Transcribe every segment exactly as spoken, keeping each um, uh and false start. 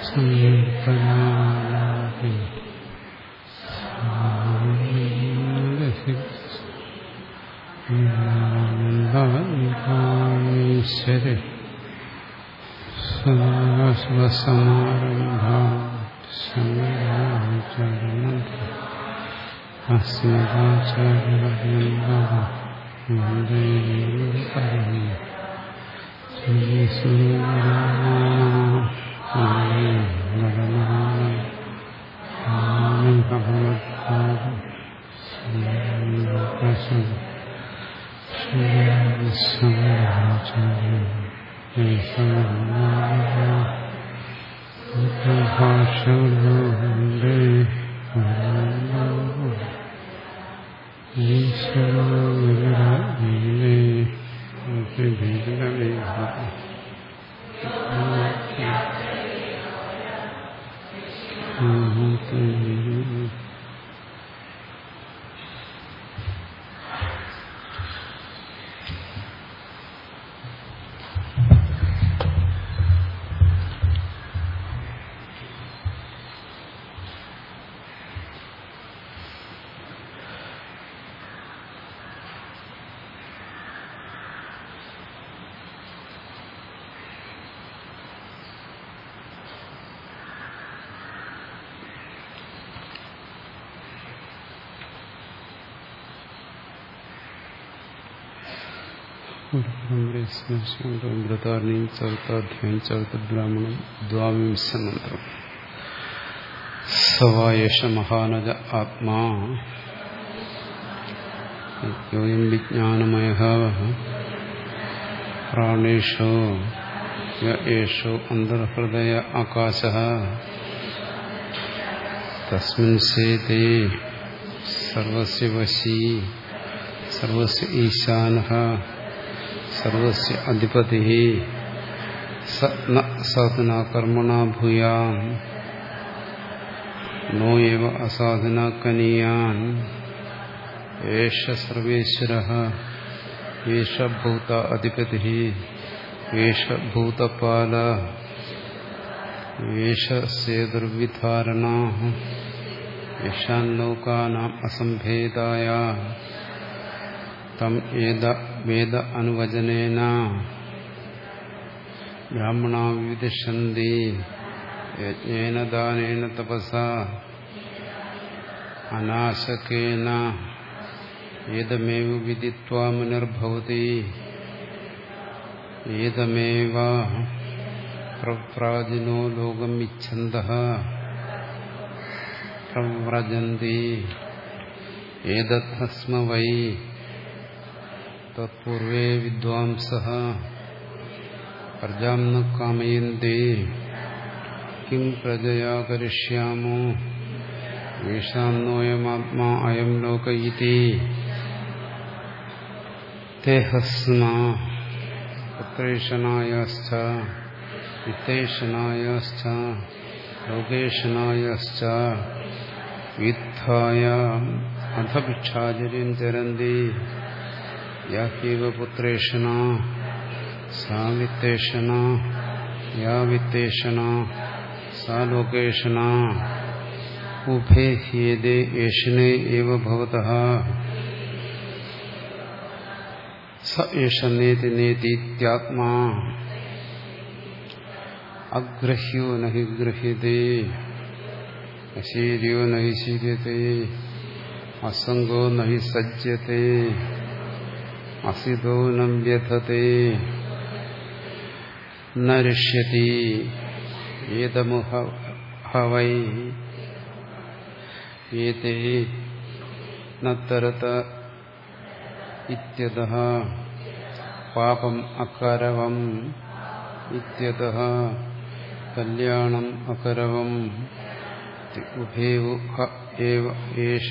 സങ്കൽപ്പനാലാപി ഈശ്വര സദാശിവസമാരംഭാം ശങ്കരാചാര്യ അസ്മദാചാര്യപര്യന്തം വന്ദേ ഗുരുപരമ്പരാം. ൃതാരണീം ചതുർത്ഥാധ്യായം ചതുർത്ഥ ബ്രാഹ്മണം ദ്വാവിംശമന്ത്രം. സവായേഷ മഹാനജ ആത്മാ യോയം വിജ്ഞാനമയഃ പ്രാണേഷു യേഷു അന്തർഹൃദയ ആകാശഃ തസ്മിൻ സേതേ സർവസ്യ വശീ സർവസ്യ ഈശാനഃ സർവസ്യ അധിപതിഃ സ ന സാധനാ കർമ്മണാ ഭൂയാൻ നോ ഏവ അസാധനാ കനീയാൻ. ഏഷ സർവേശ്വരഃ ഏഷ ഭൂത അധിപതിഃ ഏഷ ഭൂതപാലഃ ഏഷ സേതുർവിധാരണഃ യേഷാൻ ലോകാനാം അസംഭേദായ തം ഏത വേദ അനുവചനേന ബ്രാഹ്മണാ വിദിഷന്തി യജ്ഞേന ദാനേന തപസാ അനാശകേന ഏതമേവ വിദിത്വാ മുനിർഭവതി. ഏതമേവ പ്രവ്രാജിനോ ലോകം ഇച്ഛന്തഃ പ്രവ്രജന്തി. ഏതദ്ധസ്മ വൈ തത്പൂർവേ വിദ്വാംസഃ പ്രജാം ന കാമയന്തി. കിം പ്രജയാ കരിഷ്യാമോ യേഷാം നോയമാത്മാ അയം ലോക ഇതി. തേഹസ്മാ പുത്രേഷണായശ്ച വിത്തേഷണായശ്ച ലോകേഷണായശ്ച വിദ്ധായ അധ ഭിക്ഷാചര്യം ചരന്തി. യാഹൈവ പുത്രേഷണ സാ വിത്തേഷണ യാ വിത്തേഷണ സാ ലോകേഷണ. ഉഭേ ഹ്യേതേ ഏഷണേ ഏവ ഭവതഃ. സ ഏഷ നേതി നേതീത്യാത്മാ അഗ്രഹ്യോ നഹി ഗൃഹ്യതേ അശീര്യോ നഹി ശീര്യതേ അസംഗോ നഹി സജ്ജതേ അസിതോ ന വ്യഥതേ ന രിഷ്യതി. ഏതമുഹ വൈ ഏതേ ന തരത ഇത്യതഃ പാപം അകരവം ഇത്യതഃ കല്യാണം അകരവം. ഉഭേവ ഏവ ഏഷ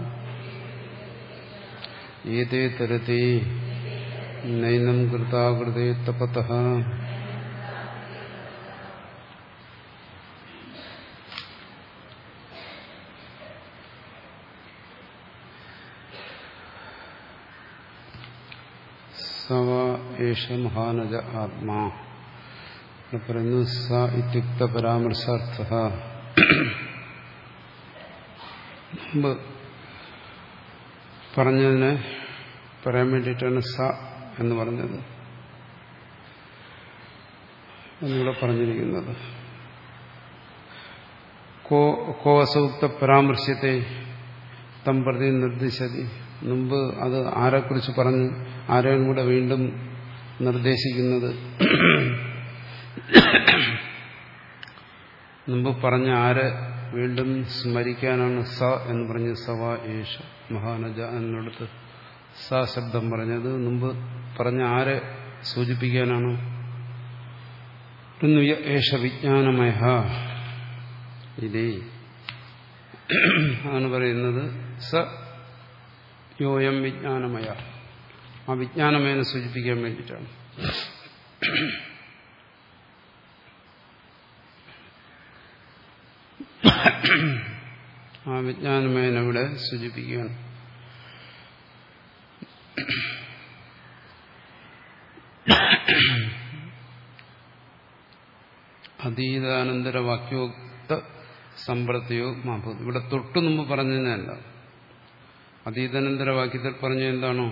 ഏതേ തരതി നൈനം കൃതാകൃതേ തപതഃ. സവ ഏഷ മഹാനജ ആത്മാ പറയുന്നു സ ഇത്യുക്ത പരാമർശാർത്ഥ. മുമ്പ് പറഞ്ഞതിനെ പറയാൻ വേണ്ടിയിട്ടാണ് സ എന്ന് പറഞ്ഞത് എന്നിവിടെ പറഞ്ഞിരിക്കുന്നത്. കോ കോ അസൂക്ത പരാമർശ്യത്തെ തം പ്രതി നിർദ്ദിശതി. മുമ്പ് അത് ആരെക്കുറിച്ച് പറഞ്ഞ് ആരെയും കൂടെ വീണ്ടും നിർദ്ദേശിക്കുന്നത്. മുമ്പ് പറഞ്ഞ ആരെ വീണ്ടും സ്മരിക്കാനാണ് സ എന്ന് പറഞ്ഞ് സവ ഏഷ മഹാനജ എന്നിടത്ത് സ ശബ്ദം പറഞ്ഞത്. മുമ്പ് പറഞ്ഞ ആരെ സൂചിപ്പിക്കാനാണ്? ഏഷ വിജ്ഞാനമയ ഇതേ ആണ് പറയുന്നത്. സ യോയം വിജ്ഞാനമയ, ആ വിജ്ഞാനമയനെ സൂചിപ്പിക്കാൻ വേണ്ടിയിട്ടാണ്. ആ വിജ്ഞാനമയനെ സൂചിപ്പിക്കുകയാണ്. അതീതാനന്തര വാക്യോക്ത സമ്പ്രത്യോ മാഭൂത്. ഇവിടെ തൊട്ടു മുമ്പ് പറഞ്ഞതിനല്ല, അതീതാനന്തര വാക്യത്തിൽ പറഞ്ഞ എന്താണോ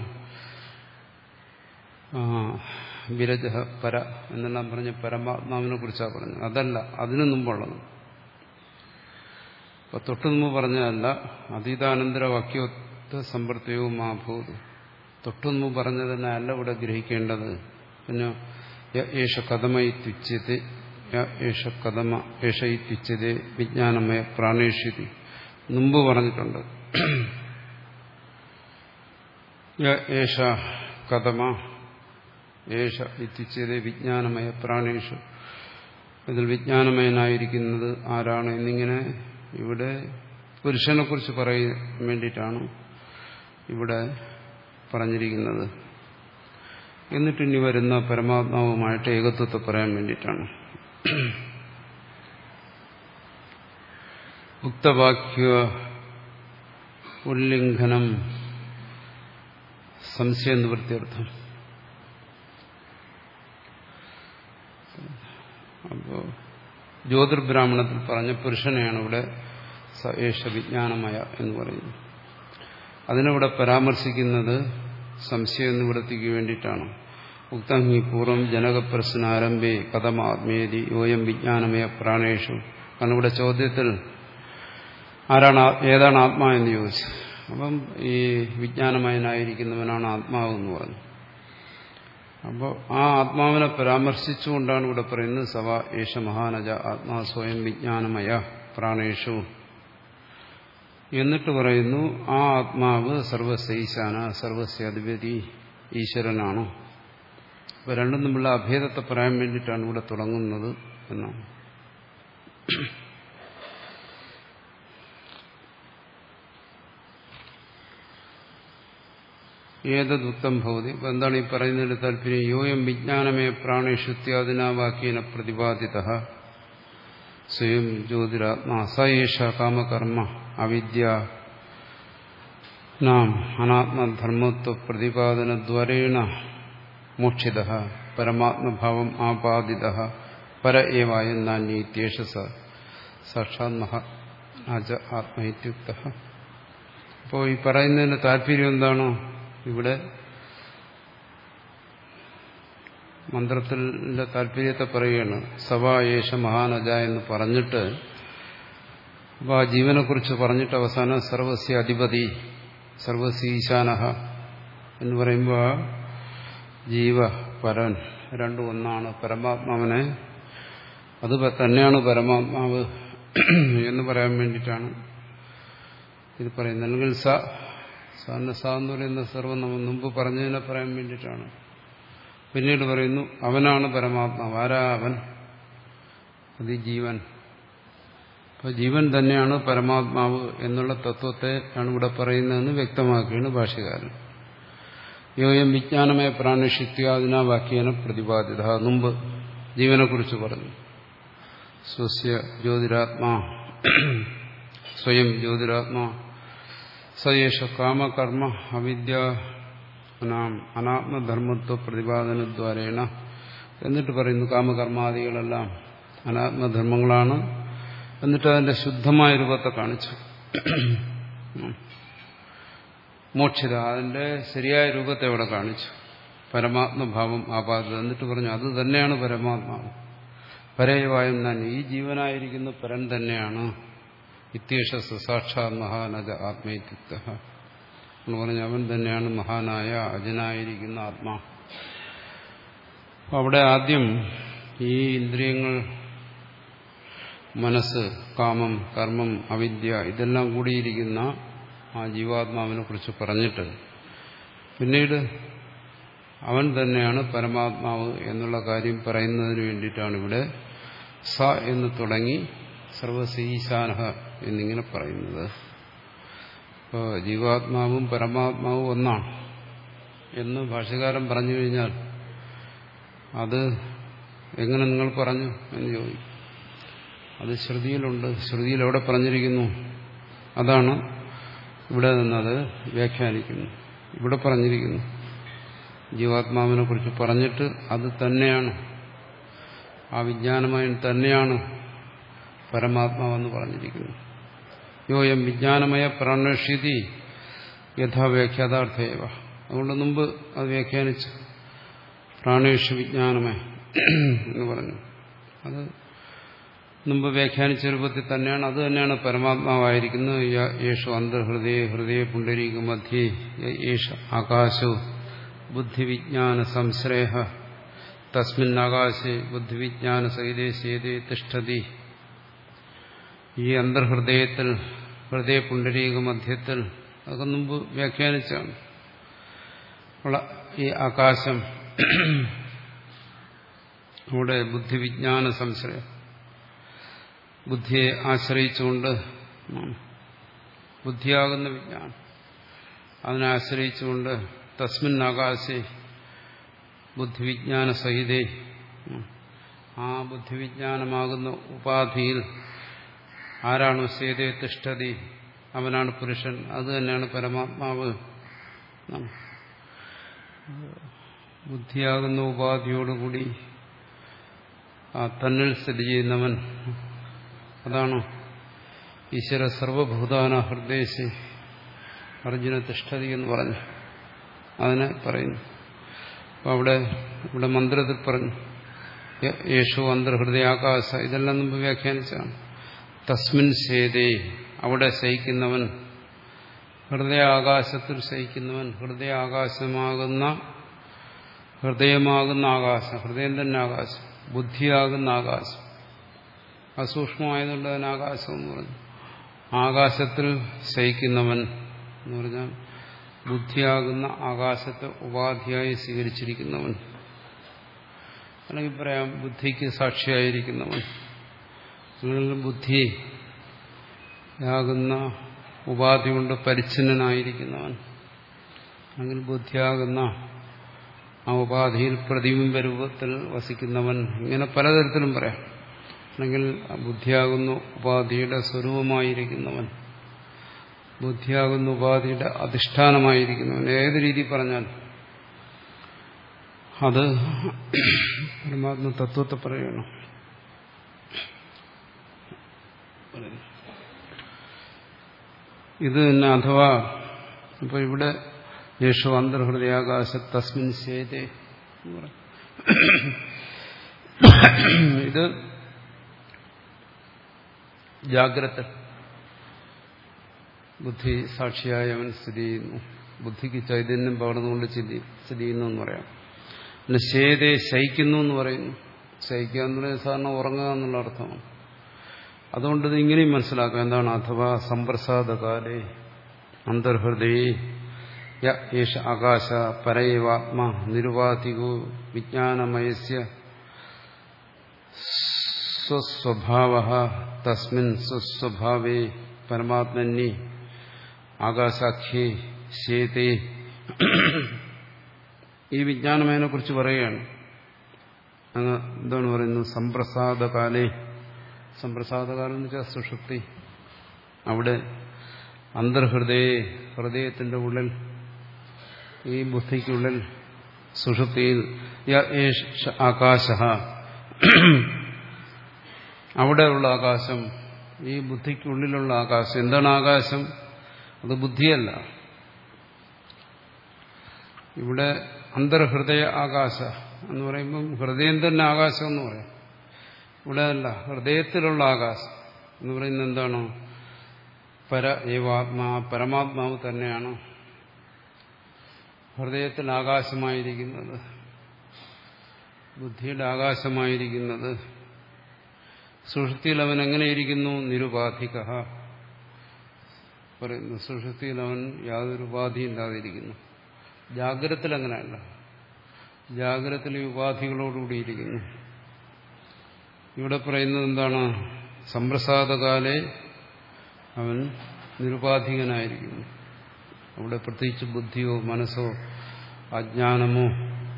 വിരജ പര എന്നെല്ലാം പറഞ്ഞ പരമാത്മാവിനെ കുറിച്ചാണ് പറഞ്ഞത്. അതല്ല, അതിനു മുമ്പുള്ളത്. അപ്പൊ തൊട്ടു മുമ്പ് പറഞ്ഞതല്ല. അതീതാനന്തര വാക്യോക്ത സമ്പ്രത്യോ മാഭൂത്. തൊട്ടു മുമ്പ് പറഞ്ഞതന്നെ അല്ല ഇവിടെ ഗ്രഹിക്കേണ്ടത്. പിന്നെ യേശ കഥമയിത്യുച്യത്തെ യേശ കഥമ യേശ ഇത്യുച്യത്തെ വിജ്ഞാനമയ പ്രാണേഷ്യതി മുമ്പ് പറഞ്ഞിട്ടുണ്ട്. യേശ കഥമ യേശ ഇത്യുച്യത്തെ വിജ്ഞാനമയ പ്രാണേഷു. ഇതിൽ വിജ്ഞാനമയനായിരിക്കുന്നത് ആരാണ് എന്നിങ്ങനെ ഇവിടെ പുരുഷനെ കുറിച്ച് പറയാൻ വേണ്ടിയിട്ടാണ് ഇവിടെ പറഞ്ഞിരിക്കുന്നത്. എന്നിട്ട് ഇനി വരുന്ന പരമാത്മാവുമായിട്ട് ഏകത്വത്തെ പറയാൻ വേണ്ടിയിട്ടാണ്. ഉക്തവാക്യ ഉല്ലിംഘനം സംശയ നിവൃത്തിയർത്ഥം. അപ്പോ ജ്യോതിർബ്രാഹ്മണത്തിൽ പറഞ്ഞ പുരുഷനെയാണ് ഇവിടെ സയേഷ വിജ്ഞാനമയ എന്ന് പറയുന്നത്. അതിനിവിടെ പരാമർശിക്കുന്നത് സംശയ നിവൃത്തിക്ക് വേണ്ടിയിട്ടാണ്. ഉക്തം ഹി പൂർവം ജനകപ്രശ്നാരംഭേ കഥമാത്മേതി യോയം വിജ്ഞാനമയ പ്രാണേഷു. കാരണം ഇവിടെ ചോദ്യത്തിൽ ആരാണ് ഏതാണ് ആത്മാ എന്ന് ചോദിച്ചു. അപ്പം ഈ വിജ്ഞാനമയനായിരിക്കുന്നവനാണ് ആത്മാവ് എന്ന് പറഞ്ഞു. അപ്പോൾ ആ ആത്മാവിനെ പരാമർശിച്ചുകൊണ്ടാണ് ഇവിടെ പറയുന്നത് സവ ഏഷ മഹാനജ ആത്മാ സ്വയം വിജ്ഞാനമയ പ്രാണേഷു. എന്നിട്ട് പറയുന്നു ആ ആത്മാവ് സർവസ്യ ഈശാന, സർവസ്യ അധിപതി ഈശ്വരനാണ്. അപ്പൊ രണ്ടും തമ്മിലുള്ള അഭേദത്തെ പറയാൻ വേണ്ടിയിട്ടാണ് ഇവിടെ തുടങ്ങുന്നത് എന്നാണ്. ഏതദുക്തം ഭവതി. അപ്പൊ എന്താണ് ഈ പറയുന്നതിന്റെ താല്പര്യം? യോയം വിജ്ഞാനമേ പ്രാണേഷുത്യാദിനാ വാക്യേന പ്രതിപാദിത സ്വയം ജ്യോതിരാത്മാ സ ഏഷ കാമകർമ്മ അവിദ്യ നാം അനാത്മധർമ്മത്വ പ്രതിപാദനദ്വാരേണ മോക്ഷിത പരമാത്മഭാവം ആപാദിത പര ഏവായ നാന്യേത്യേഷ സാക്ഷാത് മഹാനാജ ആത്മൈത്യുക്ത. അപ്പോൾ ഈ പറയുന്നതിന്റെ താല്പര്യം എന്താണോ? ഇവിടെ മന്ത്രത്തിന്റെ താല്പര്യത്തെ പറയുകയാണ്. സവായേഷ മഹാനജ എന്ന് പറഞ്ഞിട്ട് അപ്പോൾ ആ ജീവനെക്കുറിച്ച് പറഞ്ഞിട്ട് അവസാനം സർവസ്യ അധിപതി സർവസ്യ ഈശാനഹ എന്ന് പറയുമ്പോൾ ജീവ പരൻ രണ്ടും ഒന്നാണ്. പരമാത്മാവിനെ അത് തന്നെയാണ് പരമാത്മാവ് എന്ന് പറയാൻ വേണ്ടിയിട്ടാണ് ഇത് പറയുന്നത്. അല്ലെങ്കിൽ സ സാറിന് സ എന്ന് പറയുന്ന സർവ്വം നമ്മൾ മുമ്പ് പറഞ്ഞതിനെ പറയാൻ വേണ്ടിയിട്ടാണ്. പിന്നീട് പറയുന്നു അവനാണ് പരമാത്മാവ്. ആരാ അവൻ? അത് ജീവൻ. അപ്പോൾ ജീവൻ തന്നെയാണ് പരമാത്മാവ് എന്നുള്ള തത്വത്തെ ആണ് ഇവിടെ പറയുന്നതെന്ന് വ്യക്തമാക്കിയാണ് ഭാഷ്യകാരൻ. യോയം വിജ്ഞാനമയ പ്രാണേഷിത്യാദിനാ വാക്യേന പ്രതിപാദിത. മുമ്പ് ജീവനെക്കുറിച്ച് പറഞ്ഞു. സ്വസ്യ ജ്യോതിരാത്മാ സ്വയം ജ്യോതിരാത്മാ സയേഷ കാമകർമ്മ അവിദ്യ അനാത്മധർമ്മത്വ പ്രതിപാദനദ്വാരേണ എന്നിട്ട് പറയുന്നു കാമകർമാദികളെല്ലാം അനാത്മധർമ്മങ്ങളാണ്. എന്നിട്ട് അതിന്റെ ശുദ്ധമായ രൂപത്തെ കാണിച്ചു. മോക്ഷിത അതിന്റെ ശരിയായ രൂപത്തെ അവിടെ കാണിച്ചു. പരമാത്മഭാവം ആപാദത. എന്നിട്ട് പറഞ്ഞു അത് തന്നെയാണ് പരമാത്മാവ്. പരയവായും ഞാൻ ഈ ജീവനായിരിക്കുന്ന പരൻ തന്നെയാണ്. ഇത്യേഷ സാക്ഷാത് മഹാനജ ആത്മൈത്യുക്ത എന്ന് പറഞ്ഞു. അവൻ തന്നെയാണ് മഹാനായ അജനായിരിക്കുന്ന ആത്മാ. അവിടെ ആദ്യം ഈ ഇന്ദ്രിയങ്ങൾ, മനസ്സ്, കാമം, കർമ്മം, അവിദ്യ ഇതെല്ലാം കൂടിയിരിക്കുന്ന ആ ജീവാത്മാവിനെ കുറിച്ച് പറഞ്ഞിട്ട് പിന്നീട് അവൻ തന്നെയാണ് പരമാത്മാവ് എന്നുള്ള കാര്യം പറയുന്നതിന് വേണ്ടിയിട്ടാണ് ഇവിടെ സ എന്ന് തുടങ്ങി സർവസീശാനഹ എന്നിങ്ങനെ പറയുന്നത്. ഇപ്പോൾ ജീവാത്മാവും പരമാത്മാവും ഒന്നാണ് എന്ന് ഭാഷ്യകാരൻ പറഞ്ഞു കഴിഞ്ഞാൽ അത് എങ്ങനെ നിങ്ങൾ പറഞ്ഞു എന്ന് ചോദിക്കും. അത് ശ്രുതിയിലുണ്ട്. ശ്രുതിയിൽ എവിടെ പറഞ്ഞിരിക്കുന്നു? അതാണ് ഇവിടെ നിന്നത് വ്യാഖ്യാനിക്കുന്നു. ഇവിടെ പറഞ്ഞിരിക്കുന്നു ജീവാത്മാവിനെ കുറിച്ച് പറഞ്ഞിട്ട് അത് തന്നെയാണ്, ആ വിജ്ഞാനമയൻ തന്നെയാണ് പരമാത്മാവെന്ന് പറഞ്ഞിരിക്കുന്നു. യോയം വിജ്ഞാനമയ പ്രാണേഷ്യതി യഥാവ്യാഖ്യാതാർത്ഥേവ. അതുകൊണ്ട് മുമ്പ് അത് വ്യാഖ്യാനിച്ചു പ്രാണേഷു വിജ്ഞാനമയ എന്ന് പറഞ്ഞു. അത് മുമ്പ് വ്യാഖ്യാനിച്ച രൂപത്തിൽ തന്നെയാണ്. അത് തന്നെയാണ് പരമാത്മാവായിരിക്കുന്നത്. യേശു അന്തർഹൃദയ ഹൃദയ പുണ്ടരീക മധ്യേ യേശ ആകാശോ ബുദ്ധിവിജ്ഞാന സംശ്രേഹ തസ്മിൻ ആകാശേ ബുദ്ധിവിജ്ഞാന സഹിതേ സേതേ തിഷ്ഠതി. ഈ അന്തർഹൃദയത്തിൽ, ഹൃദയ പുണ്ടരീക മധ്യത്തിൽ, അതൊക്കെ മുമ്പ് വ്യാഖ്യാനിച്ചാണ്. ഈ ആകാശം ഇവിടെ ബുദ്ധിവിജ്ഞാന സംശ്രയം, ബുദ്ധിയെ ആശ്രയിച്ചുകൊണ്ട്, ബുദ്ധിയാകുന്ന വിജ്ഞാനം അതിനെ ആശ്രയിച്ചുകൊണ്ട് തസ്മിൻ ആകാശേ ബുദ്ധിവിജ്ഞാന സഹിതേ, ആ ബുദ്ധിവിജ്ഞാനമാകുന്ന ഉപാധിയിൽ ആരാണോ സേതേ തിഷ്ഠതി അവനാണ് പുരുഷൻ. അത് തന്നെയാണ് പരമാത്മാവ്. ബുദ്ധിയാകുന്ന ഉപാധിയോടുകൂടി ആ തന്നിൽ സ്ഥിതി ചെയ്യുന്നവൻ, അതാണ് ഈശ്വര സർവഭൂതാന ഹൃദയശി അർജുന തിഷ്ഠതി എന്ന് പറഞ്ഞു. അതിനെ പറയുന്നു. അപ്പം അവിടെ ഇവിടെ മന്ത്രത്തിൽ പറഞ്ഞു യേശു അന്തർഹൃദയാകാശ, ഇതെല്ലാം മുമ്പ് വ്യാഖ്യാനിച്ചാണ്. തസ്മിൻ സേതേ, അവിടെ ശയിക്കുന്നവൻ, ഹൃദയാകാശത്തിൽ ശയിക്കുന്നവൻ, ഹൃദയാകാശമാകുന്ന, ഹൃദയമാകുന്ന ആകാശം, ഹൃദയം തന്നെ ആകാശം, ബുദ്ധിയാകുന്ന ആകാശം, അസൂക്ഷ്മമായതുകൊണ്ട് തന്നെ ആകാശം എന്ന് പറഞ്ഞു. ആകാശത്തിൽ ശയിക്കുന്നവൻ എന്ന് പറഞ്ഞാൽ ബുദ്ധിയാകുന്ന ആകാശത്തെ ഉപാധിയായി സ്വീകരിച്ചിരിക്കുന്നവൻ, അല്ലെങ്കിൽ പറയാം ബുദ്ധിക്ക് സാക്ഷിയായിരിക്കുന്നവൻ. നിങ്ങളിൽ ബുദ്ധിയാകുന്ന ഉപാധി കൊണ്ട് പരിച്ഛിന്നനായിരിക്കുന്നവൻ, അല്ലെങ്കിൽ ബുദ്ധിയാകുന്ന ആ ഉപാധിയിൽ പ്രതിബിംബ രൂപത്തിൽ വസിക്കുന്നവൻ, ഇങ്ങനെ പലതരത്തിലും പറയാം. അല്ലെങ്കിൽ ബുദ്ധിയാകുന്ന ഉപാധിയുടെ സ്വരൂപമായിരിക്കുന്നവൻ, ബുദ്ധിയാകുന്ന ഉപാധിയുടെ അധിഷ്ഠാനമായിരിക്കുന്നവൻ, ഏത് രീതി പറഞ്ഞാൽ അത് പരമാത്മ തത്വത്തെ പറയണം. ഇത് തന്നെ അഥവാ ഇപ്പൊ ഇവിടെ യേശു അന്തർഹൃദയാകാശ തസ്മിൻ സേതേ എന്ന് പറയും. ഇത് ജാഗ്രത, ബുദ്ധി സാക്ഷിയായവൻ സ്ഥിതി ചെയ്യുന്നു, ബുദ്ധിക്ക് ചൈതന്യം പകർന്നുകൊണ്ട് സ്ഥിതി ചെയ്യുന്നു എന്ന് പറയാം. പിന്നെ ശേതേ ശയിക്കുന്നു എന്ന് പറയുന്നു. ശയിക്കുക എന്ന് പറയുന്നത് സാധാരണ ഉറങ്ങുക എന്നുള്ള അർത്ഥമാണ്. അതുകൊണ്ട് ഇത് ഇങ്ങനെയും മനസ്സിലാക്കാം. എന്താണ്? അഥവാ സമ്പ്രസാദകാലേ അന്തർഹൃദയേ യേശ ആകാശ പരയേവാത്മ നിരുപാധികോ വിജ്ഞാനമയസ്യ സ്വസ്വഭാവഃ തസ്മിൻ സ്വസ്വഭാവേ പരമാത്മന്യേ ആകാശാഖ്യേ ശേതേ. ഈ വിജ്ഞാനമയനെ കുറിച്ച് പറയുകയാണ്. അങ്ങ് എന്താണ് പറയുന്നത്? സമ്പ്രസാദകാലേ, സമ്പ്രസാദകാലം എന്ന് വെച്ചാൽ സുഷുപ്തി. അവിടെ അന്തർഹൃദയെ, ഹൃദയത്തിന്റെ ഉള്ളിൽ, ഈ ബുദ്ധിക്കുള്ളിൽ സുഷുപ്തിയിൽ ആകാശ, അവിടെയുള്ള ആകാശം, ഈ ബുദ്ധിക്കുള്ളിലുള്ള ആകാശം. എന്താണ് ആകാശം? അത് ബുദ്ധിയല്ല. ഇവിടെ അന്തർഹൃദയ ആകാശ എന്ന് പറയുമ്പം ഹൃദയം തന്നെ ആകാശം എന്ന് പറയാം. ഇവിടെ അല്ല, ഹൃദയത്തിലുള്ള ആകാശം എന്ന് പറയുന്നത് എന്താണ്? പര ഏവാത്മാ, പരമാത്മാവ് തന്നെയാണ് ഹൃദയത്തിൽ ആകാശമായിരിക്കുന്നത്, ബുദ്ധിയുടെ ആകാശമായിരിക്കുന്നത്. സുഷുപ്തിയിൽ അവൻ എങ്ങനെയിരിക്കുന്നു? നിരുപാധിക പറയുന്നു. സുഷുപ്തിയിൽ അവൻ യാതൊരു ഉപാധിയില്ലാതിരിക്കുന്നു. ജാഗ്രതത്തിൽ അങ്ങനെയല്ല. ജാഗ്രതത്തിൽ ഈ ഉപാധികളോടുകൂടിയിരിക്കുന്നു. ഇവിടെ പറയുന്നത് എന്താണ്? സംപ്രസാദകാലേ അവൻ നിരുപാധികനായിരിക്കുന്നു. അവിടെ പ്രത്യേകിച്ച് ബുദ്ധിയോ മനസ്സോ അജ്ഞാനമോ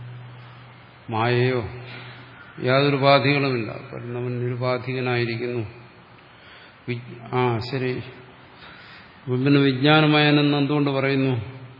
മായയോ യാതൊരു ഉപാധികളുമില്ല. അവൻ നിരുപാധികനായിരിക്കുന്നു. ആ ശരി, പിന്നെ വിജ്ഞാനമയനെന്ന് എന്തുകൊണ്ട് പറയുന്നു?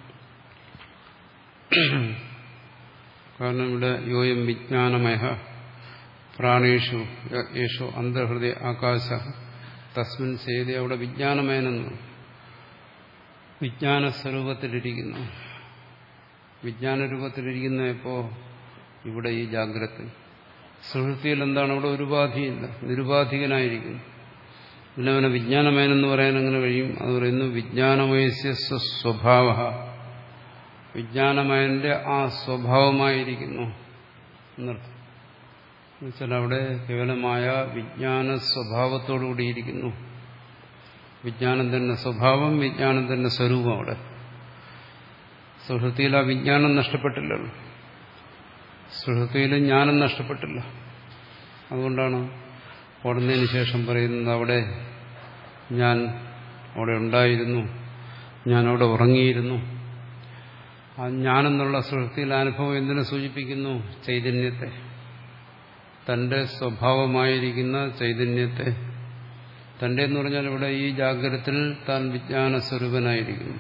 കാരണം ഇവിടെ യോയം വിജ്ഞാനമയ പ്രാണേഷു യേശു അന്തർഹൃദയ ആകാശ തസ്മിൻ സേതി. അവിടെ വിജ്ഞാനമയനെന്ന് വിജ്ഞാന സ്വരൂപത്തിലിരിക്കുന്നു. വിജ്ഞാന രൂപത്തിലിരിക്കുന്ന എപ്പോ? ഇവിടെ ഈ ജാഗ്രത. സുഷുപ്തിയിൽ എന്താണ്? അവിടെ ഒരു ഉപാധിയില്ല, നിരുപാധികനായിരിക്കുന്നു. പിന്നെ അവനെ വിജ്ഞാനമയനെന്ന് പറയാൻ എങ്ങനെ കഴിയും? അത് പറയുന്നു വിജ്ഞാനമയസ്യ സ്വഭാവ, വിജ്ഞാനമയന്റെ ആ സ്വഭാവമായിരിക്കുന്നു എന്നർത്ഥം. എന്നുവെച്ചാൽ അവിടെ കേവലമായ വിജ്ഞാന സ്വഭാവത്തോടുകൂടിയിരിക്കുന്നു. വിജ്ഞാനം തന്നെ സ്വഭാവം, വിജ്ഞാനം തന്നെ സ്വരൂപം. അവിടെ സുഷുപ്തിയിൽ ആ വിജ്ഞാനം നഷ്ടപ്പെട്ടില്ലല്ലോ, സുഷുപ്തിയിൽ ജ്ഞാനം നഷ്ടപ്പെട്ടില്ല. അതുകൊണ്ടാണ് ഓടുന്നതിന് ശേഷം പറയുന്നത് അവിടെ ഞാൻ അവിടെ ഉണ്ടായിരുന്നു, ഞാൻ അവിടെ ഉറങ്ങിയിരുന്നു. ആ ഞാനെന്നുള്ള സുഷുപ്തിയിലെ അനുഭവം എന്തിനെ സൂചിപ്പിക്കുന്നു? ചൈതന്യത്തെ, തന്റെ സ്വഭാവമായിരിക്കുന്ന ചൈതന്യത്തെ. തന്റെ എന്ന് പറഞ്ഞാൽ ഇവിടെ ഈ ജാഗ്രതത്തിൽ താൻ വിജ്ഞാന സ്വരൂപനായിരിക്കുന്നു.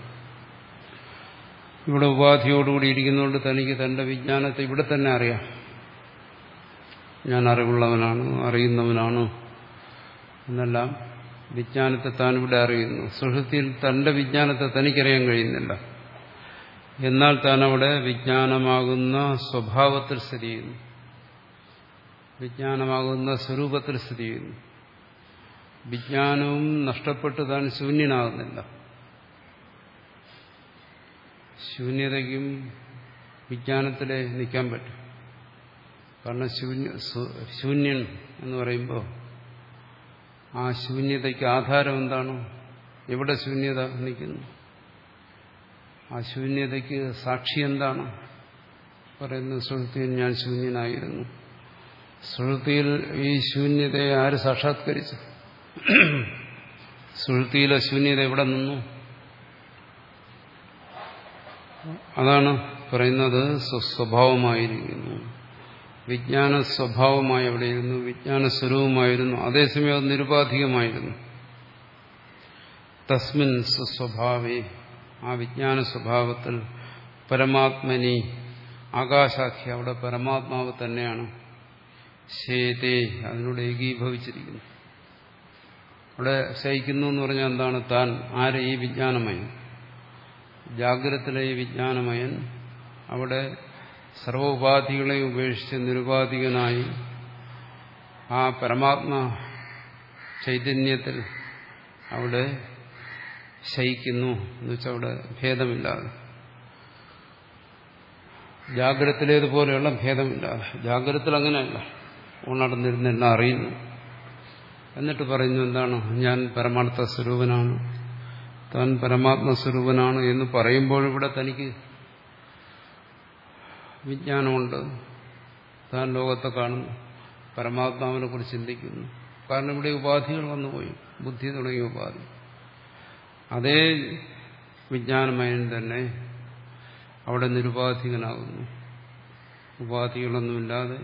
ഇവിടെ ഉപാധിയോടുകൂടി ഇരിക്കുന്നതുകൊണ്ട് തനിക്ക് തന്റെ വിജ്ഞാനത്തെ ഇവിടെ തന്നെ അറിയാം. ഞാൻ അറിവുള്ളവനാണ്, അറിയുന്നവനാണ് എന്നെല്ലാം വിജ്ഞാനത്തെ താൻ ഇവിടെ അറിയുന്നു. സുഷുപ്തിയിൽ തന്റെ വിജ്ഞാനത്തെ തനിക്കറിയാൻ കഴിയുന്നില്ല. എന്നാൽ താൻ അവിടെ വിജ്ഞാനമാകുന്ന സ്വഭാവത്തിൽ സ്ഥിതി ചെയ്യുന്നു, വിജ്ഞാനമാകുന്ന സ്വരൂപത്തിൽ സ്ഥിതി ചെയ്യുന്നു. വിജ്ഞാനവും നഷ്ടപ്പെട്ട് താൻ ശൂന്യനാകുന്നില്ല. ശൂന്യതയ്ക്കും വിജ്ഞാനത്തിലെ നിൽക്കാൻ പറ്റും. കാരണം ശൂന്യ ശൂന്യൻ എന്ന് പറയുമ്പോൾ ആ ശൂന്യതയ്ക്ക് ആധാരം എന്താണ്? എവിടെ ശൂന്യത നിൽക്കുന്നു? ആ ശൂന്യതയ്ക്ക് സാക്ഷി എന്താണ്? പറയുന്നത് സുഷുപ്തിയിൽ ഞാൻ ശൂന്യനായിരുന്നു. സുഷുപ്തിയിൽ ഈ ശൂന്യതയെ ആര് സാക്ഷാത്കരിച്ചു? സുഷുപ്തിയിലെ ശൂന്യത എവിടെ നിന്നു? അതാണ് പറയുന്നത് സ്വസ്വഭാവമായിരിക്കുന്നു. വിജ്ഞാന സ്വഭാവമായി എവിടെയിരുന്നു? വിജ്ഞാന സ്വരൂപമായിരുന്നു. അതേസമയം അത് നിരുപാധികമായിരുന്നു. തസ്മിൻ സ്വസ്വഭാവേ, ആ വിജ്ഞാന സ്വഭാവത്തിൽ പരമാത്മനി ആകാശാഖ്യ, അവിടെ പരമാത്മാവ് തന്നെയാണ്. ശേതേ, അതിനോട് ഏകീഭവിച്ചിരിക്കുന്നു. അവിടെ ശയിക്കുന്നു എന്ന് പറഞ്ഞാൽ എന്താണ്? താൻ ആര്? ഈ വിജ്ഞാനമയൻ, ജാഗ്രതത്തിലെ ഈ വിജ്ഞാനമയൻ അവിടെ സർവോപാധികളെ ഉപേക്ഷിച്ച് നിരുപാധികനായി ആ പരമാത്മ ചൈതന്യത്തിൽ അവിടെ ശയിക്കുന്നു. എന്നുവെച്ചാൽ അവിടെ ഭേദമില്ലാതെ, ജാഗ്രതത്തിലേതുപോലെയുള്ള ഭേദമില്ലാതെ. ജാഗ്രതത്തിൽ അങ്ങനെയല്ല, ഉണർന്നിരുന്നെല്ലാം അറിയുന്നു. എന്നിട്ട് പറയുന്നു എന്താണ്? ഞാൻ പരമാർത്ഥ സ്വരൂപനാണ്, താൻ പരമാത്മസ്വരൂപനാണ് എന്ന് പറയുമ്പോൾ ഇവിടെ തനിക്ക് വിജ്ഞാനമുണ്ട്. താൻ ലോകത്തെ കാണുന്നു, പരമാത്മാവിനെ കുറിച്ച് ചിന്തിക്കുന്നു. കാരണം ഇവിടെ ഉപാധികൾ വന്നുപോയി, ബുദ്ധി തുടങ്ങിയ ഉപാധി. അതേ വിജ്ഞാനമയൻ തന്നെ അവിടെ നിരുപാധികനാകുന്നു. ഉപാധികളൊന്നുമില്ലാതെ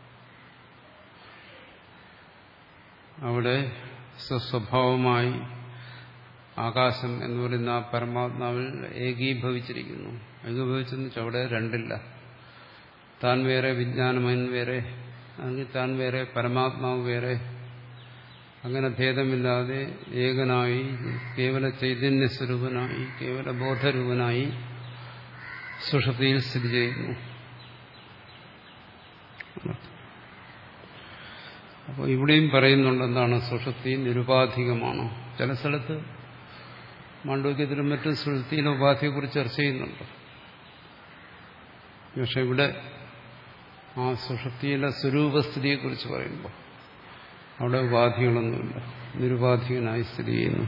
അവിടെ സ്വസ്വഭാവമായി ആകാശം എന്ന് പറയുന്ന ആ പരമാത്മാവിൽ ഏകീഭവിച്ചിരിക്കുന്നു. ഏകീഭവിച്ചെന്ന് വെച്ചാൽ അവിടെ രണ്ടില്ല. താൻ വേറെ വിജ്ഞാനമയൻ വേറെ, അല്ലെങ്കിൽ താൻ വേറെ പരമാത്മാവ് വേറെ, അങ്ങനെ ഭേദമില്ലാതെ ഏകനായി കേവല ചൈതന്യസ്വരൂപനായി കേവല ബോധരൂപനായി സുഷുപ്തിയിൽ സ്ഥിതി ചെയ്യുന്നു. അപ്പോൾ ഇവിടെയും പറയുന്നുണ്ട് എന്താണ്, സുഷുപ്തി നിരുപാധികമാണ്. ചില സ്ഥലത്ത് മാണ്ഡവ്യത്തിലും മറ്റും സുഷുപ്തിയിലെ ഉപാധിയെക്കുറിച്ച് ചർച്ച ചെയ്യുന്നുണ്ട്. പക്ഷെ ഇവിടെ ആ സുഷുപ്തിയിലെ സ്വരൂപസ്ഥിതിയെക്കുറിച്ച് പറയുമ്പോൾ അവിടെ ഉപാധികളൊന്നുമില്ല, നിരുപാധികനായി സ്ഥിതി ചെയ്യുന്നു.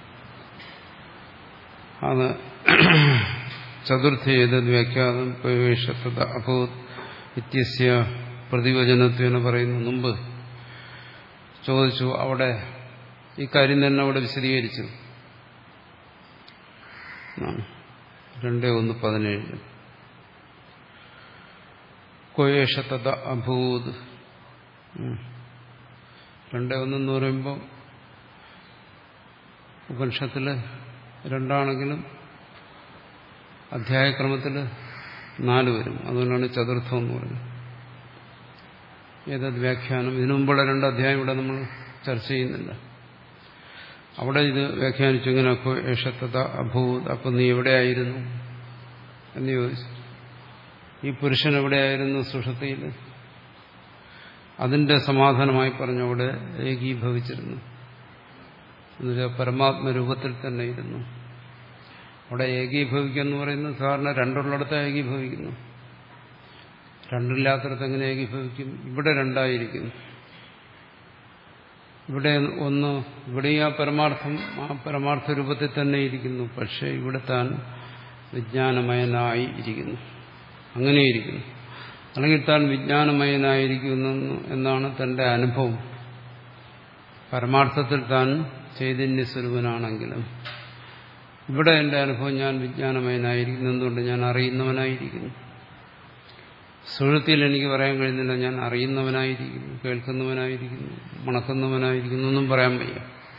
അത് ചതുർത്ഥ ഏതത് വ്യാഖ്യാനം പ്രവേശത്തത അഭൂത് വ്യത്യസ്യ പ്രതിവചനത്വന പറയുന്നു. മുമ്പ് ചോദിച്ചു, അവിടെ ഈ കാര്യം തന്നെ അവിടെ വിശദീകരിച്ചു. രണ്ട് ഒന്ന് പതിനേഴ് കോയേഷത്തത അഭൂത്. രണ്ട് ഒന്നെന്ന് പറയുമ്പോൾ ഉപനിഷത്തില് രണ്ടാണെങ്കിലും അധ്യായക്രമത്തിൽ നാല് വരും. അതുകൊണ്ടാണ് ചതുർത്ഥം എന്ന് പറയുന്നത്. ഏതത് വ്യാഖ്യാനം, ഇതിനു മുമ്പുള്ള രണ്ട് അധ്യായം ഇവിടെ നമ്മൾ ചർച്ച ചെയ്യുന്നില്ല. അവിടെ ഇത് വ്യാഖ്യാനിച്ചു ഇങ്ങനെ ഏഷത്തത അഭൂത്. അപ്പം നീ എവിടെയായിരുന്നു എന്ന് ചോദിച്ചു. ഈ പുരുഷൻ എവിടെയായിരുന്നു സുഷുപ്തിയിൽ? അതിന്റെ സമാധാനമായി പറഞ്ഞു, അവിടെ ഏകീഭവിച്ചിരുന്നു, എന്നുവെച്ചാൽ പരമാത്മരൂപത്തിൽ തന്നെ ഇരുന്നു. അവിടെ ഏകീഭവിക്കുക എന്ന് പറയുന്നത് സാധാരണ രണ്ടുള്ളിടത്ത് ഏകീഭവിക്കുന്നു. രണ്ടില്ലാത്തിടത്ത് എങ്ങനെ ഏകീഭവിക്കും? ഇവിടെ രണ്ടായിരിക്കുന്നു. ഇവിടെ ഒന്ന്, ഇവിടെ ആ പരമാർത്ഥം ആ പരമാർത്ഥ രൂപത്തിൽ തന്നെ ഇരിക്കുന്നു. പക്ഷെ ഇവിടെ താൻ വിജ്ഞാനമയനായി ഇരിക്കുന്നു, അങ്ങനെയിരിക്കുന്നു. അല്ലെങ്കിൽ താൻ വിജ്ഞാനമയനായിരിക്കുന്നു എന്നാണ് തന്റെ അനുഭവം. പരമാർത്ഥത്തിൽ താൻ ചൈതന്യസ്വരൂപനാണെങ്കിലും ഇവിടെ എന്റെ അനുഭവം ഞാൻ വിജ്ഞാനമയനായിരിക്കുന്നു. എന്തുകൊണ്ട്? ഞാൻ അറിയുന്നവനായിരിക്കുന്നു. സുഷുപ്തിയിൽ എനിക്ക് പറയാൻ കഴിയുന്നില്ല ഞാൻ അറിയുന്നവനായിരിക്കുന്നു, കേൾക്കുന്നവനായിരിക്കുന്നു, മണക്കുന്നവനായിരിക്കുന്നു ഒന്നും പറയാൻ വയ്യ.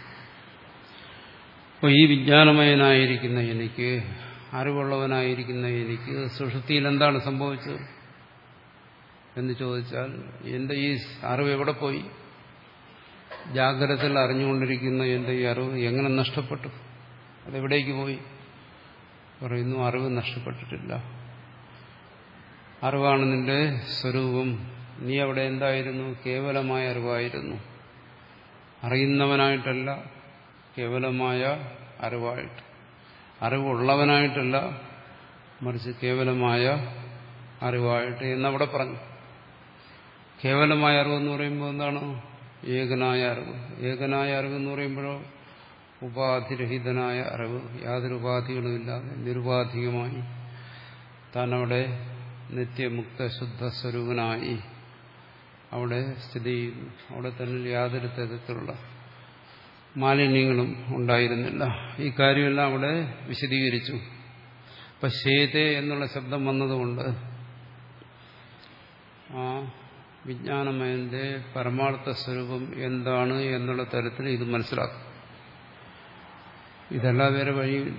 അപ്പോൾ ഈ വിജ്ഞാനമയനായിരിക്കുന്ന എനിക്ക്, അറിവുള്ളവനായിരിക്കുന്ന എനിക്ക് സുഷുപ്തിയിൽ എന്താണ് സംഭവിച്ചത് എന്ന് ചോദിച്ചാൽ, എന്റെ ഈ അറിവ് എവിടെ പോയി? ജാഗ്രതയിൽ അറിഞ്ഞുകൊണ്ടിരിക്കുന്ന എന്റെ ഈ അറിവ് എങ്ങനെ നഷ്ടപ്പെട്ടു? അതെവിടേക്ക് പോയി? പറയുന്നു, അറിവ് നഷ്ടപ്പെട്ടിട്ടില്ല. അറിവാണ് നിന്റെ സ്വരൂപം. നീ അവിടെ എന്തായിരുന്നു? കേവലമായ അറിവായിരുന്നു. അറിയുന്നവനായിട്ടല്ല, കേവലമായ അറിവായിട്ട്. അറിവുള്ളവനായിട്ടല്ല, മറിച്ച് കേവലമായ അറിവായിട്ട് എന്നവിടെ പറഞ്ഞു. കേവലമായ അറിവെന്ന് പറയുമ്പോൾ എന്താണ്? ഏകനായ അറിവ്. ഏകനായ അറിവെന്ന് പറയുമ്പോഴോ ഉപാധിരഹിതനായ അറിവ്, യാതൊരു ഉപാധികളുമില്ലാതെ നിരുപാധികമായി താൻ അവിടെ നിത്യമുക്ത ശുദ്ധ സ്വരൂപനായി അവിടെ സ്ഥിതി ചെയ്യുന്നു. അവിടെ തന്നെ യാതൊരു തരത്തിലുള്ള മാലിന്യങ്ങളും ഉണ്ടായിരുന്നില്ല. ഈ കാര്യമെല്ലാം അവിടെ വിശദീകരിച്ചു. അപ്പൊ ശേതേ എന്നുള്ള ശബ്ദം വന്നതുകൊണ്ട് ആ വിജ്ഞാനമയന്റെ പരമാർത്ഥ സ്വരൂപം എന്താണ് എന്നുള്ള തരത്തിൽ ഇത് മനസ്സിലാക്കും. ഇതെല്ലാം വേറെ വഴിയുമില്ല.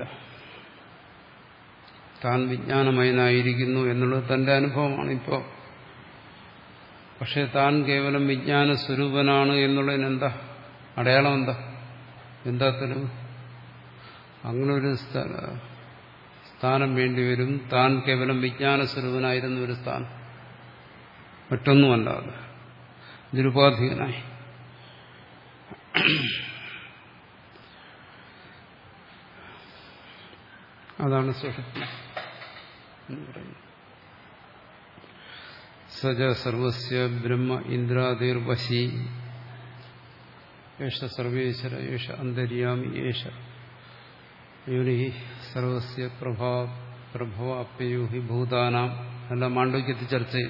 താൻ വിജ്ഞാനമയനായിരിക്കുന്നു എന്നുള്ളത് തന്റെ അനുഭവമാണ് ഇപ്പോൾ. പക്ഷെ താൻ കേവലം വിജ്ഞാന സ്വരൂപനാണ് എന്നുള്ളതിന് എന്താ അടയാളം? എന്താ എന്താ തെളിവ്? അങ്ങനൊരു സ്ഥാനം വേണ്ടിവരും. താൻ കേവലം വിജ്ഞാന സ്വരൂപനായിരുന്ന ഒരു സ്ഥാനം, മറ്റൊന്നുമല്ലാതെ നിരുപാധികനായി. അതാണ് സുഷുപ്തി എന്ന് പറയുന്നത്. സജ സർവസ്യ ബ്രഹ്മ ഇന്ദ്രാദിർവശി യേശ സർവേശ്വര യേശ അന്തര്യാമി യേശ യോനി സർവസ്യ പ്രഭാ പ്രഭവ അപ്യൂഹി ഭൂതാനാം എല്ലാം മാണ്ഡവ്യത്തിൽ ചർച്ച ചെയ്യും.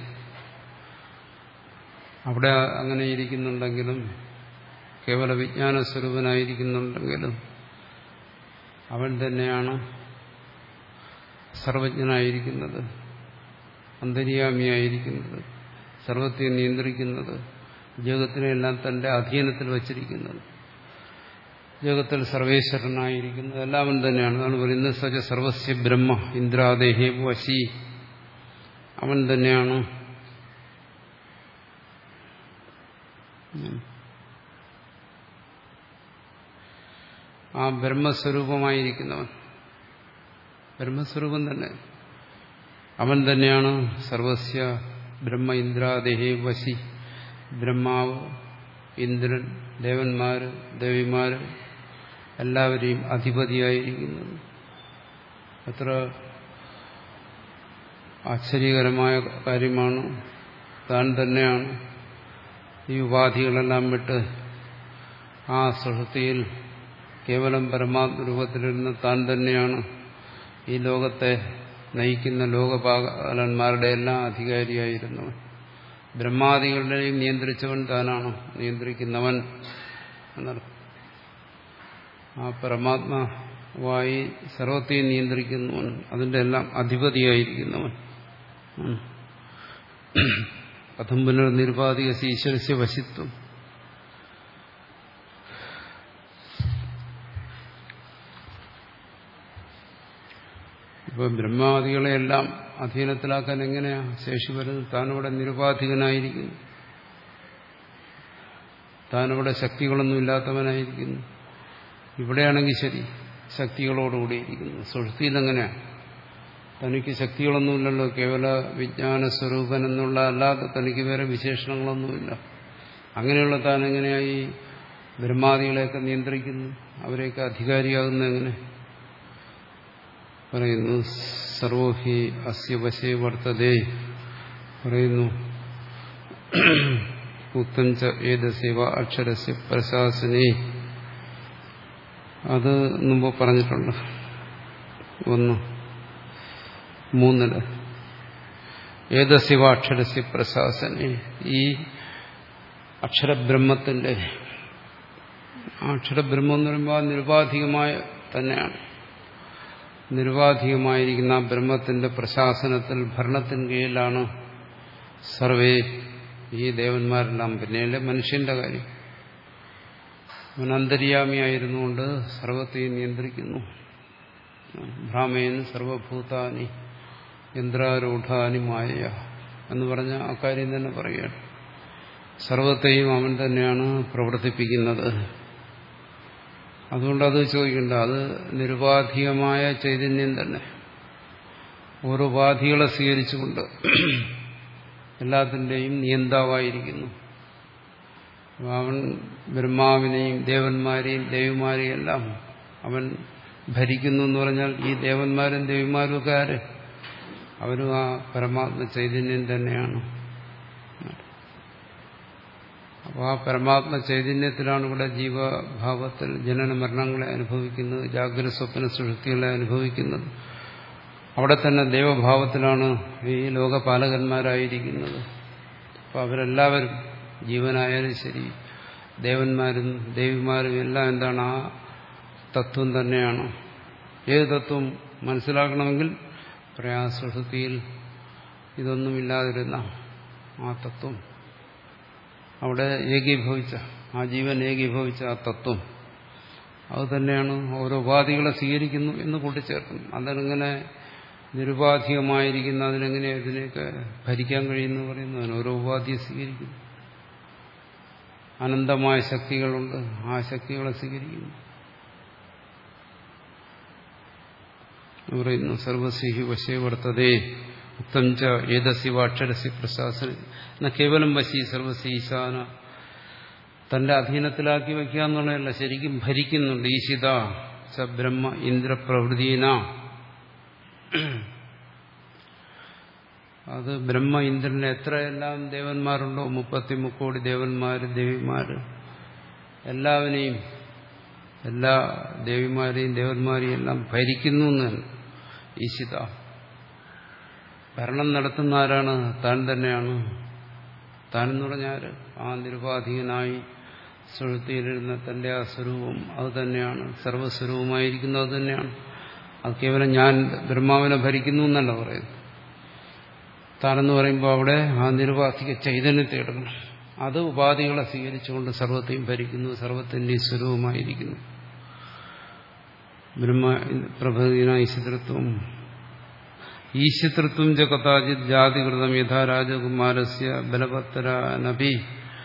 അവിടെ അങ്ങനെ ഇരിക്കുന്നുണ്ടെങ്കിലും, കേവല വിജ്ഞാന സ്വരൂപനായിരിക്കുന്നുണ്ടെങ്കിലും അവൻ തന്നെയാണ് സർവജ്ഞനായിരിക്കുന്നത്, അന്തര്യാമിയായിരിക്കുന്നത്, സർവത്തെ നിയന്ത്രിക്കുന്നത്, ജഗത്തിനെല്ലാം തന്റെ അധീനത്തിൽ വച്ചിരിക്കുന്നത്, ജഗത്തിൽ സർവേശ്വരനായിരിക്കുന്നത് എല്ലാം അവൻ തന്നെയാണ്. അതാണ് പറയുന്നത് സജ സർവസ്യ ബ്രഹ്മ ഇന്ദ്രാദേഹേ വശി. അവൻ തന്നെയാണ് ആ ബ്രഹ്മസ്വരൂപമായിരിക്കുന്നവൻ, ബ്രഹ്മസ്വരൂപം തന്നെ, അവൻ തന്നെയാണ് സർവസ്യ ബ്രഹ്മ ഇന്ദ്രാദേഹേ വശി. ബ്രഹ്മാവ്, ഇന്ദ്രൻ, ദേവന്മാര്, ദേവിമാര് എല്ലാവരെയും അധിപതിയായിരിക്കുന്നത്. എത്ര ആശ്ചര്യകരമായ കാര്യമാണ്. താൻ തന്നെയാണ് ഈ ഉപാധികളെല്ലാം വിട്ട് ആ സുഷുപ്തിയിൽ കേവലം പരമാത്മരൂപത്തിലിരുന്ന താൻ തന്നെയാണ് ഈ ലോകത്തെ നയിക്കുന്ന ലോകപാലന്മാരുടെ എല്ലാം അധികാരിയായിരുന്നവൻ. ബ്രഹ്മാദികളുടെയും നിയന്ത്രിച്ചവൻ താനാണ്, നിയന്ത്രിക്കുന്നവൻ എന്നർത്ഥം. ആ പരമാത്മാവായി സർവത്തെയും നിയന്ത്രിക്കുന്നവൻ, അതിന്റെ എല്ലാം അധിപതിയായിരിക്കുന്നവൻ. കഥം പുനർനിരുപാധിക ഈശ്വരസ്യ വശിത്വം. ഇപ്പൊ ബ്രഹ്മാദികളെയെല്ലാം അധീനത്തിലാക്കാൻ എങ്ങനെയാ ശേഷി വരുന്നത്? താനിവിടെ നിരുപാധികനായിരിക്കുന്നു, താനിവിടെ ശക്തികളൊന്നും ഇല്ലാത്തവനായിരിക്കുന്നു. ഇവിടെയാണെങ്കിൽ ശരി, ശക്തികളോടുകൂടിയിരിക്കുന്നു. സുഷുപ്തിയിലെങ്ങനെയാ? തനിക്ക് ശക്തികളൊന്നുമില്ലല്ലോ, കേവല വിജ്ഞാന സ്വരൂപൻ എന്നുള്ള അല്ലാതെ തനിക്ക് വേറെ വിശേഷണങ്ങളൊന്നുമില്ല. അങ്ങനെയുള്ള താൻ എങ്ങനെയായി ബ്രഹ്മാദികളെയൊക്കെ നിയന്ത്രിക്കുന്നു, അവരെയൊക്കെ അധികാരിയാകുന്ന എങ്ങനെ? പറയുന്നു സർവോഹി അസ്യ വശേ വർത്തതേ. പറയുന്നു ഉക്തം ച ഏതസ്യവ അക്ഷരസ്യ പ്രശാസനേ. അത് മുമ്പ് പറഞ്ഞിട്ടുണ്ട്. ഒന്ന് മൂന്നില് ഏതസ്യവ അക്ഷരസ്യ പ്രശാസനേ. ഈ അക്ഷരബ്രഹ്മത്തിന്റെ, അക്ഷരബ്രഹ്മം എന്ന് പറയുമ്പോൾ നിരുപാധികമായ തന്നെയാണ്. നിരുപാധികമായിരിക്കുന്ന ആ ബ്രഹ്മത്തിന്റെ പ്രശാസനത്തിൽ, ഭരണത്തിന് കീഴിലാണ് സർവേ ഈ ദേവന്മാരെല്ലാം. പിന്നെയല്ലേ മനുഷ്യന്റെ കാര്യം. അവൻ അന്തര്യാമിയായിരുന്നുകൊണ്ട് സർവത്തെയും നിയന്ത്രിക്കുന്നു. ഭ്രാമേൻ സർവഭൂതാനി യന്ത്രാരൂഢാനി മായ എന്ന് പറഞ്ഞ ആ കാര്യം തന്നെ പറയുകയാണ്. സർവത്തെയും അവൻ തന്നെയാണ് പ്രവർത്തിപ്പിക്കുന്നത്. അതുകൊണ്ട് അത് ചോദിക്കണ്ട, അത് നിരുപാധികമായ ചൈതന്യം തന്നെ. ഓരോ ഉപാധികളെ സ്വീകരിച്ചുകൊണ്ട് എല്ലാത്തിൻ്റെയും നിയന്താവായിരിക്കുന്നു. അവൻ ബ്രഹ്മാവിനെയും ദേവന്മാരെയും ദേവിമാരെയും എല്ലാം അവൻ ഭരിക്കുന്നു എന്ന് പറഞ്ഞാൽ ഈ ദേവന്മാരും ദേവിമാരും ഒക്കെ ആര്? അവരും ആ പരമാത്മ ചൈതന്യം തന്നെയാണ്. അപ്പോൾ ആ പരമാത്മ ചൈതന്യത്തിലാണ് ഇവിടെ ജീവഭാവത്തിൽ ജനന മരണങ്ങളെ അനുഭവിക്കുന്നത്, ജാഗ്രത സ്വപ്ന സുഷുപ്തികളെ അനുഭവിക്കുന്നത്. അവിടെ തന്നെ ദേവഭാവത്തിലാണ് ഈ ലോകപാലകന്മാരായിരിക്കുന്നത്. അപ്പോൾ അവരെല്ലാവരും, ജീവനായാലും ശരി ദേവന്മാരും ദേവിമാരും എല്ലാം എന്താണ്? ആ തത്വം തന്നെയാണ്. ഏത് തത്വം മനസ്സിലാക്കണമെങ്കിൽ പറയാ, സുഷുപ്തിയിൽ ഇതൊന്നുമില്ലാതിരുന്ന ആ തത്വം, അവിടെ ഏകീഭവിച്ച ആ ജീവൻ ഏകീഭവിച്ച ആ തത്വം, അത് തന്നെയാണ് ഓരോ ഉപാധികളെ സ്വീകരിക്കുന്നു എന്ന് കൂട്ടിച്ചേർക്കുന്നു. അതിനെങ്ങനെ നിരുപാധികമായിരിക്കുന്ന അതിനെങ്ങനെ ഇതിനെയൊക്കെ ഭരിക്കാൻ കഴിയുന്നു പറയുന്നു? അതിന് ഓരോ ഉപാധിയെ സ്വീകരിക്കുന്നു. അനന്തമായ ശക്തികളുണ്ട്, ആ ശക്തികളെ സ്വീകരിക്കുന്നു. പറയുന്നു സർവസ്യ വശേ വർത്തതേ ഉക്തം ച ഏതസ്യവ അക്ഷരസ്യ പ്രശാസന എന്ന കേവലം വശി സർവസ്യ ഈശാന. തന്റെ അധീനത്തിലാക്കി വയ്ക്കുക എന്നുള്ളതല്ല, ശരിക്കും ഭരിക്കുന്നുണ്ട്. ഈശിത ച ബ്രഹ്മ ഇന്ദ്രപ്രവൃത്തീന. അത് ബ്രഹ്മ ഇന്ദ്രന് എത്രയെല്ലാം ദേവന്മാരുണ്ടോ, മുപ്പത്തി മുക്കോടി ദേവന്മാര് ദേവിമാര് എല്ലാവരെയും, എല്ലാ ദേവിമാരെയും ദേവന്മാരെയും എല്ലാം ഭരിക്കുന്നു എന്നാണ് ഈശിത. ഭരണം നടത്തുന്ന ആരാണ്? താൻ തന്നെയാണ്. താൻ എന്ന് പറഞ്ഞാൽ ആ നിരുപാധികനായി സുഷുപ്തിയിലിരുന്ന തന്റെ ആ സ്വരൂപം അത് തന്നെയാണ്. സർവസ്വരൂപമായിരിക്കുന്നത് അത് തന്നെയാണ്. അത് കേവലം ഞാൻ ബ്രഹ്മാവിനെ ഭരിക്കുന്നു എന്നല്ല പറയുന്നത്. താനെന്ന് പറയുമ്പോൾ അവിടെ ആ നിരുപാധിക ചൈതന്യത്തെ എടുക്കണം. അത് ഉപാധികളെ സ്വീകരിച്ചുകൊണ്ട് സർവത്തെയും ഭരിക്കുന്നു, സർവത്തിൻ്റെയും സ്വരൂപമായിരിക്കുന്നു. ബ്രഹ്മ പ്രഭുദിന ഈശിതൃത്വം ഈശിതൃത്വം ച കഥാചിത് ജാതികൃതം യഥാ രാജകുമാരസ്യ ബലവത്തരനപി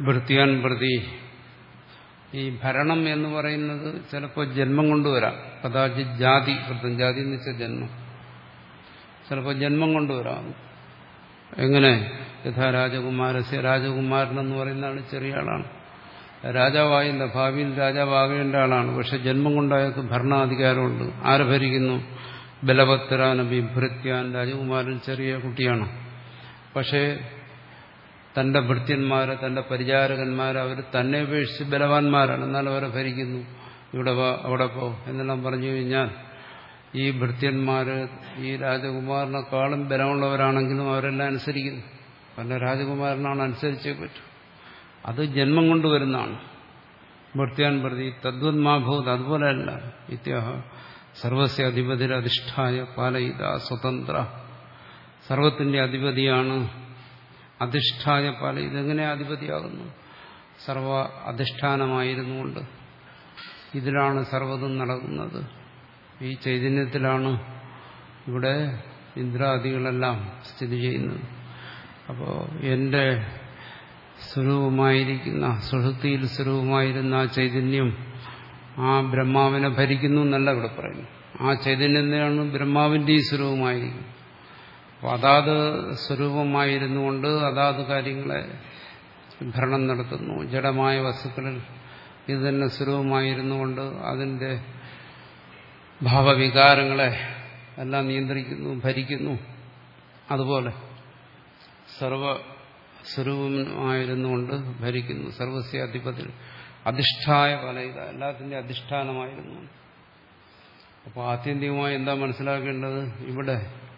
ഭൃത്യാൻ പ്രതി ഈ ഭരണം എന്ന് പറയുന്നത് ചിലപ്പോൾ ജന്മം കൊണ്ടുവരാം. കഥാചിത് ജാതി, വൃത്തം ജാതി എന്ന് വെച്ചാൽ ജന്മം, ചിലപ്പോൾ ജന്മം കൊണ്ടുവരാം. എങ്ങനെ? യഥാ രാജകുമാരസ്യ, രാജകുമാരൻ എന്ന് പറയുന്ന ആൾ ചെറിയ ആളാണ്, രാജാവായില്ല, ഭാവിയിൽ രാജാവാകേണ്ട ആളാണ്. പക്ഷെ ജന്മം കൊണ്ടയാൾക്ക് ഭരണാധികാരമുണ്ട്. ആരെ ഭരിക്കുന്നു? ബലവത്തരാനബി ഭൃത്യാൻ, രാജകുമാരൻ ചെറിയ കുട്ടിയാണ്. പക്ഷേ തന്റെ ഭൃത്യന്മാരെ, തന്റെ പരിചാരകന്മാരെ അവർ തന്നെ ഉപേക്ഷിച്ച് ബലവാന്മാരാണ്, എന്നാൽ അവരെ ഭരിക്കുന്നു. ഇവിടെ വാ, അവിടെ പോ എന്നെല്ലാം പറഞ്ഞു കഴിഞ്ഞാൽ ഈ ഭൃത്യന്മാര് ഈ രാജകുമാരനെക്കാളും ബലമുള്ളവരാണെങ്കിലും അവരെല്ലാം അനുസരിക്കുന്നു. കാരണം രാജകുമാരനാണ്, അനുസരിച്ചേ പറ്റൂ. അത് ജന്മം കൊണ്ടുവരുന്നതാണ്. ഭൃത്യാൻ പ്രതി തദ്വന്മാഭൂത്, അതുപോലെയല്ല. ഇത്യാഹ സർവസ്യ അധിപതിരധിഷ്ഠായ പാലയിത സ്വതന്ത്ര, സർവത്തിന്റെ അധിപതിയാണ്. അധിഷ്ഠായ പാല, ഇതെങ്ങനെ അധിപതിയാകുന്നു? സർവ അധിഷ്ഠാനമായിരുന്നുകൊണ്ട് ഇതിലാണ് സർവ്വതും നടക്കുന്നത്. ഈ ചൈതന്യത്തിലാണ് ഇവിടെ ഇന്ദ്രാദികളെല്ലാം സ്ഥിതി ചെയ്യുന്നത്. അപ്പോൾ എന്റെ സ്വരൂപമായിരിക്കുന്ന, സുഷുപ്തിയിൽ സ്വരൂപമായിരുന്ന ആ ചൈതന്യം ആ ബ്രഹ്മാവിനെ ഭരിക്കുന്നു എന്നല്ല ഇവിടെ പറയുന്നു. ആ ചൈതന്യത്തിനാണ് ബ്രഹ്മാവിന്റെ ഈ സ്വരൂപമായിരിക്കുന്നത്. അപ്പോൾ അതാത് സ്വരൂപമായിരുന്നുകൊണ്ട് അതാത് കാര്യങ്ങളെ ഭരണം നടത്തുന്നു. ജഡമായ വസ്തുക്കളിൽ ഇത് തന്നെ സ്വരൂപമായിരുന്നുകൊണ്ട് അതിന്റെ ഭാവവികാരങ്ങളെ എല്ലാം നിയന്ത്രിക്കുന്നു, ഭരിക്കുന്നു. അതുപോലെ സർവ സ്വരൂപമായിരുന്നുകൊണ്ട് ഭരിക്കുന്നു. സർവസ്യ അധിപതി അധിഷ്ഠായ പലയിത, എല്ലാത്തിന്റെ അധിഷ്ഠാനമായിരുന്നു. അപ്പോൾ ആത്യന്തികമായി എന്താ മനസ്സിലാക്കേണ്ടത്? ഇവിടെ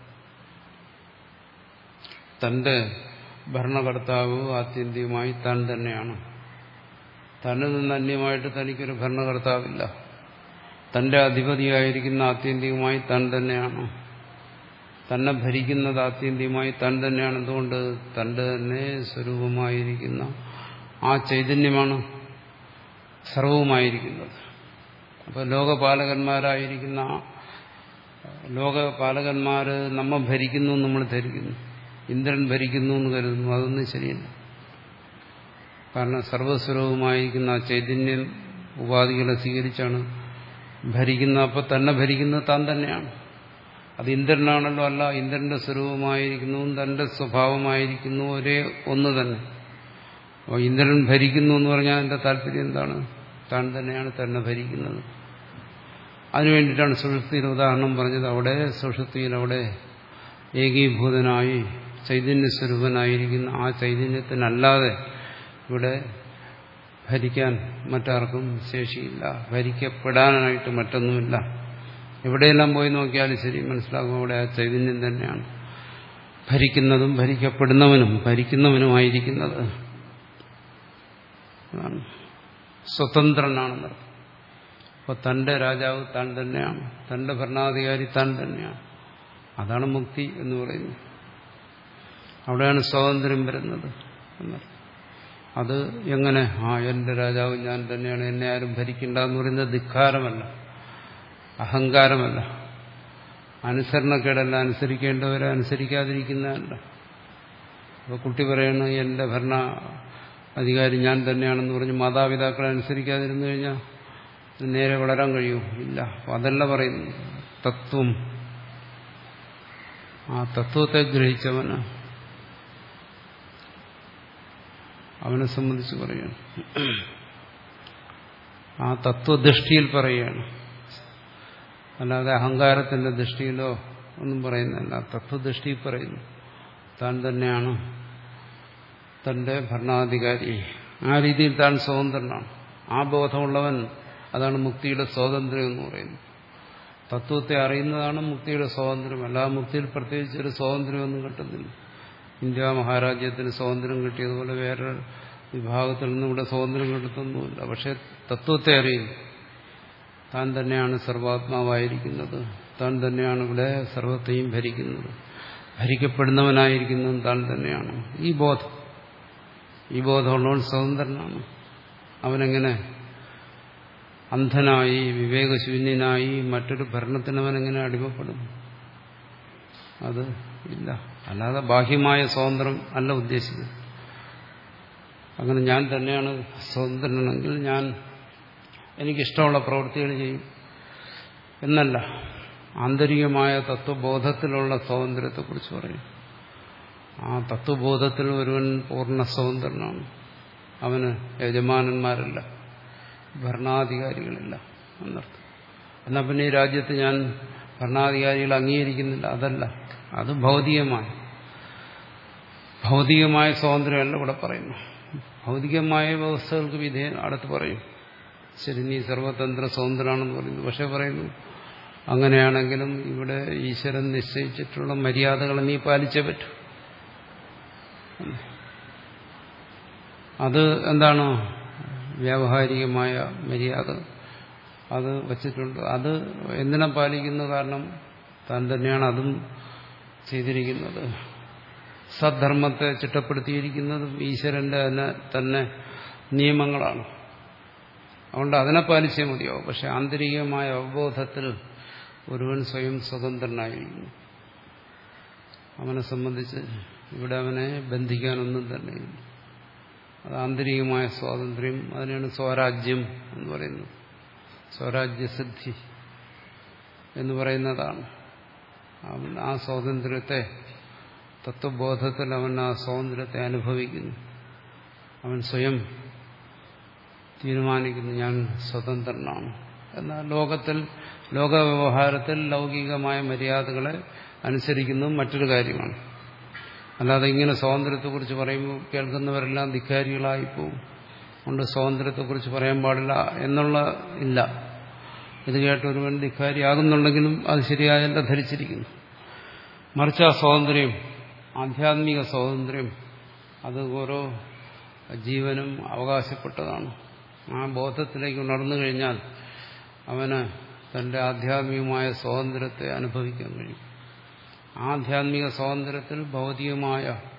തന്റെ ഭരണകർത്താവ് ആത്യന്തികമായി താൻ തന്നെയാണ്. തന്നിൽ നിന്ന് അന്യമായിട്ട് തനിക്കൊരു ഭരണകർത്താവില്ല. തന്റെ അധിപതിയായിരിക്കുന്ന ആത്യന്തികമായി താൻ തന്നെയാണ്. തന്നെ ഭരിക്കുന്നത് ആത്യന്തികമായി താൻ തന്നെയാണ്. എന്തുകൊണ്ട്? തന്റെ തന്നെ സ്വരൂപമായിരിക്കുന്ന ആ ചൈതന്യമാണ് സർവവുമായിരിക്കുന്നത്. അപ്പോൾ ലോകപാലകന്മാരായിരിക്കുന്ന ലോകപാലകന്മാര് നമ്മെ ഭരിക്കുന്നു നമ്മൾ ധരിക്കുന്നു, ഇന്ദ്രൻ ഭരിക്കുന്നു എന്ന് കരുതുന്നു. അതൊന്നും ശരിയല്ല. കാരണം സർവസ്വരൂപമായിരിക്കുന്ന ആ ചൈതന്യം ഉപാധികളെ സ്വീകരിച്ചാണ് ഭരിക്കുന്നത്. അപ്പോൾ തന്നെ ഭരിക്കുന്നത് താൻ തന്നെയാണ്. അത് ഇന്ദ്രനാണല്ലോ. അല്ല, ഇന്ദ്രന്റെ സ്വരൂപമായിരിക്കുന്നു, തന്റെ സ്വഭാവമായിരിക്കുന്നു, ഒരേ ഒന്ന് തന്നെ. അപ്പോൾ ഇന്ദ്രൻ ഭരിക്കുന്നു എന്ന് പറഞ്ഞാൽ എന്റെ താല്പര്യം എന്താണ്? താൻ തന്നെയാണ് തന്നെ ഭരിക്കുന്നത്. അതിനുവേണ്ടിയിട്ടാണ് സുഷുപ്തിയിൽ ഉദാഹരണം പറഞ്ഞത്. അവിടെ സുഷുപ്തിയിൽ അവിടെ ഏകീഭൂതനായി ചൈതന്യസ്വരൂപനായിരിക്കുന്ന ആ ചൈതന്യത്തിനല്ലാതെ ഇവിടെ ഭരിക്കാൻ മറ്റാർക്കും ശേഷിയില്ല. ഭരിക്കപ്പെടാനായിട്ട് മറ്റൊന്നുമില്ല. എവിടെയെല്ലാം പോയി നോക്കിയാലും ശരി മനസ്സിലാകും, അവിടെ ആ ചൈതന്യം തന്നെയാണ് ഭരിക്കുന്നതും ഭരിക്കപ്പെടുന്നവനും ഭരിക്കുന്നവനുമായിരിക്കുന്നത്. സ്വതന്ത്രനാണെന്നർത്ഥം. അപ്പോൾ തന്റെ രാജാവ് താൻ തന്നെയാണ്, തന്റെ ഭരണാധികാരി താൻ തന്നെയാണ്. അതാണ് മുക്തി എന്ന് പറയുന്നത്. അവിടെയാണ് സ്വാതന്ത്ര്യം വരുന്നത് എന്നർത്ഥം. അത് എങ്ങനെ? ആ എന്റെ രാജാവ് ഞാൻ തന്നെയാണ്, എന്നെ ആരും ഭരിക്കണ്ട എന്ന് പറയുന്നത് ധിക്കാരമല്ല, അഹങ്കാരമല്ല, അനുസരണക്കേടല്ല. അനുസരിക്കേണ്ടവരെ അനുസരിക്കാതിരിക്കുന്നതല്ല. അപ്പോൾ കുട്ടി പറയണ എന്റെ ഭരണ അധികാരി ഞാൻ തന്നെയാണെന്ന് പറഞ്ഞ് മാതാപിതാക്കളെ അനുസരിക്കാതിരുന്നു കഴിഞ്ഞാൽ നേരെ വളരാൻ കഴിയൂ? ഇല്ല. അതല്ല പറയുന്നു. തത്വം, ആ തത്വത്തെ ഗ്രഹിച്ചവന് അവനെ സംബന്ധിച്ച് പറയുകയാണ്. ആ തത്വദൃഷ്ടിയിൽ പറയുകയാണ്, അല്ലാതെ അഹങ്കാരത്തിന്റെ ദൃഷ്ടിയിലോ ഒന്നും പറയുന്നില്ല. തത്വദൃഷ്ടിയിൽ പറയുന്നു താൻ തന്നെയാണ് തന്റെ ഭരണാധികാരി. ആ രീതിയിൽ താൻ സ്വതന്ത്രനാണ്. ആ ബോധമുള്ളവൻ, അതാണ് മുക്തിയുടെ സ്വാതന്ത്ര്യം എന്ന് പറയുന്നത്. തത്വത്തെ അറിയുന്നതാണ് മുക്തിയുടെ സ്വാതന്ത്ര്യം. അല്ലാതെ മുക്തിയിൽ പ്രത്യേകിച്ച് ഒരു സ്വാതന്ത്ര്യമൊന്നും കിട്ടുന്നില്ല. ഇന്ത്യ മഹാരാജ്യത്തിന് സ്വാതന്ത്ര്യം കിട്ടിയതുപോലെ വേറെ വിഭാഗത്തിൽ നിന്നും ഇവിടെ സ്വാതന്ത്ര്യം കിട്ടുന്നൊന്നുമില്ല. പക്ഷെ തത്വത്തെ അറിയുന്നു. താൻ തന്നെയാണ് സർവാത്മാവായിരിക്കുന്നത്, താൻ തന്നെയാണ് ഇവിടെ സർവത്തെയും ഭരിക്കുന്നത്, ഭരിക്കപ്പെടുന്നവനായിരിക്കുന്നതും താൻ തന്നെയാണ്. ഈ ബോധം ഈ ബോധമുള്ളവൻ സ്വതന്ത്രനാണ്. അവനെങ്ങനെ അന്ധനായി വിവേകശൂന്യനായി മറ്റൊരു ഭരണത്തിനവനെങ്ങനെ അടിമപ്പെടും? അത് ഇല്ല. അല്ലാതെ ബാഹ്യമായ സ്വാതന്ത്ര്യം അല്ല ഉദ്ദേശിക്കുന്നത്. അങ്ങനെ ഞാൻ തന്നെയാണ് സ്വതന്ത്രനെങ്കിൽ ഞാൻ എനിക്കിഷ്ടമുള്ള പ്രവൃത്തികൾ ചെയ്യും എന്നല്ല, ആന്തരികമായ തത്വബോധത്തിലുള്ള സ്വാതന്ത്ര്യത്തെക്കുറിച്ച് പറയും. ആ തത്വബോധത്തിൽ ഒരുവൻ പൂർണ്ണ സ്വതന്ത്രനാണ്. അവന് യജമാനന്മാരില്ല, ഭരണാധികാരികളില്ല എന്നർത്ഥം. എന്നാൽ പിന്നെ ഈ രാജ്യത്ത് ഞാൻ ഭരണാധികാരികളെ അംഗീകരിക്കുന്നില്ല, അതല്ല, അത് ഭൗതികമായ ഭൗതികമായ സ്വാതന്ത്ര്യമല്ല ഇവിടെ പറയുന്നു. ഭൗതികമായ വ്യവസ്ഥകൾക്ക് വിധേയ അടുത്ത് പറയും ശരി നീ സർവതന്ത്ര സ്വതന്ത്രനാണെന്ന് പറയുന്നു. പക്ഷെ പറയുന്നു അങ്ങനെയാണെങ്കിലും ഇവിടെ ഈശ്വരൻ നിശ്ചയിച്ചിട്ടുള്ള മര്യാദകൾ നീ പാലിച്ചേ പറ്റൂ. അത് എന്താണ് വ്യാവഹാരികമായ മര്യാദ, അത് വച്ചിട്ടുണ്ട്. അത് എന്തിനാ പാലിക്കുന്നു? കാരണം താൻ തന്നെയാണ് അതും ചെയ്തിരിക്കുന്നത്. സദ്ധർമ്മത്തെ ചിട്ടപ്പെടുത്തിയിരിക്കുന്നതും ഈശ്വരന്റെ തന്നെ തന്നെ നിയമങ്ങളാണ്. അതുകൊണ്ട് അതിനെ പാലിച്ചേ മതിയാവും. പക്ഷെ ആന്തരികമായ അവബോധത്തിൽ ഒരുവൻ സ്വയം സ്വതന്ത്രനായിരിക്കുന്നു. അവനെ സംബന്ധിച്ച് ഇവിടെ അവനെ ബന്ധിക്കാനൊന്നും തന്നെയില്ല. അത് ആന്തരികമായ സ്വാതന്ത്ര്യം, അതിനാണ് സ്വരാജ്യം എന്ന് പറയുന്നത്. സ്വരാജ്യസിദ്ധി എന്ന് പറയുന്നതാണ്. അവൻ ആ സ്വാതന്ത്ര്യത്തെ, തത്വബോധത്തിൽ അവൻ ആ സ്വാതന്ത്ര്യത്തെ അനുഭവിക്കുന്നു. അവൻ സ്വയം തീരുമാനിക്കുന്നു ഞാൻ സ്വതന്ത്രനാണ്. എന്നാൽ ലോകത്തിൽ, ലോകവ്യവഹാരത്തിൽ ലൗകികമായ മര്യാദകളെ അനുസരിക്കുന്നതും മറ്റൊരു കാര്യമാണ്. അല്ലാതെ ഇങ്ങനെ സ്വാതന്ത്ര്യത്തെക്കുറിച്ച് പറയുമ്പോൾ കേൾക്കുന്നവരെല്ലാം ധിക്കാരികളായിപ്പോവും. അതുകൊണ്ട് സ്വാതന്ത്ര്യത്തെക്കുറിച്ച് പറയാൻ പാടില്ല എന്നുള്ള ഇല്ല. ഇത് കേട്ടൊരുവൻ ധിക്കാരിയാകുന്നുണ്ടെങ്കിലും അത് ശരിയായല്ല ധരിച്ചിരിക്കുന്നു. മറിച്ച് ആ സ്വാതന്ത്ര്യം, ആധ്യാത്മിക സ്വാതന്ത്ര്യം, അത് ഓരോ ജീവനും അവകാശപ്പെട്ടതാണ്. ആ ബോധത്തിലേക്ക് ഉണർന്നു കഴിഞ്ഞാൽ അവന് തന്റെ ആധ്യാത്മികമായ സ്വാതന്ത്ര്യത്തെ അനുഭവിക്കാൻ കഴിയും. ആധ്യാത്മിക സ്വാതന്ത്ര്യത്തിൽ ഭൗതികമായ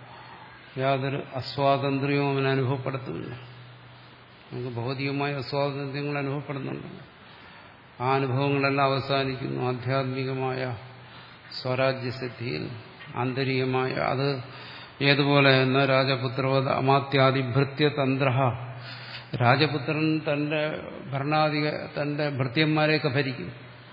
യാതൊരു അസ്വാതന്ത്ര്യവും അവന് അനുഭവപ്പെടുത്തുന്നില്ല. നമുക്ക് ഭൗതികമായ അസ്വാതന്ത്ര്യങ്ങൾ അനുഭവപ്പെടുന്നുണ്ട്. ആ അനുഭവങ്ങളെല്ലാം അവസാനിക്കുന്നു ആധ്യാത്മികമായ സ്വരാജ്യസിദ്ധിയിൽ. ആന്തരികമായ അത് ഏതുപോലെ എന്ന രാജപുത്രവത് അമാത്യാദിഭൃത്യ തന്ത്ര. രാജപുത്രൻ തന്റെ ഭരണാധിക തന്റെ ഭൃത്യന്മാരെയൊക്കെ ഭരിക്കും.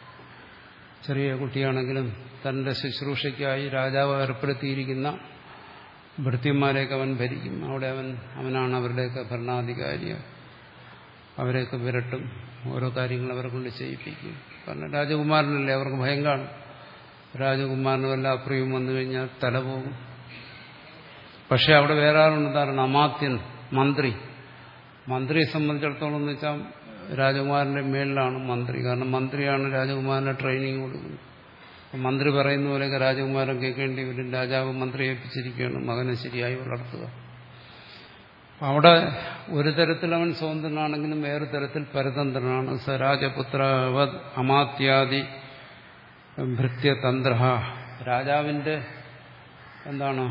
ചെറിയ കുട്ടിയാണെങ്കിലും തന്റെ ശുശ്രൂഷയ്ക്കായി രാജാവ് ഏർപ്പെടുത്തിയിരിക്കുന്ന ഭൃത്യന്മാരെയൊക്കെ അവൻ ഭരിക്കും. അവിടെ അവൻ അവനാണ് അവരുടെയൊക്കെ ഭരണാധികാരി. അവരെയൊക്കെ വിരട്ടും, ഓരോ കാര്യങ്ങൾ അവരെ കൊണ്ട് ചെയ്യിപ്പിക്കും. കാരണം രാജകുമാരനല്ലേ, അവർക്ക് ഭയം കാണും. രാജകുമാരന് വല്ല അപ്രിയം വന്നു കഴിഞ്ഞാൽ തല പോകും. പക്ഷെ അവിടെ വേറെ ആളുണ്ടാണ്, അമാത്യൻ, മന്ത്രി. മന്ത്രിയെ സംബന്ധിച്ചിടത്തോളം എന്ന് വെച്ചാൽ രാജകുമാരന്റെ മേളിലാണ് മന്ത്രി. കാരണം മന്ത്രിയാണ് രാജകുമാരനെ ട്രെയിനിങ് കൊടുക്കുന്നത്. മന്ത്രി പറയുന്ന പോലെയൊക്കെ രാജകുമാരൻ കേൾക്കേണ്ടി വരും. രാജാവ് മന്ത്രി ഏൽപ്പിച്ചിരിക്കുകയാണ് മകനെ ശരിയായി വളർത്തുക. അവിടെ ഒരു തരത്തിൽ അവൻ സ്വതന്ത്രനാണെങ്കിലും വേറെ തരത്തിൽ പരതന്ത്രനാണ്. സ രാജപുത്രവത് അമാത്യാദി ഭൃത്യതന്ത്ര. രാജാവിന്റെ എന്താണ്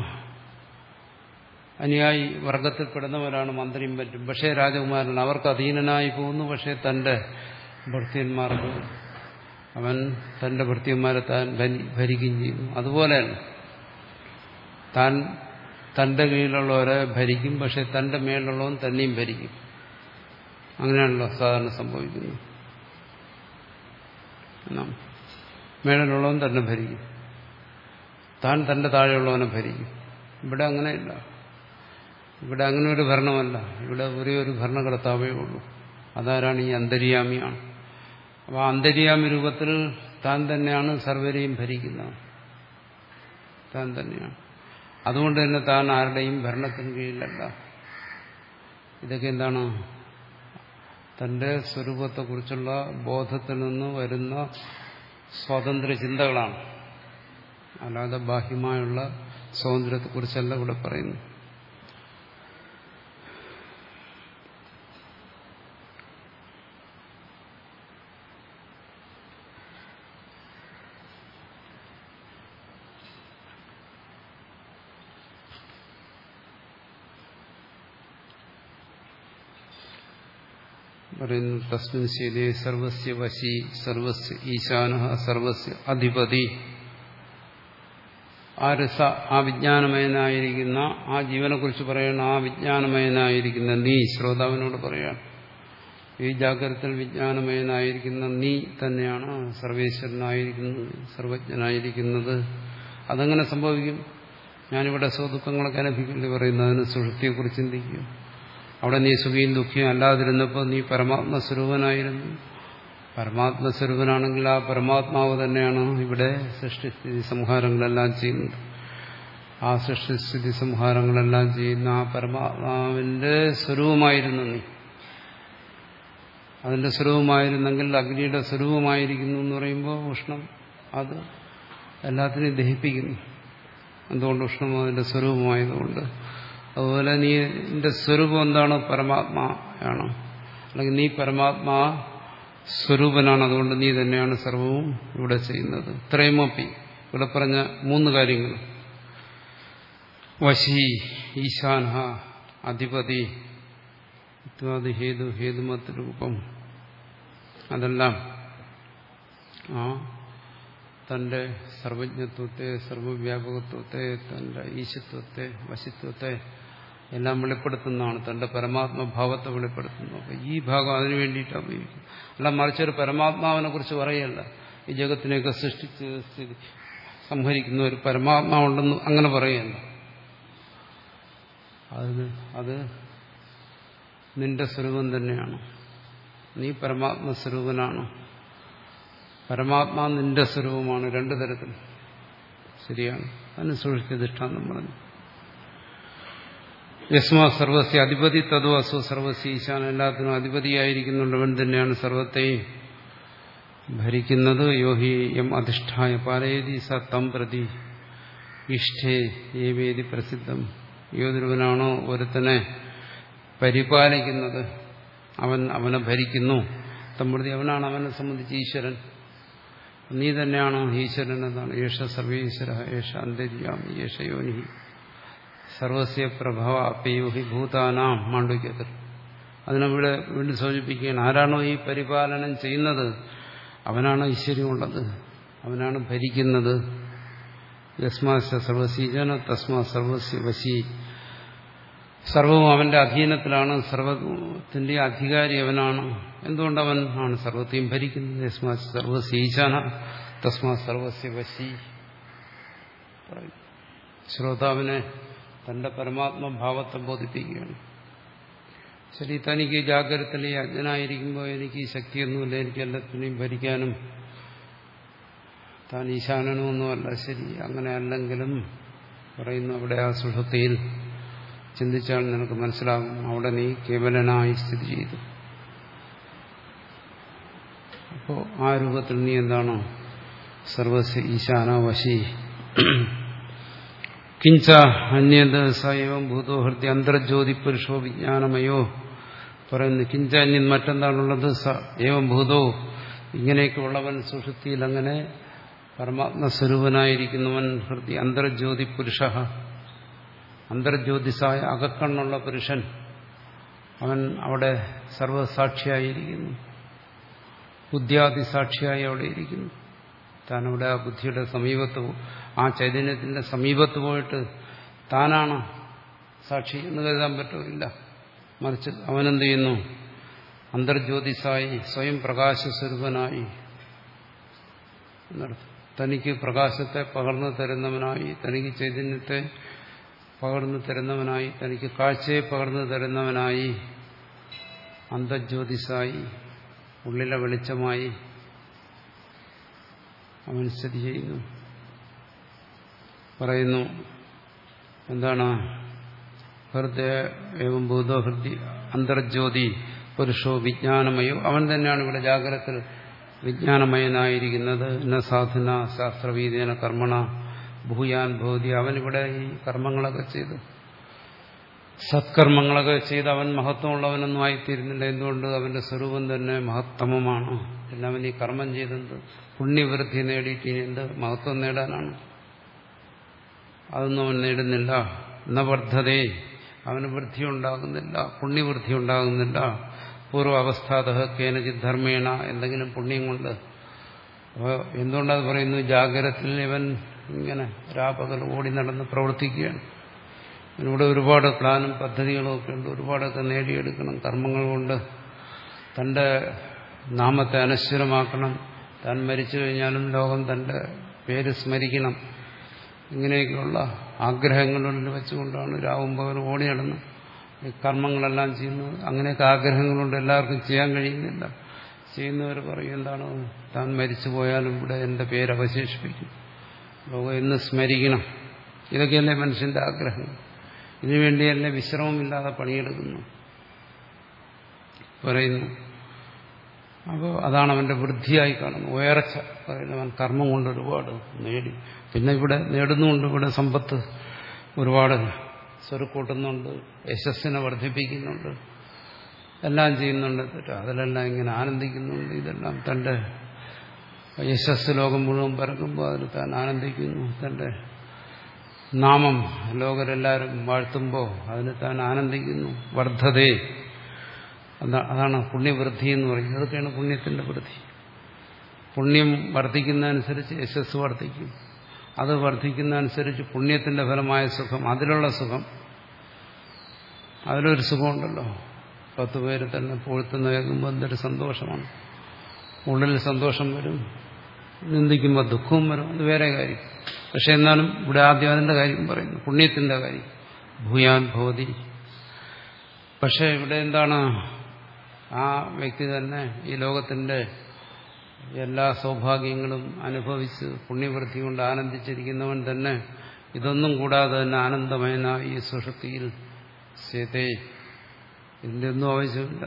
അനുയായി വർഗത്തിൽപ്പെടുന്നവരാണ് മന്ത്രിയും പറ്റും. പക്ഷേ രാജകുമാരൻ അവർക്ക് അധീനനായി പോകുന്നു. പക്ഷേ തന്റെ ഭൃത്യന്മാർക്ക് അവൻ തന്റെ ഭൃത്യന്മാരെ താൻ ഭരിക്കുകയും ചെയ്യുന്നു. അതുപോലെയാണ് താൻ തന്റെ കീഴിലുള്ളവരെ ഭരിക്കും, പക്ഷെ തന്റെ മേലുള്ളവൻ തന്നെയും ഭരിക്കും. അങ്ങനെയാണല്ലോ സാധാരണ സംഭവിക്കുന്നത്. മേളിലുള്ളവൻ തന്നെ ഭരിക്കും, താൻ തന്റെ താഴെയുള്ളവനെ ഭരിക്കും. ഇവിടെ അങ്ങനെയില്ല. ഇവിടെ അങ്ങനെ ഒരു ഭരണമല്ല. ഇവിടെ ഒരേ ഒരു ഭരണകർത്താവേ ഉള്ളൂ. അതാരാണ്? ഈ അന്തര്യാമിയാണ്. അപ്പോൾ ആ അന്തര്യാമി രൂപത്തിൽ താൻ തന്നെയാണ് സർവരെയും ഭരിക്കുന്നത്. താൻ തന്നെയാണ്. അതുകൊണ്ട് തന്നെ താൻ ആരുടെയും ഭരണത്തിന് കീഴിലല്ല. ഇതൊക്കെ എന്താണ്? തന്റെ സ്വരൂപത്തെക്കുറിച്ചുള്ള ബോധത്തിൽ നിന്ന് വരുന്ന സ്വതന്ത്ര ചിന്തകളാണ്. അല്ലാതെ ബാഹ്യമായുള്ള സ്വാതന്ത്ര്യത്തെക്കുറിച്ചല്ല ഇവിടെ പറയുന്നു. പറയുന്നു തസ്മിൻ ശീലേ സർവസ്യ വശി സർവസ്യ ഈശാനഃ സർവസ്യ അധിപതി. ആ രസ ആ വിജ്ഞാനമയനായിരിക്കുന്ന ആ ജീവനെക്കുറിച്ച് പറയണ ആ വിജ്ഞാനമയനായിരിക്കുന്ന നീ ശ്രോതാവിനോട് പറയാണ്. ഈ ജാഗ്രതത്തിൽ വിജ്ഞാനമയനായിരിക്കുന്ന നീ തന്നെയാണ് സർവേശ്വരനായിരിക്കുന്നത്, സർവജ്ഞനായിരിക്കുന്നത്. അതെങ്ങനെ സംഭവിക്കും? ഞാനിവിടെ സുഖദുഃഖങ്ങളൊക്കെ അനുഭവിക്കില്ലേ പറയുന്നത്, അതിന് സുഷുപ്തിയെക്കുറിച്ച് ചിന്തിക്കുക. അവിടെ നീ സുഖിയും ദുഃഖിയും അല്ലാതിരുന്നപ്പോൾ നീ പരമാത്മസ്വരൂപനായിരുന്നു. പരമാത്മസ്വരൂപനാണെങ്കിൽ ആ പരമാത്മാവ് തന്നെയാണ് ഇവിടെ സൃഷ്ടിസ്ഥിതി സംഹാരങ്ങളെല്ലാം ചെയ്യുന്നത്. ആ സൃഷ്ടിസ്ഥിതി സംഹാരങ്ങളെല്ലാം ചെയ്യുന്ന ആ പരമാത്മാവിന്റെ സ്വരൂപമായിരുന്നു നീ. അതിന്റെ സ്വരൂപമായിരുന്നെങ്കിൽ അഗ്നിയുടെ സ്വരൂപമായിരിക്കുന്നു എന്ന് പറയുമ്പോൾ ഉഷ്ണം അത് എല്ലാത്തിനെയും ദഹിപ്പിക്കുന്നു. എന്തുകൊണ്ട്? ഉഷ്ണം അതിന്റെ സ്വരൂപമായതുകൊണ്ട്. അതുപോലെ നീ നിന്റെ സ്വരൂപം എന്താണ്? പരമാത്മാവാണ്. അല്ലെങ്കിൽ നീ പരമാത്മാ സ്വരൂപനാണ്. അതുകൊണ്ട് നീ തന്നെയാണ് സർവവും ഇവിടെ ചെയ്യുന്നത്. ത്രയമപ്പി ഇവിടെ പറഞ്ഞ മൂന്ന് കാര്യങ്ങൾ, വശി, ഈശാന, അധിപതി, ഇത്യാദി ഹേതു, ഹേതുമത് രൂപം, അതെല്ലാം ആ തന്റെ സർവജ്ഞത്വത്തെ, സർവവ്യാപകത്വത്തെ, തന്റെ ഈശത്വത്തെ, വശിത്വത്തെ എല്ലാം വെളിപ്പെടുത്തുന്നതാണ്. തന്റെ പരമാത്മഭാവത്തെ വെളിപ്പെടുത്തുന്നു. അപ്പൊ ഈ ഭാഗം അതിനു വേണ്ടിയിട്ടാണ് ഉപയോഗിക്കുന്നത്. അല്ല മറിച്ചൊരു പരമാത്മാവിനെ കുറിച്ച് പറയല്ല. ഈ ജഗത്തിനെയൊക്കെ സൃഷ്ടിച്ച് സ്ഥിതി സംഹരിക്കുന്ന ഒരു പരമാത്മാവുണ്ടെന്ന് അങ്ങനെ പറയല്ല. അത് അത് നിന്റെ സ്വരൂപം തന്നെയാണ്. നീ പരമാത്മസ്വരൂപനാണ്. പരമാത്മാ നിന്റെ സ്വരൂപമാണ്. രണ്ടു തരത്തിൽ ശരിയാണ്. അതിന് സുഷുപ്തി ദൃഷ്ടാന്തം പറഞ്ഞു. യസ്മാ സർവസ്യ അധിപതി തതോ അസോ സർവസ്യ ഈശാന, എല്ലാത്തിനും അധിപതിയായിരിക്കുന്നുള്ളവൻ തന്നെയാണ് സർവത്തെയും ഭരിക്കുന്നത്. യോഹി യം അധിഷ്ഠായ പാലയതി സ തം പ്രതി ഇഷ്ടേ ഏവേദി പ്രസിദ്ധം. ഏതൊരുവനാണോ ഒരുത്തനെ പരിപാലിക്കുന്നത്, അവൻ അവനെ ഭരിക്കുന്നു. തമ്പ്രതി അവനാണ് അവനെ സംബന്ധിച്ച് ഈശ്വരൻ. നീ തന്നെയാണ് ഈശ്വരൻ എന്നാണ്. യേശ സർവേശ്വര, യേശ അന്തര്യാമി, യേശ യോനി, സർവസ്യ പ്രഭവ അപ്പയോഹി ഭൂതാനാം മാണ്ഡുക്യത്തിൽ. അതിനവിടെ വീണ്ടും സൂചിപ്പിക്കുകയാണ്. ആരാണോ ഈ പരിപാലനം ചെയ്യുന്നത് അവനാണ് ഐശ്വര്യമുള്ളത്, അവനാണ് ഭരിക്കുന്നത്. യസ്മാസ്യ സർവസീജന തസ്മാ സർവസ്യ വശി, സർവവും അവന്റെ അധീനത്തിലാണ്, സർവത്തിന്റെ അധികാരി അവനാണ്. എന്തുകൊണ്ടവൻ ആണ് സർവത്തെയും ഭരിക്കുന്നത്? യസ്മാ സർവസീജന തസ്മാ സർവസ്യ വശി. ശ്രോതാവിനെ തന്റെ പരമാത്മഭാവത്തെ ബോധിപ്പിക്കുകയാണ്. ശരി, തനിക്ക് ജാഗ്രതത്തിൽ ഈ അജ്ഞനായിരിക്കുമ്പോൾ എനിക്ക് ഈ ശക്തിയൊന്നുമില്ല, എനിക്ക് എല്ലാത്തിനെയും ഭരിക്കാനും താൻ ഈശാനനൊന്നുമല്ല. ശരി, അങ്ങനെ അല്ലെങ്കിലും പറയുന്നു അവിടെ ആ സുഷുപ്തിയിൽ ചിന്തിച്ചാൽ നിനക്ക് മനസ്സിലാകും അവിടെ നീ കേവലനായി സ്ഥിതി ചെയ്തു. അപ്പോൾ ആ രൂപത്തിൽ നീ എന്താണ്? സർവസ്യ ഈശാന വശി. കിഞ്ച അന്യത് സൈവം ഭൂതോ ഹൃദയ അന്തർജ്യോതി പുരുഷോ വിജ്ഞാനമയോ പറയുന്നു. കിഞ്ച അന്യൻ മറ്റെന്താണുള്ളത്? സ ഏവം ഭൂതോ, ഇങ്ങനെയൊക്കെ ഉള്ളവൻ സുഷുപ്തിയിൽ അങ്ങനെ പരമാത്മസ്വരൂപനായിരിക്കുന്നവൻ ഹൃദയ അന്തർജ്യോതി പുരുഷ, അന്തർജ്യോതിസായ അകക്കണ്ണുള്ള പുരുഷൻ, അവൻ അവിടെ സർവസാക്ഷിയായിരിക്കുന്നു. ബുദ്ധ്യാദിസാക്ഷിയായി അവിടെ ഇരിക്കുന്നു. താൻ അവിടെ ആ ബുദ്ധിയുടെ സമീപത്ത്, ആ ചൈതന്യത്തിന്റെ സമീപത്ത് പോയിട്ട് താനാണ് സാക്ഷി എന്ന് കരുതാൻ പറ്റില്ല. മറിച്ച് അവനെന്ത് ചെയ്യുന്നു? അന്തർജ്യോതിസായി സ്വയം പ്രകാശസ്വരൂപനായി എന്നർത്ഥം. തനിക്ക് പ്രകാശത്തെ പകർന്നു തരുന്നവനായി, തനിക്ക് ചൈതന്യത്തെ പകർന്നു തരുന്നവനായി, തനിക്ക് കാഴ്ചയെ പകർന്നു തരുന്നവനായി, അന്തർജ്യോതിസായി ഉള്ളിലെ വെളിച്ചമായി അവൻ സ്ഥിതി ചെയ്യുന്നു. പറയുന്നു എന്താണ്? ഹൃദയ ഏവം ഭൂതോ ഹൃദയ അന്തർജ്യോതി പുരുഷോ വിജ്ഞാനമയോ, അവൻ തന്നെയാണ് ഇവിടെ ജാഗ്രതത്തിൽ വിജ്ഞാനമയനായിരിക്കുന്നത്. ന സാധന ശാസ്ത്രവീതേന കർമ്മണ ഭൂയാൻ ഭൂതി, അവനിവിടെ ഈ കർമ്മങ്ങളൊക്കെ ചെയ്ത് സത്കർമ്മങ്ങളൊക്കെ ചെയ്ത് അവൻ മഹത്വമുള്ളവനൊന്നും ആയിത്തീരുന്നില്ല. എന്തുകൊണ്ട്? അവന്റെ സ്വരൂപം തന്നെ മഹത്തമമാണ്. എല്ലാവൻ ഈ കർമ്മം ചെയ്തെന്ത് പുണ്യവൃദ്ധി നേടിയിട്ട് ഇനി എന്ത് മഹത്വം നേടാനാണ്? അതൊന്നും അവൻ നേടുന്നില്ല. ന വർദ്ധതേ, അവന് വൃദ്ധി ഉണ്ടാകുന്നില്ല, പുണ്യവൃദ്ധി ഉണ്ടാകുന്നില്ല. പൂർവ്വ അവസ്ഥാത കേനചിത് ധർമ്മേണ, എന്തെങ്കിലും പുണ്യം കൊണ്ട്. അപ്പോൾ എന്തുകൊണ്ടത് പറയുന്നു? ജാഗ്രതത്തിൽ ഇവൻ ഇങ്ങനെ രാപകൽ ഓടി നടന്ന് പ്രവർത്തിക്കുകയാണ്. ഇവിടെ ഒരുപാട് പ്ലാനും പദ്ധതികളും ഒക്കെ ഉണ്ട്. ഒരുപാടൊക്കെ നേടിയെടുക്കണം. കർമ്മങ്ങൾ കൊണ്ട് തന്റെ നാമത്തെ അനശ്വരമാക്കണം. താൻ മരിച്ചു കഴിഞ്ഞാലും ലോകം തന്റെ പേര് സ്മരിക്കണം. ഇങ്ങനെയൊക്കെയുള്ള ആഗ്രഹങ്ങളിൽ വെച്ചുകൊണ്ടാണ് രാവും പകലും ഓടി നടന്ന് ഈ കർമ്മങ്ങളെല്ലാം ചെയ്യുന്നത്. അങ്ങനെയൊക്കെ ആഗ്രഹങ്ങളുണ്ട്. എല്ലാവർക്കും ചെയ്യാൻ കഴിയുന്നില്ല. ചെയ്യുന്നവർ പറയും എന്താണ്, താൻ മരിച്ചു പോയാലും ഇവിടെ എന്റെ പേര് അവശേഷിപ്പിക്കും, ലോകം എന്ന് സ്മരിക്കണം. ഇതൊക്കെയല്ലേ മനുഷ്യന്റെ ആഗ്രഹം. ഇതിനുവേണ്ടിയല്ലേ വിശ്രമമില്ലാതെ പണിയെടുക്കുന്നു പറയുന്നു. അപ്പോൾ അതാണ് അവന്റെ വൃദ്ധിയായി കാണുന്നത്, ഉയർച്ച പറയുന്നത്. അവൻ കർമ്മം കൊണ്ട് ഒരുപാട് നേടി. പിന്നെ ഇവിടെ നേടുന്നുണ്ട്, ഇവിടെ സമ്പത്ത് ഒരുപാട് സ്വരുക്കൂട്ടുന്നുണ്ട്, യശസ്സിനെ വർദ്ധിപ്പിക്കുന്നുണ്ട്, എല്ലാം ചെയ്യുന്നുണ്ട്. അതിലെല്ലാം ഇങ്ങനെ ആനന്ദിക്കുന്നുണ്ട്. ഇതെല്ലാം തന്റെ യശസ് ലോകം മുഴുവൻ പരക്കുമ്പോൾ അതിൽ താൻ ആനന്ദിക്കുന്നു. തന്റെ നാമം ലോകരെല്ലാവരും വാഴ്ത്തുമ്പോൾ അതിന് താൻ ആനന്ദിക്കുന്നു. വർദ്ധതേ, അതാണ് പുണ്യവൃദ്ധി എന്ന് പറയുന്നത്. അതൊക്കെയാണ് പുണ്യത്തിന്റെ വൃദ്ധി. പുണ്യം വർദ്ധിക്കുന്നതനുസരിച്ച് യശസ് വർദ്ധിക്കും. അത് വർദ്ധിക്കുന്നതനുസരിച്ച് പുണ്യത്തിന്റെ ഫലമായ സുഖം, അതിലുള്ള സുഖം, അതിലൊരു സുഖമുണ്ടല്ലോ. പത്ത് പേര് തന്നെ പുഴുത്തുന്ന കേൾക്കുമ്പോൾ എന്തൊരു സന്തോഷമാണ്. ഉള്ളിൽ സന്തോഷം വരും, നിന്ദിക്കുമ്പോൾ ദുഃഖവും വരും, അത് വേറെ കാര്യം. പക്ഷെ എന്നാലും ഇവിടെ ആദ്യം അതിന്റെ കാര്യം പറയുന്നു, പുണ്യത്തിന്റെ കാര്യം. ഭൂയാൻ ഭവതി. പക്ഷെ ഇവിടെ എന്താണ്, ആ വ്യക്തി തന്നെ ഈ ലോകത്തിന്റെ എല്ലാ സൗഭാഗ്യങ്ങളും അനുഭവിച്ച് പുണ്യവൃത്തി കൊണ്ട് ആനന്ദിച്ചിരിക്കുന്നവൻ തന്നെ ഇതൊന്നും കൂടാതെ തന്നെ ആനന്ദമയന ഈ സുഷുപ്തിയിൽ സ്ഥിതേ, ഇതിന്റെ ഒന്നും ആവശ്യമില്ല.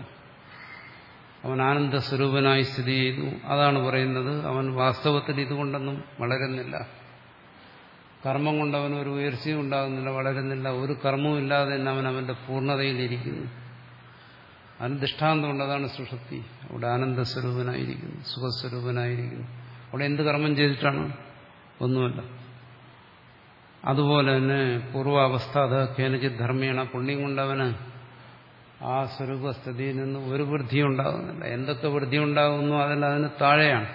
അവൻ ആനന്ദസ്വരൂപനായി സ്ഥിതി ചെയ്യുന്നു. അതാണ് പറയുന്നത്. അവൻ വാസ്തവത്തിൽ ഇതുകൊണ്ടൊന്നും വളരുന്നില്ല. കർമ്മം കൊണ്ട് അവനൊരു ഉയർച്ചയും ഉണ്ടാകുന്നില്ല, വളരുന്നില്ല. ഒരു കർമ്മവും ഇല്ലാതെ തന്നെ അവൻ അവന്റെ പൂർണ്ണതയിലിരിക്കുന്നു. അതിന് ദൃഷ്ടാന്തമുണ്ട്. അതാണ് സുഷുപ്തി. അവിടെ ആനന്ദസ്വരൂപനായിരിക്കുന്നു, സുഖസ്വരൂപനായിരിക്കുന്നു. അവിടെ എന്ത് കർമ്മം ചെയ്തിട്ടാണ്? ഒന്നുമല്ല. അതുപോലെ തന്നെ പൂർവാവസ്ഥ അത് കേനചിത് ധർമ്മേണ, പുണ്യം കൊണ്ടവന് ആ സ്വരൂപസ്ഥിതിയിൽ നിന്ന് ഒരു വൃദ്ധി ഉണ്ടാകുന്നില്ല. എന്തൊക്കെ വൃദ്ധി ഉണ്ടാകുന്നു അതെല്ലാം അതിന് താഴെയാണ്.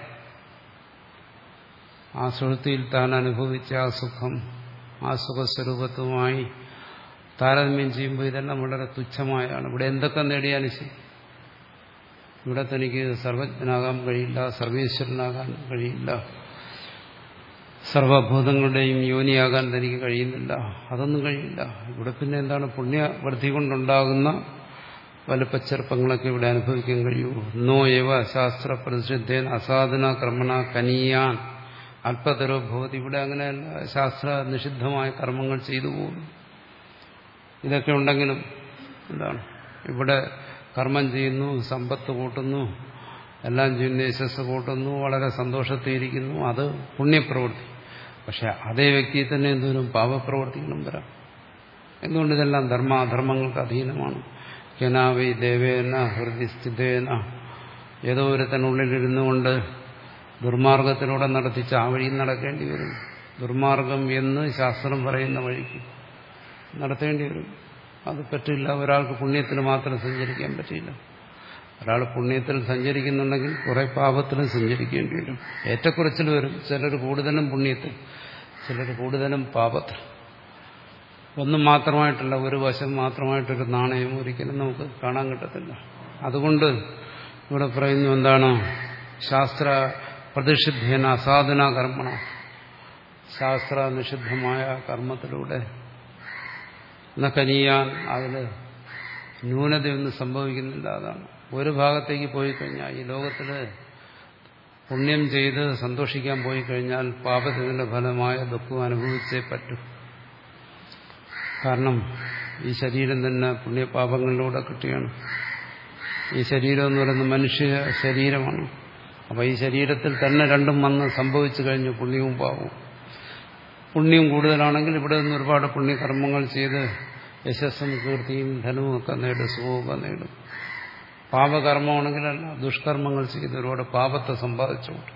ആ സുഷുപ്തിയിൽ താൻ അനുഭവിച്ച ആ സുഖം, ആ സുഖസ്വരൂപത്വമായി താരതമ്യം ചെയ്യുമ്പോൾ ഇതെല്ലാം വളരെ തുച്ഛമായാണ്. ഇവിടെ എന്തൊക്കെ നേടിയാലും ശരി, ഇവിടെ തനിക്ക് സർവജ്ഞനാകാൻ കഴിയില്ല, സർവേശ്വരനാകാൻ കഴിയില്ല, സർവഭൂതങ്ങളുടെയും യോനിയാകാൻ തനിക്ക് കഴിയുന്നില്ല. അതൊന്നും കഴിയില്ല. ഇവിടെ പിന്നെ എന്താണ്, പുണ്യവൃദ്ധി കൊണ്ടുണ്ടാകുന്ന വലുപ്പച്ചെറുപ്പങ്ങളൊക്കെ ഇവിടെ അനുഭവിക്കാൻ കഴിയൂ. നോ ഏവ ശാസ്ത്ര പ്രതിഷിദ്ധേന അസാധന കർമ്മണ കനീയാൻ അല്പതരോ ഭവതി. ഇവിടെ അങ്ങനെയല്ല, ശാസ്ത്ര നിഷിദ്ധമായ കർമ്മങ്ങൾ ചെയ്തു പോകുന്നു. ഇതൊക്കെ ഉണ്ടെങ്കിലും എന്താണ്, ഇവിടെ കർമ്മം ചെയ്യുന്നു, സമ്പത്ത് കൂട്ടുന്നു, എല്ലാം ചെയ്യുന്ന യശസ് കൂട്ടുന്നു, വളരെ സന്തോഷത്തിയിരിക്കുന്നു. അത് പുണ്യപ്രവൃത്തി. പക്ഷെ അതേ വ്യക്തിയിൽ തന്നെ എന്തോരും പാപപ്രവൃത്തികളും വരാം. എന്തുകൊണ്ട് ഇതെല്ലാം ധർമാധർമ്മങ്ങൾക്ക് അധീനമാണ്. കെനാവി ദേവേന ഹൃദിസ്ഥിതേന, ഏതോ ഒരുത്തനുള്ളിലിരുന്നു കൊണ്ട് ദുർമാർഗത്തിലൂടെ നടത്തിച്ച് ആ വഴിയിൽ നടക്കേണ്ടി വരും. ദുർമാർഗം എന്ന് ശാസ്ത്രം പറയുന്ന വഴിക്ക് നടത്തേണ്ടി വരും. അത് പറ്റില്ല. ഒരാൾക്ക് പുണ്യത്തിൽ മാത്രം സഞ്ചരിക്കാൻ പറ്റില്ല. ഒരാൾ പുണ്യത്തിൽ സഞ്ചരിക്കുന്നുണ്ടെങ്കിൽ കുറെ പാപത്തിലും സഞ്ചരിക്കേണ്ടി വരും. ഏറ്റക്കുറച്ചിൽ വരും. ചിലർ കൂടുതലും പുണ്യത്തിൽ, ചിലർ കൂടുതലും പാപത്തിൽ. ഒന്നും മാത്രമായിട്ടല്ല, ഒരു വശം മാത്രമായിട്ടൊരു നാണയം ഒരിക്കലും നമുക്ക് കാണാൻ കിട്ടത്തില്ല. അതുകൊണ്ട് ഇവിടെ പറയുന്നു എന്താണ്, ശാസ്ത്ര പ്രതിഷിദ്ധേന അസാധന കർമ്മണ, ശാസ്ത്ര നിഷിദ്ധമായ കർമ്മത്തിലൂടെ കനിയാൻ അതില് ന്യൂനതയൊന്നും സംഭവിക്കുന്നില്ല. അതാണ് ഒരു ഭാഗത്തേക്ക് പോയി കഴിഞ്ഞാൽ, ഈ ലോകത്തില് പുണ്യം ചെയ്ത് സന്തോഷിക്കാൻ പോയി കഴിഞ്ഞാൽ പാപത്തിന്റെ ഫലമായ ദുഃഖം അനുഭവിച്ചേ പറ്റൂ. കാരണം ഈ ശരീരം തന്നെ പുണ്യപാപങ്ങളിലൂടെ കിട്ടുകയാണ്. ഈ ശരീരം എന്ന് പറയുന്നത് മനുഷ്യ ശരീരമാണ്. അപ്പൊ ഈ ശരീരത്തിൽ തന്നെ രണ്ടും വന്ന് സംഭവിച്ചു കഴിഞ്ഞു, പുണ്യവും പാപവും. പുണ്യം കൂടുതലാണെങ്കിൽ ഇവിടെ നിന്ന് ഒരുപാട് പുണ്യകർമ്മങ്ങൾ ചെയ്ത് യശസ്സും കീർത്തിയും ധനവും ഒക്കെ നേടും, സുഖമൊക്കെ നേടും. പാപകർമ്മമാണെങ്കിലല്ല, ദുഷ്കർമ്മങ്ങൾ ചെയ്ത് ഒരുപാട് പാപത്തെ സമ്പാദിച്ചുകൊണ്ട്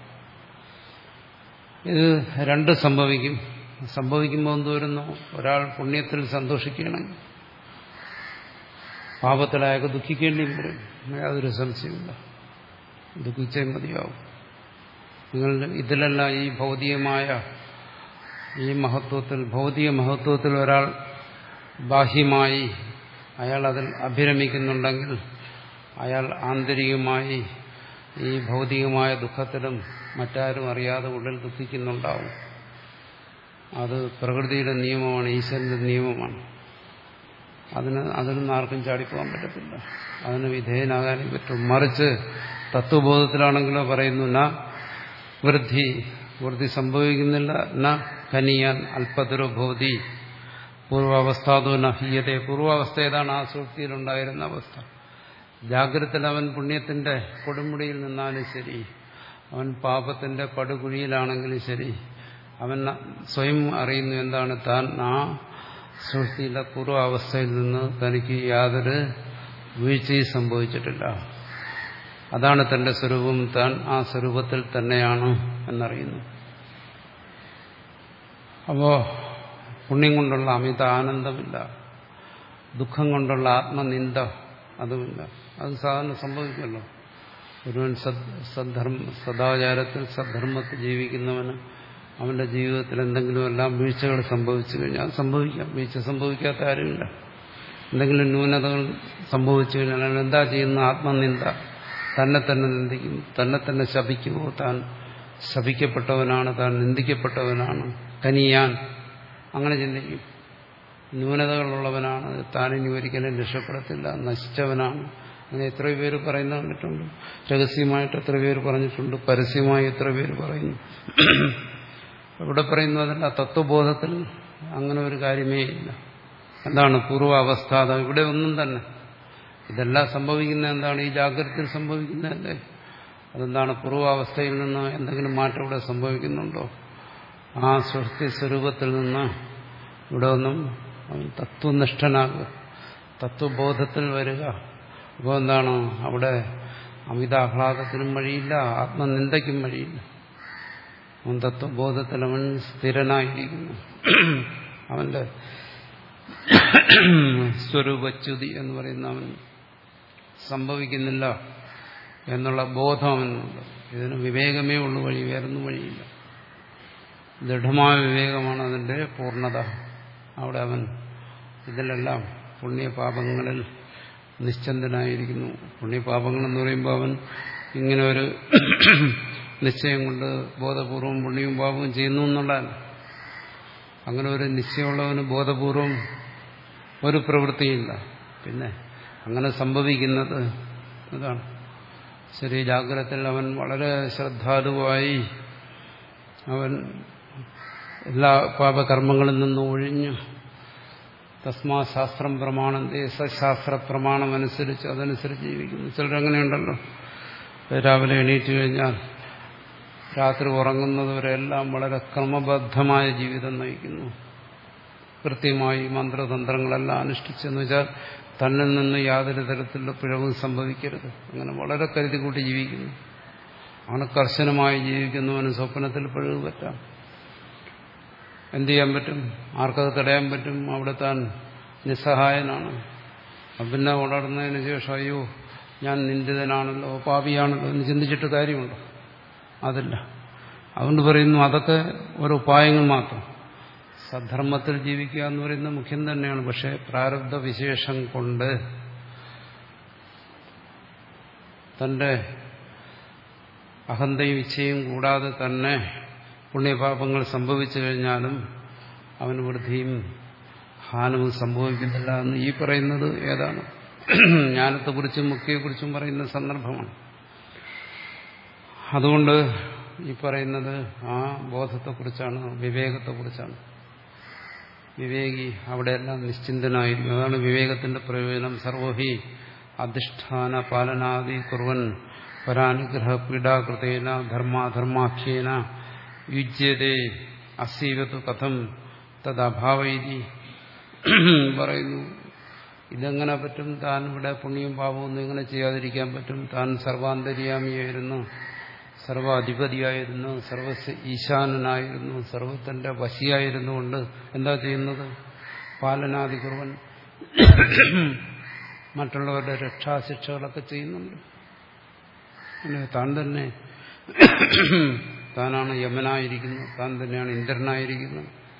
ഇത് രണ്ട് സംഭവിക്കും. സംഭവിക്കുമ്പോൾ എന്ത് വരുന്നു, ഒരാൾ പുണ്യത്തിൽ സന്തോഷിക്കുകയാണെങ്കിൽ പാപത്തിൽ അയാൾക്ക് ദുഃഖിക്കേണ്ടി വരും. യാതൊരു സംശയമില്ല, ദുഃഖിച്ചേ മതിയാവും. നിങ്ങൾ ഇതിലെല്ലാം ഈ ഭൗതികമായ ഈ മഹത്വത്തിൽ, ഭൗതിക മഹത്വത്തിൽ ഒരാൾ ബാഹ്യമായി അയാൾ അതിൽ അഭിരമിക്കുന്നുണ്ടെങ്കിൽ അയാൾ ആന്തരികമായി ഈ ഭൗതികമായ ദുഃഖത്തിലും മറ്റാരും അറിയാതെ ഉള്ളിൽ ദുഃഖിക്കുന്നുണ്ടാവും. അത് പ്രകൃതിയുടെ നിയമമാണ്, ഈശ്വരന്റെ നിയമമാണ്. അതിന് അതിനൊന്നും ആർക്കും ചാടിപ്പോകാൻ പറ്റത്തില്ല, അതിന് വിധേയനാകാനേ പറ്റും. മറിച്ച് തത്വബോധത്തിലാണെങ്കിലോ പറയുന്നു ന വൃദ്ധി, വൃദ്ധി സംഭവിക്കുന്നില്ല, ന ഖനിയാൻ അല്പതരോ ഭവതി പൂർവാവസ്ഥാതോ നഹീയതേ. പൂർവാവസ്ഥ ഏതാണ്? ആ സുഷുപ്തിയിലുണ്ടായിരുന്ന അവസ്ഥ. ജാഗ്രതത്തിൽ അവൻ പുണ്യത്തിന്റെ കൊടുമുടിയിൽ നിന്നാലും ശരി, അവൻ പാപത്തിന്റെ പടുകുഴിയിലാണെങ്കിലും ശരി, അവൻ സ്വയം അറിയുന്നു എന്താണ് താൻ ആ സുഷുപ്തിയിലെ പൂർവാവസ്ഥയിൽ നിന്ന് തനിക്ക് യാതൊരു വീഴ്ചയും സംഭവിച്ചിട്ടില്ല. അതാണ് തന്റെ സ്വരൂപം, താൻ ആ സ്വരൂപത്തിൽ തന്നെയാണ് എന്നറിയുന്നു. അപ്പോ പുണ്യം കൊണ്ടുള്ള അമിത ആനന്ദമില്ല, ദുഃഖം കൊണ്ടുള്ള ആത്മനിന്ദ അതുമില്ല. അത് സാധാരണ സംഭവിക്കുമല്ലോ. ഒരുവൻ സദ്ധർമ്മ സദാചാരത്തിൽ സദ്ധർമ്മത്തിൽ ജീവിക്കുന്നവന് അവന്റെ ജീവിതത്തിൽ എന്തെങ്കിലുമെല്ലാം വീഴ്ചകൾ സംഭവിച്ചു കഴിഞ്ഞാൽ സംഭവിക്കാം. വീഴ്ച സംഭവിക്കാത്ത ആരുമില്ല. എന്തെങ്കിലും ന്യൂനതകൾ സംഭവിച്ചു കഴിഞ്ഞാൽ അവൻ എന്താ ചെയ്യുന്ന? ആത്മനിന്ദ, തന്നെ തന്നെ നിന്ദിക്കുന്നു, തന്നെ തന്നെ ശപിക്കുമോ, താൻ ശപിക്കപ്പെട്ടവനാണ്, താൻ നിന്ദിക്കപ്പെട്ടവനാണ്, കനിയാൻ അങ്ങനെ ചിന്തിക്കും. ന്യൂനതകളുള്ളവനാണ്, താനിനി ഒരിക്കലും രക്ഷപ്പെടത്തില്ല, നശിച്ചവനാണ്. അങ്ങനെ എത്രയോ പേര് പറയുന്ന കണ്ടിട്ടുണ്ട്. രഹസ്യമായിട്ട് എത്ര പേര് പറഞ്ഞിട്ടുണ്ട്, പരസ്യമായി എത്ര പേര് പറയുന്നു. ഇവിടെ പറയുന്നു അതല്ല, തത്വബോധത്തിൽ അങ്ങനെ ഒരു കാര്യമേ ഇല്ല. എന്താണ് പൂർവാവസ്ഥ? ഇവിടെ ഒന്നും തന്നെ. ഇതെല്ലാം സംഭവിക്കുന്ന എന്താണ്? ഈ ജാഗ്രതയിൽ സംഭവിക്കുന്നതല്ലേ. അതെന്താണ്? പൂർവാവസ്ഥയിൽ നിന്ന് എന്തെങ്കിലും മാറ്റം ഇവിടെ സംഭവിക്കുന്നുണ്ടോ? ആ സുഷുപ്തി സ്വരൂപത്തിൽ നിന്ന് ഇവിടെ ഒന്നും തത്വനിഷ്ഠനാകുക, തത്വബോധത്തിൽ വരിക. അപ്പോൾ എന്താണ്? അവിടെ അമിതാഹ്ലാദത്തിനും വഴിയില്ല, ആത്മനിന്ദയ്ക്കും വഴിയില്ല. അവൻ തത്വബോധത്തിൽ അവൻ സ്ഥിരനായിരിക്കുന്നു. അവന്റെ സ്വരൂപച്യുതി എന്ന് പറയുന്ന അവൻ സംഭവിക്കുന്നില്ല എന്നുള്ള ബോധം അവനുണ്ട്. ഇതിന് വിവേകമേ ഉള്ളൂ വഴി, വേറൊന്നും വഴിയില്ല. ദൃഢമായ വിവേകമാണ് അതിന്റെ പൂർണ്ണത. അവിടെ അവൻ ഇതിലെല്ലാം പുണ്യപാപങ്ങളിൽ നിശ്ചന്തനായിരിക്കുന്നു. പുണ്യപാപങ്ങളെന്ന് പറയുമ്പോൾ അവൻ ഇങ്ങനെ ഒരു നിശ്ചയം കൊണ്ട് ബോധപൂർവം പുണ്യവും പാപവും ചെയ്യുന്നു എന്നുള്ളതല്ല. അങ്ങനെ ഒരു നിശ്ചയമുള്ളവന് ബോധപൂർവം ഒരു പ്രവൃത്തിയില്ല. പിന്നെ അങ്ങനെ സംഭവിക്കുന്നത് അതാണ്. ശരി, ജാഗ്രതത്തിൽ അവൻ വളരെ ശ്രദ്ധാലുവായി അവൻ എല്ലാ പാപകർമ്മങ്ങളിൽ നിന്നും ഒഴിഞ്ഞു തസ്മാ ശാസ്ത്രം പ്രമാണത്തെ സശാസ്ത്ര പ്രമാണം അനുസരിച്ച് അതനുസരിച്ച് ജീവിക്കുന്നു. ചിലരങ്ങനെയുണ്ടല്ലോ, രാവിലെ എണീറ്റ് കഴിഞ്ഞാൽ രാത്രി ഉറങ്ങുന്നതുവരെല്ലാം വളരെ ക്രമബദ്ധമായ ജീവിതം നയിക്കുന്നു. കൃത്യമായി മന്ത്രതന്ത്രങ്ങളെല്ലാം അനുഷ്ഠിച്ചെന്ന് വെച്ചാൽ തന്നിൽ നിന്ന് യാതൊരു തരത്തിലുള്ള പിഴവും സംഭവിക്കരുത്, അങ്ങനെ വളരെ കരുതി കൂട്ടി ജീവിക്കുന്നു. അങ്ങനെ കർശനമായി ജീവിക്കുന്നവന് സ്വപ്നത്തിൽ പിഴവ് പറ്റാം. എന്ത് ചെയ്യാൻ പറ്റും? ആർക്കത് തടയാൻ പറ്റും? അവിടെ താൻ നിസ്സഹായനാണ്. പിന്നെ ഉണർന്നതിന് ശേഷം അയ്യോ ഞാൻ നിന്ദിതനാണല്ലോ, പാപിയാണല്ലോ എന്ന് ചിന്തിച്ചിട്ട് കാര്യമുണ്ടോ? അതില്ല. അതുകൊണ്ട് പറയുന്നു അതൊക്കെ ഒരു ഉപായങ്ങൾ മാത്രം. സദ്ധർമ്മത്തിൽ ജീവിക്കുക എന്ന് പറയുന്നത് മുഖ്യം തന്നെയാണ്. പക്ഷെ പ്രാരബ്ധ വിശേഷം കൊണ്ട് തന്റെ അഹന്തയും ഇച്ഛയും കൂടാതെ തന്നെ പുണ്യപാപങ്ങൾ സംഭവിച്ചു കഴിഞ്ഞാലും അവന് വൃദ്ധിയും ഹാനവും സംഭവിക്കുന്നില്ല എന്ന് ഈ പറയുന്നത് ഏതാണ്? ജ്ഞാനത്തെക്കുറിച്ചും മുക്തിയെക്കുറിച്ചും പറയുന്ന സന്ദർഭമാണ്. അതുകൊണ്ട് ഈ പറയുന്നത് ആ ബോധത്തെക്കുറിച്ചാണ്, വിവേകത്തെക്കുറിച്ചാണ്. വിവേകി അവിടെയെല്ലാം നിശ്ചിന്തനായിരിക്കും. അതാണ് വിവേകത്തിന്റെ പ്രയോജനം. സർവഹി അധിഷ്ഠാന പാലനാദി കുർവൻ പരാനുഗ്രഹ പീഡാകൃതേന ധർമാധർമാഖ്യേന യുജ്യതേ അസീവത്തു കഥം തദ്ഭാവൈതി പറയുന്നു. ഇതെങ്ങനെ പറ്റും? താൻ ഇവിടെ പുണ്യം പാപമൊന്നും എങ്ങനെ ചെയ്യാതിരിക്കാൻ പറ്റും? താൻ സർവാന്തര്യാമിയായിരുന്നു, സർവാധിപതിയായിരുന്നു, സർവസ്യ ഈശാനനായിരുന്നു, സർവത്തിന്റെ വശിയായിരുന്നു കൊണ്ട് എന്താ ചെയ്യുന്നത്? പാലനാദി കുർവൻ മറ്റുള്ളവരുടെ രക്ഷാശിക്ഷകളൊക്കെ ചെയ്യുന്നുണ്ട്. താൻ തന്നെ താനാണ് യമനായിരിക്കുന്നത്, താൻ തന്നെയാണ് ഇന്ദ്രനായിരിക്കുന്നത്,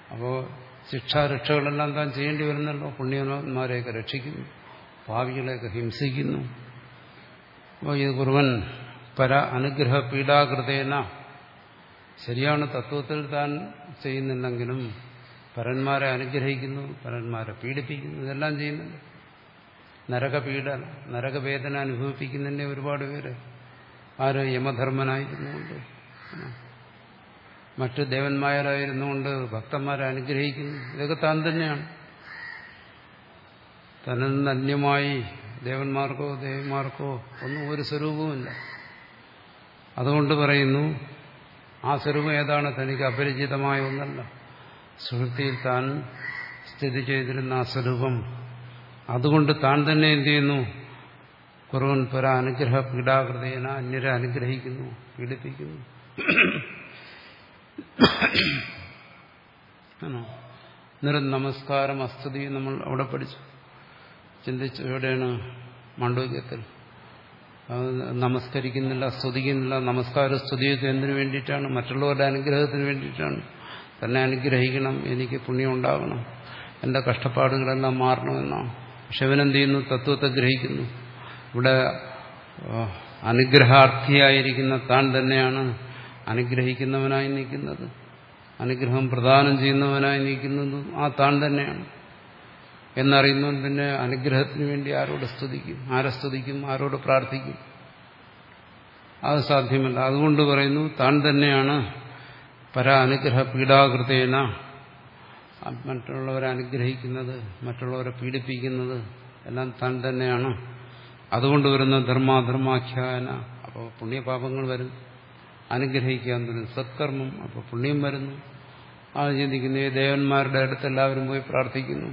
അപ്പോൾ ശിക്ഷാരക്ഷകളെല്ലാം താൻ ചെയ്യേണ്ടി വരുന്നല്ലോ. പുണ്യന്മാരെയൊക്കെ രക്ഷിക്കുന്നു, പാവികളെയൊക്കെ ഹിംസിക്കുന്നു. അപ്പോൾ ഇത് കുറുവൻ പര അനുഗ്രഹ പീഡാകൃതേന, ശരിയാണ്, തത്വത്തിൽ താൻ ചെയ്യുന്നില്ലെങ്കിലും പരന്മാരെ അനുഗ്രഹിക്കുന്നു, പരന്മാരെ പീഡിപ്പിക്കുന്നു, ഇതെല്ലാം ചെയ്യുന്നുണ്ട്. നരകപീഡ നരകവേദന അനുഭവിപ്പിക്കുന്നതിൻ്റെ ഒരുപാട് പേര് ആര് യമധർമ്മനായിരുന്നുകൊണ്ട്, മറ്റ് ദേവന്മാരായിരുന്നുകൊണ്ട് ഭക്തന്മാരെ അനുഗ്രഹിക്കുന്നു. ഇതൊക്കെ താൻ തന്നെയാണ്. തന്നിൽ നിന്ന് അന്യമായി ദേവന്മാർക്കോ ദേവിമാർക്കോ ഒന്നും ഒരു സ്വരൂപവുമില്ല. അതുകൊണ്ട് പറയുന്നു, ആ സ്വരൂപം ഏതാണ്? തനിക്ക് അപരിചിതമായ ഒന്നല്ല. സുഹൃത്തിയിൽ താൻ സ്ഥിതി ചെയ്തിരുന്ന ആ സ്വരൂപം. അതുകൊണ്ട് താൻ തന്നെ എന്ത് ചെയ്യുന്നു? കുറുവൻ പുര അനുഗ്രഹ പീഡാകൃതേന, അന്യരെ അനുഗ്രഹിക്കുന്നു, പീഡിപ്പിക്കുന്നു. നിര നമസ്കാരം അസ്തുതി നമ്മൾ അവിടെ പഠിച്ചു, ചിന്തിച്ചു. എവിടെയാണ്? മാണ്ഡവ്യത്തിൽ. നമസ്കരിക്കുന്നില്ല, സ്തുതിക്കുന്നില്ല. നമസ്കാര സ്തുതിയൊക്കെ എന്തിനു വേണ്ടിയിട്ടാണ്? മറ്റുള്ളവരുടെ അനുഗ്രഹത്തിന് വേണ്ടിയിട്ടാണ്. തന്നെ അനുഗ്രഹിക്കണം, എനിക്ക് പുണ്യം ഉണ്ടാകണം, എന്റെ കഷ്ടപ്പാടുകളെല്ലാം മാറണമെന്നാണ്. പക്ഷെ അവനെന്ത് ചെയ്യുന്നു? തത്വത്തെ ഗ്രഹിക്കുന്നു. ഇവിടെ അനുഗ്രഹാർത്ഥിയായിരിക്കുന്ന താൻ തന്നെയാണ് അനുഗ്രഹിക്കുന്നവനായി നിൽക്കുന്നത്, അനുഗ്രഹം പ്രദാനം ചെയ്യുന്നവനായി നിൽക്കുന്നത് ആ താൻ തന്നെയാണ് എന്നറിയുന്നവൻ പിന്നെ അനുഗ്രഹത്തിന് വേണ്ടി ആരോട് സ്തുതിക്കും? ആരെ സ്തുതിക്കും? ആരോട് പ്രാർത്ഥിക്കും? അത് സാധ്യമല്ല. അതുകൊണ്ട് പറയുന്നു, താൻ തന്നെയാണ് പര അനുഗ്രഹ പീഡാകൃതേന, മറ്റുള്ളവരെ അനുഗ്രഹിക്കുന്നത്, മറ്റുള്ളവരെ പീഡിപ്പിക്കുന്നത് എല്ലാം താൻ തന്നെയാണ്. അതുകൊണ്ട് വരുന്ന ധർമാധർമാഖ്യാന, അപ്പോൾ പുണ്യപാപങ്ങൾ വരും, അനുഗ്രഹിക്കാൻ വരും. സത്കർമ്മം, അപ്പോൾ പുണ്യം വരുന്നു. അത് ചിന്തിക്കുന്നു. ഈ ദേവന്മാരുടെ അടുത്ത് എല്ലാവരും പോയി പ്രാർത്ഥിക്കുന്നു.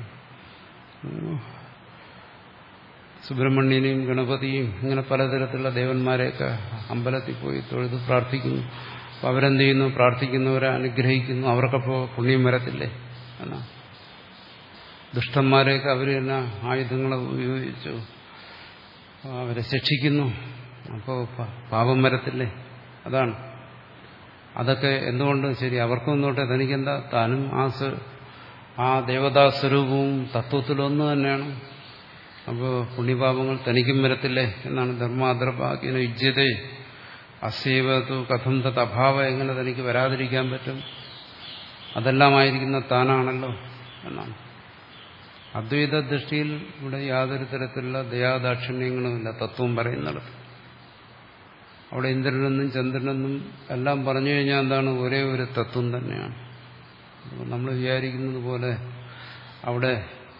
സുബ്രഹ്മണ്യനെയും ഗണപതിയും ഇങ്ങനെ പലതരത്തിലുള്ള ദേവന്മാരെയൊക്കെ അമ്പലത്തിൽ പോയി തൊഴുത് പ്രാർത്ഥിക്കുന്നു. അപ്പം അവരെന്ത് ചെയ്യുന്നു? പ്രാർത്ഥിക്കുന്നവരെ അനുഗ്രഹിക്കുന്നു. അവർക്കപ്പോൾ പുണ്യം വരത്തില്ലേ എന്നാ. ദുഷ്ടന്മാരെയൊക്കെ അവർ തന്നെ ആയുധങ്ങളെ ഉപയോഗിച്ചു അവരെ ശിക്ഷിക്കുന്നു. അപ്പോൾ പാപം വരത്തില്ലേ? അതാണ്. അതൊക്കെ എന്തുകൊണ്ട് ശരി? അവർക്കും ഒന്നോട്ടെ, തനിക്കെന്താ? താനും ആ ആ ദേവതാസ്വരൂപവും തത്വത്തിലൊന്നു തന്നെയാണ്. അപ്പോൾ പുണ്യപാപങ്ങൾ തനിക്കും വരത്തില്ലേ എന്നാണ്. ധർമാധർഭാഗ്യന യുജ്യതേ അസേവതു കഥം തത് അഭാവ, എങ്ങനെ തനിക്ക് വരാതിരിക്കാൻ പറ്റും? അതെല്ലാമായിരിക്കുന്ന താനാണല്ലോ എന്നാണ്. അദ്വൈത ദൃഷ്ടിയിൽ ഇവിടെ യാതൊരു തരത്തിലുള്ള ദയാദാക്ഷിണ്യങ്ങളുമില്ല തത്വം പറയുന്നിടത്ത്. അവിടെ ഇന്ദ്രനെന്നും ചന്ദ്രനെന്നും എല്ലാം പറഞ്ഞു കഴിഞ്ഞാൽ എന്താണ്? ഒരേ ഒരു തത്വം തന്നെയാണ്. നമ്മൾ വിചാരിക്കുന്നത് പോലെ അവിടെ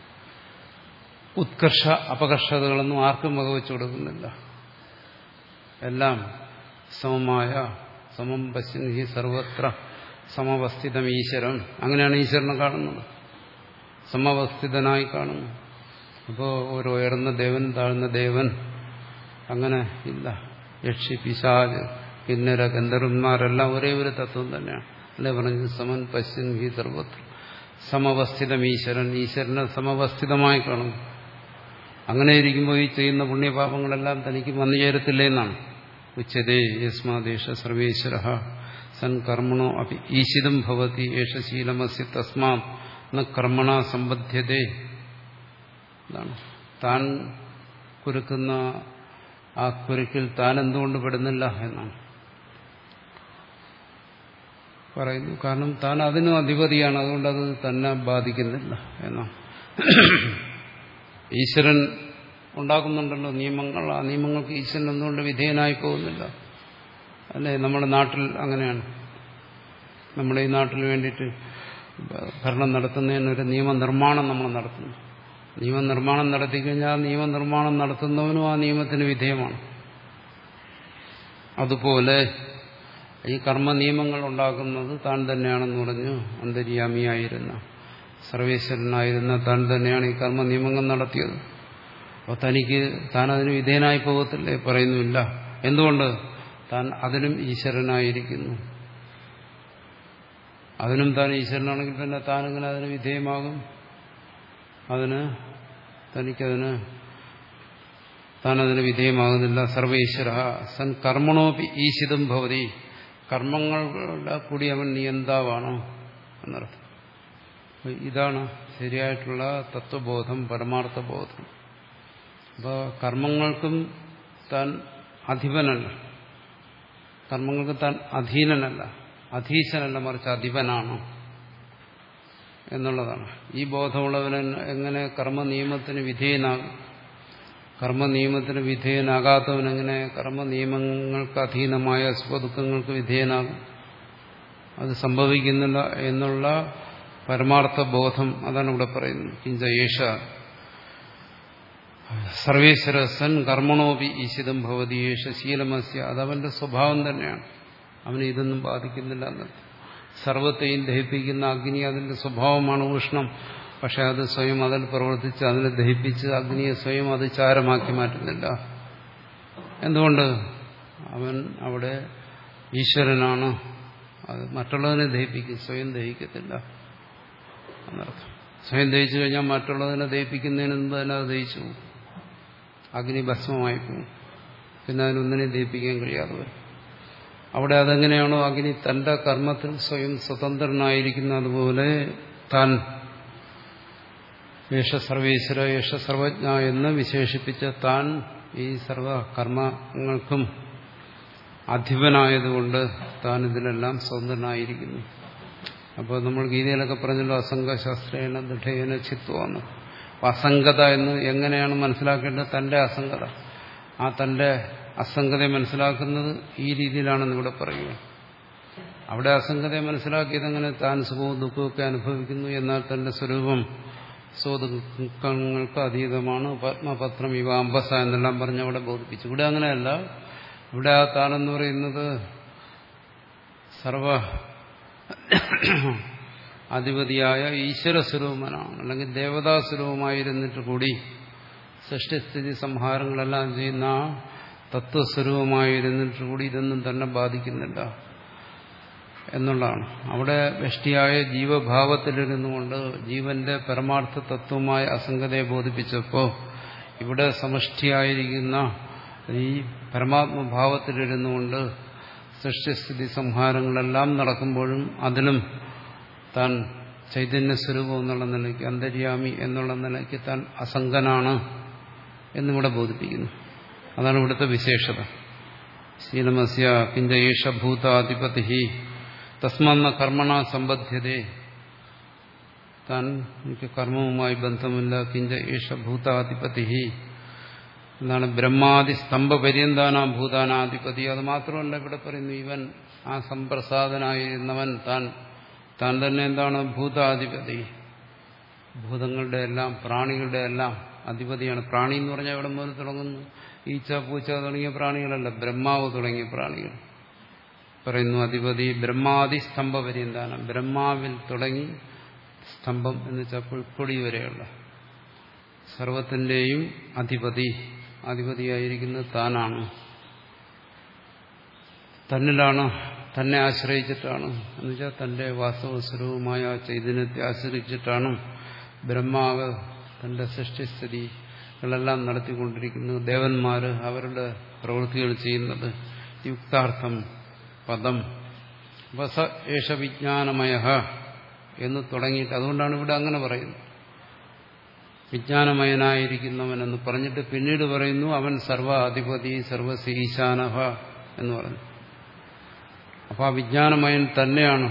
ഉത്കർഷ അപകർഷതകളൊന്നും ആർക്കും വകവെച്ചു കൊടുക്കുന്നില്ല. എല്ലാം സമമായ സമം പശ്യൻ ഹി സർവത്ര സമവസ്ഥിതം ഈശ്വരം. അങ്ങനെയാണ് ഈശ്വരനെ കാണുന്നത്, സമവസ്ഥിതനായി കാണുന്നു. അപ്പോൾ ഒരു ഉയർന്ന ദേവൻ, താഴ്ന്ന ദേവൻ അങ്ങനെ ഇല്ല. യക്ഷി പിശാച് കിന്നര ഗന്ധർവന്മാരെല്ലാം ഒരേ ഒരു തത്വം തന്നെയാണ്. അല്ലേ പറഞ്ഞു, സമൻ പശ്യൻ ഹി സർവത്ര സമവസ്ഥിതം ഈശ്വരൻ. ഈശ്വരനെ സമവസ്ഥിതമായി കാണുന്നു. അങ്ങനെ ഇരിക്കുമ്പോൾ ഈ ചെയ്യുന്ന പുണ്യപാപങ്ങളെല്ലാം തനിക്ക് വന്നു ചേരത്തില്ലേ എന്നാണ്. ഉച്ചതേ യസ്മാദേശ സർവേശ്വര സൻ കർമ്മണോ അപി ഈശിതം ഭവതി ഏഷ ശീലമസ്യ തസ്മാ ന കർമ്മണ സമ്പദ്ധ്യതേ. അതാണ് താൻ കുരുക്കുന്ന ആ കുരുക്കിൽ താൻ എന്തുകൊണ്ട് പെടുന്നില്ല എന്നാണ് പറയുന്നു. കാരണം താൻ അതിനും അധിപതിയാണ്, അതുകൊണ്ട് അത് തന്നെ ബാധിക്കുന്നില്ല എന്നാണ്. ഈശ്വരൻ ഉണ്ടാക്കുന്നുണ്ടല്ലോ നിയമങ്ങൾ, ആ നിയമങ്ങൾക്ക് ഈശ്വരൻ എന്തുകൊണ്ട് വിധേയനായി പോകുന്നില്ല? അല്ലേ? നമ്മുടെ നാട്ടിൽ അങ്ങനെയാണ്. നമ്മുടെ ഈ നാട്ടിൽ വേണ്ടിയിട്ട് ഭരണം നടത്തുന്നതിനൊരു നിയമനിർമ്മാണം നമ്മൾ നടത്തുന്നു. നിയമനിർമ്മാണം നടത്തിക്കഴിഞ്ഞാൽ ആ നിയമനിർമ്മാണം നടത്തുന്നവനും ആ നിയമത്തിന് വിധേയമാണ്. അതുപോലെ ഈ കർമ്മ നിയമങ്ങൾ ഉണ്ടാക്കുന്നത് താൻ തന്നെയാണെന്ന് പറഞ്ഞു അന്തര്യാമിയായിരുന്ന സർവേശ്വരനായിരുന്ന താൻ തന്നെയാണ് ഈ കർമ്മ നിയമങ്ങൾ നടത്തിയത്. അപ്പോൾ തനിക്ക് താൻ അതിന് വിധേയനായി പോകത്തില്ലേ? പറയുന്നുമില്ല. എന്തുകൊണ്ട്? താൻ അതിനും ഈശ്വരനായിരിക്കുന്നു. അതിനും താൻ ഈശ്വരനാണെങ്കിൽ പിന്നെ താനിങ്ങനെ അതിന് വിധേയമാകും. അതിന് തനിക്കതിന് താനതിന് വിധേയമാകുന്നില്ല. സർവേശ്വര സൻ കർമ്മണോപി ഈശിതം ഭവതി. കർമ്മങ്ങളുടെ കൂടി അവൻ നിയന്താവാണോ എന്നർത്ഥം. ഇതാണ് ശരിയായിട്ടുള്ള തത്വബോധം, പരമാർത്ഥബോധം. അപ്പോൾ കർമ്മങ്ങൾക്കും താൻ അധിപനല്ല, കർമ്മങ്ങൾക്ക് താൻ അധീനനല്ല, അധീശനല്ല, മറിച്ച് അധിപനാണ് എന്നുള്ളതാണ്. ഈ ബോധമുള്ളവൻ എങ്ങനെ കർമ്മ നിയമത്തിന് വിധേയനാകും? കർമ്മ നിയമത്തിന് വിധേയനാകാത്തവനെങ്ങനെ കർമ്മ നിയമങ്ങൾക്ക് അധീനമായ സുഖദുഃഖങ്ങൾക്ക് വിധേയനാകും? അത് സംഭവിക്കുന്നില്ല എന്നുള്ള പരമാർത്ഥ ബോധം, അതാണ് ഇവിടെ പറയുന്നത്. കിഞ്ച യേശ സർവേശ്വരസൻ കർമ്മണോപി ഈശിതം ഭവതി യേശ ശീലമസ്യ. അതവന്റെ സ്വഭാവം തന്നെയാണ്, അവന് ഇതൊന്നും ബാധിക്കുന്നില്ല എന്നത്. സർവത്തെയും ദഹിപ്പിക്കുന്ന അഗ്നി അതിന്റെ സ്വഭാവമാണ് ഉഷ്ണം. പക്ഷെ അത് സ്വയം അതിൽ പ്രവർത്തിച്ച് അതിനെ ദഹിപ്പിച്ച് അഗ്നിയെ സ്വയം അത് ചാരമാക്കി മാറ്റുന്നില്ല. എന്തുകൊണ്ട്? അവൻ അവിടെ ഈശ്വരനാണ്. അത് മറ്റുള്ളതിനെ ദഹിപ്പിക്കും, സ്വയം ദഹിക്കത്തില്ല എന്നർത്ഥം. സ്വയം ദഹിച്ചു കഴിഞ്ഞാൽ മറ്റുള്ളതിനെ ദഹിപ്പിക്കുന്നതിന് മുമ്പ് തന്നെ അത് ദഹിച്ചു പോകും, അഗ്നി ഭസ്മമായി പോകും, പിന്നെ അതിനൊന്നിനെ ദഹിപ്പിക്കാൻ കഴിയാതെ വരും. അവിടെ അതെങ്ങനെയാണോ അഗ്നി തന്റെ കർമ്മത്തിൽ സ്വയം സ്വതന്ത്രനായിരിക്കുന്ന അതുപോലെ താൻ യേശ സർവേശ്വര യേശ സർവജ്ഞ എന്ന് വിശേഷിപ്പിച്ച താൻ ഈ സർവ കർമ്മങ്ങൾക്കും അധിപനായതുകൊണ്ട് താൻ ഇതിലെല്ലാം സ്വതന്ത്രനായിരിക്കുന്നു. അപ്പോൾ നമ്മൾ ഗീതയിലൊക്കെ പറഞ്ഞല്ലോ അസംഗശാസ്ത്രേണ ദൃഢേന ചിത്വന്ന്. അസംഗത എന്ന് എങ്ങനെയാണ് മനസ്സിലാക്കേണ്ടത്? തന്റെ അസംഗത, ആ തന്റെ അസംഗതയെ മനസ്സിലാക്കുന്നത് ഈ രീതിയിലാണെന്ന് ഇവിടെ പറയുക. അവിടെ അസംഗതയെ മനസ്സിലാക്കിയതെങ്ങനെ? താൻ സുഖവും ദുഃഖമൊക്കെ അനുഭവിക്കുന്നു, എന്നാൽ തന്റെ സ്വരൂപം സ്വദുഃഖങ്ങൾക്ക് അതീതമാണ്. പത്മപത്രം ഇവ അംബസ എന്നെല്ലാം പറഞ്ഞ് അവിടെ ബോധിപ്പിച്ചു. ഇവിടെ അങ്ങനെയല്ല. ഇവിടെ ആ താനെന്ന് പറയുന്നത് സർവ അധിപതിയായ ഈശ്വരസ്വരൂപനാണ്, അല്ലെങ്കിൽ ദേവതാസ്വരൂപമായിരുന്നിട്ട് കൂടി സൃഷ്ടിസ്ഥിതി സംഹാരങ്ങളെല്ലാം ചെയ്യുന്ന ആ തത്വസ്വരൂപമായിരുന്നിട്ട് കൂടി ഇതൊന്നും തന്നെ ബാധിക്കുന്നില്ല എന്നുള്ളതാണ്. അവിടെ വ്യഷ്ടിയായ ജീവഭാവത്തിലിരുന്നുകൊണ്ട് ജീവന്റെ പരമാർത്ഥ തത്വമായ അസംഗതയെ ബോധിപ്പിച്ചപ്പോൾ ഇവിടെ സമഷ്ടിയായിരിക്കുന്ന ഈ പരമാത്മഭാവത്തിലിരുന്നുകൊണ്ട് സൃഷ്ടിസ്ഥിതി സംഹാരങ്ങളെല്ലാം നടക്കുമ്പോഴും അതിലും താൻ ചൈതന്യസ്വരൂപം എന്നുള്ള നിലയ്ക്ക്, അന്തര്യാമി എന്നുള്ള നിലയ്ക്ക് താൻ അസംഗനാണ് എന്നിവിടെ ബോധിപ്പിക്കുന്നു. അതാണ് ഇവിടുത്തെ വിശേഷത. ശീലമസ്യ കിഞ്ച ഈശ ഭൂതാധിപതി തസ്മന്ന കർമ്മണ സമ്പദ്ധ്യതേ. താൻ എനിക്ക് കർമ്മവുമായി ബന്ധമില്ല. കിഞ്ച ഈശ ഭൂതാധിപതി എന്നാണ് ബ്രഹ്മാദി സ്തംഭപര്യന്താനാ ഭൂതാനാധിപതി. അത് മാത്രമല്ല ഇവിടെ പറയുന്നു, ഇവൻ ആ സംപ്രസാദനായിരുന്നവൻ താൻ താൻ തന്നെ എന്താണ്? ഭൂതാധിപതി. ഭൂതങ്ങളുടെ എല്ലാം പ്രാണികളുടെ എല്ലാം അധിപതിയാണ്. പ്രാണി എന്ന് പറഞ്ഞാൽ എവിടെ മുതൽ തുടങ്ങുന്നു? ഈച്ച പൂച്ച തുടങ്ങിയ പ്രാണികളല്ല, ബ്രഹ്മാവ് തുടങ്ങിയ പ്രാണികൾ പറയുന്നു അധിപതി. ബ്രഹ്മാദി സ്തംഭപര്യന്താണ്, ബ്രഹ്മാവിൽ തുടങ്ങി സ്തംഭം എന്ന് വെച്ചാൽ പുൽക്കൊടി വരെയുള്ള സർവത്തിന്റെയും അധിപതി, അധിപതിയായിരിക്കുന്നത് താനാണ്. തന്നിലാണ്, തന്നെ ആശ്രയിച്ചിട്ടാണ്, എന്നുവെച്ചാൽ തന്റെ വാസ്തവ സ്വരൂപമായ ചൈതന്യത്തെ ആശ്രയിച്ചിട്ടാണ് ബ്രഹ്മാവ് തന്റെ സൃഷ്ടിസ്ഥിതികളെല്ലാം നടത്തിക്കൊണ്ടിരിക്കുന്നത്. ദേവന്മാര് അവരുടെ പ്രവൃത്തികൾ ചെയ്യുന്നത്. യുക്താർത്ഥം പദം വസ ഏഷ വിജ്ഞാനമയ എന്ന് തുടങ്ങിയിട്ട്, അതുകൊണ്ടാണ് ഇവിടെ അങ്ങനെ പറയുന്നത്, വിജ്ഞാനമയനായിരിക്കുന്നവനെന്ന് പറഞ്ഞിട്ട് പിന്നീട് പറയുന്നു അവൻ സർവ അധിപതി സർവശീശാനഹ എന്ന് പറഞ്ഞു. അപ്പൊ ആ വിജ്ഞാനമയൻ തന്നെയാണ്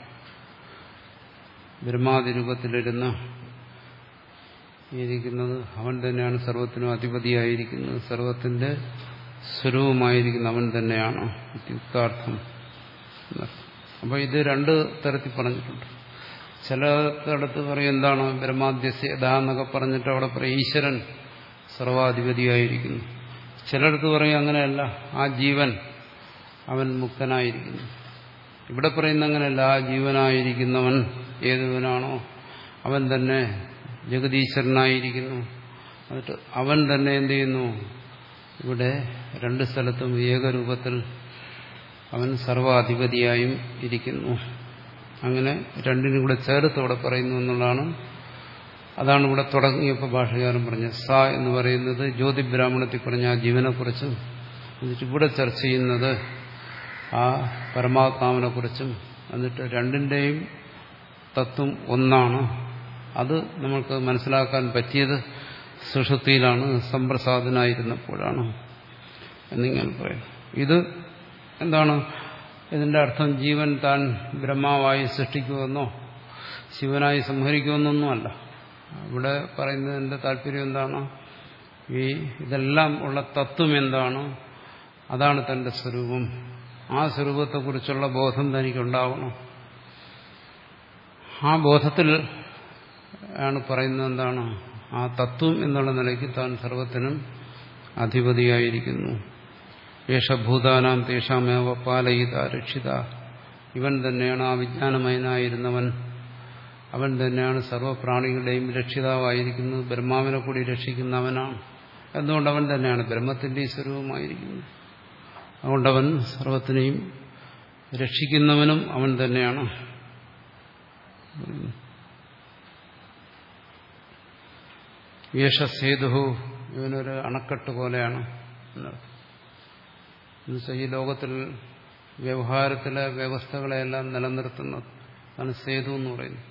ബ്രഹ്മാദി രൂപത്തിലിരുന്ന് ഇരിക്കുന്നത്. അവൻ തന്നെയാണ് സർവത്തിനും അധിപതിയായിരിക്കുന്നത്, സർവത്തിന്റെ സ്വരൂപമായിരിക്കുന്ന അവൻ തന്നെയാണ് യുക്താർത്ഥം. അപ്പൊ ഇത് രണ്ട് തരത്തിൽ പറഞ്ഞിട്ടുണ്ട്. ചിലയിടത്ത് പറയും എന്താണ് ബ്രഹ്മാദ്യസ്യ യഥാ എന്നൊക്കെ പറഞ്ഞിട്ട് അവിടെ പറയും ഈശ്വരൻ സർവാധിപതിയായിരിക്കുന്നു. ചിലയിടത്ത് പറയും അങ്ങനെയല്ല, ആ ജീവൻ അവൻ മുക്തനായിരിക്കുന്നു. ഇവിടെ പറയുന്ന അങ്ങനെയല്ല, ആ ജീവനായിരിക്കുന്നവൻ ഏതുവനാണോ അവൻ തന്നെ ജഗദീശ്വരനായിരിക്കുന്നു. എന്നിട്ട് അവൻ തന്നെ എന്ത് ചെയ്യുന്നു? ഇവിടെ രണ്ട് സ്ഥലത്തും ഏകരൂപത്തിൽ അവൻ സർവാധിപതിയായും ഇരിക്കുന്നു. അങ്ങനെ രണ്ടിനും കൂടെ ചേർത്ത് ഇവിടെ പറയുന്നു എന്നുള്ളതാണ്. അതാണ് ഇവിടെ തുടങ്ങിയപ്പോൾ ഭാഷകാരൻ പറഞ്ഞത്. സ എന്ന് പറയുന്നത് ജ്യോതിബ്രാഹ്മണത്തിൽ പറഞ്ഞ ആ ജീവനെക്കുറിച്ചും, എന്നിട്ട് ഇവിടെ ചർച്ച ചെയ്യുന്നത് ആ പരമാത്മാവിനെ കുറിച്ചും. എന്നിട്ട് രണ്ടിന്റെയും തത്വം ഒന്നാണ്, അത് നമ്മൾക്ക് മനസ്സിലാക്കാൻ പറ്റിയത് സുഷുപ്തിയിലാണ്, സംപ്രസാദനായിരുന്നപ്പോഴാണ് എന്നിങ്ങനെ പറയും. ഇത് എന്താണ് ഇതിന്റെ അർത്ഥം? ജീവൻ താൻ ബ്രഹ്മാവായി സൃഷ്ടിക്കുമെന്നോ ശിവനായി സംഹരിക്കുമെന്നൊന്നുമല്ല. ഇവിടെ പറയുന്നതിന്റെ താല്പര്യം എന്താണ്? ഈ ഇതെല്ലാം ഉള്ള തത്വം എന്താണ്? അതാണ് തന്റെ സ്വരൂപം. ആ സ്വരൂപത്തെക്കുറിച്ചുള്ള ബോധം തനിക്കുണ്ടാവണം. ആ ബോധത്തിൽ ആണ് പറയുന്നത് എന്താണ്? ആ തത്വം എന്നുള്ള നിലയ്ക്ക് താൻ സർവത്തിനും അധിപതിയായിരിക്കുന്നു. യേശഭൂതാനാം തേഷാമേവ പാലയിത രക്ഷിത. ഇവൻ തന്നെയാണ് ആ വിജ്ഞാനമയനായിരുന്നവൻ. അവൻ തന്നെയാണ് സർവ്വപ്രാണികളുടെയും രക്ഷിതാവായിരിക്കുന്നത്. ബ്രഹ്മാവിനെ കൂടി രക്ഷിക്കുന്നവനാണ്. എന്തുകൊണ്ട്? അവൻ തന്നെയാണ് ബ്രഹ്മത്തിന്റെ ഈ സ്വരൂപമായിരിക്കുന്നത്. അതുകൊണ്ടവൻ സർവത്തിനെയും രക്ഷിക്കുന്നവനും അവൻ തന്നെയാണ്. യേശസേതുഹു, ഇവനൊരു അണക്കെട്ട് പോലെയാണ് എന്നർത്ഥം. എന്നുവെച്ചാൽ ഈ ലോകത്തിൽ വ്യവഹാരത്തിലെ വ്യവസ്ഥകളെയെല്ലാം നിലനിർത്തുന്നത് ആണ് സേതു എന്ന് പറയുന്നത്.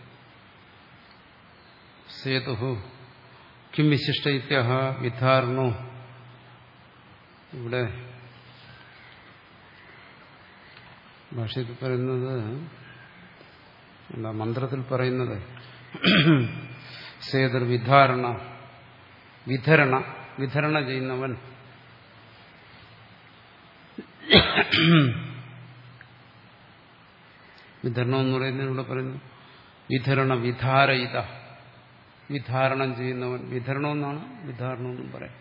സേതുഹു കിം വിശിഷ്ട ഇത്യഹ വിധാരണോ. ഇവിടെ ഭാഷ്യത്തിൽ പറയുന്നത് എന്താ? മന്ത്രത്തിൽ പറയുന്നത് സേതുർ വിധാരണ, വിധരണ വിധരണ ചെയ്യുന്നവൻ. വിധരണം എന്ന് പറയുന്നതിലൂടെ പറയുന്നു വിധരണ വിധാരയിത, വിധാരണം ചെയ്യുന്നവൻ. വിധരണമെന്നാണ് വിധാരണമെന്നും പറയാം.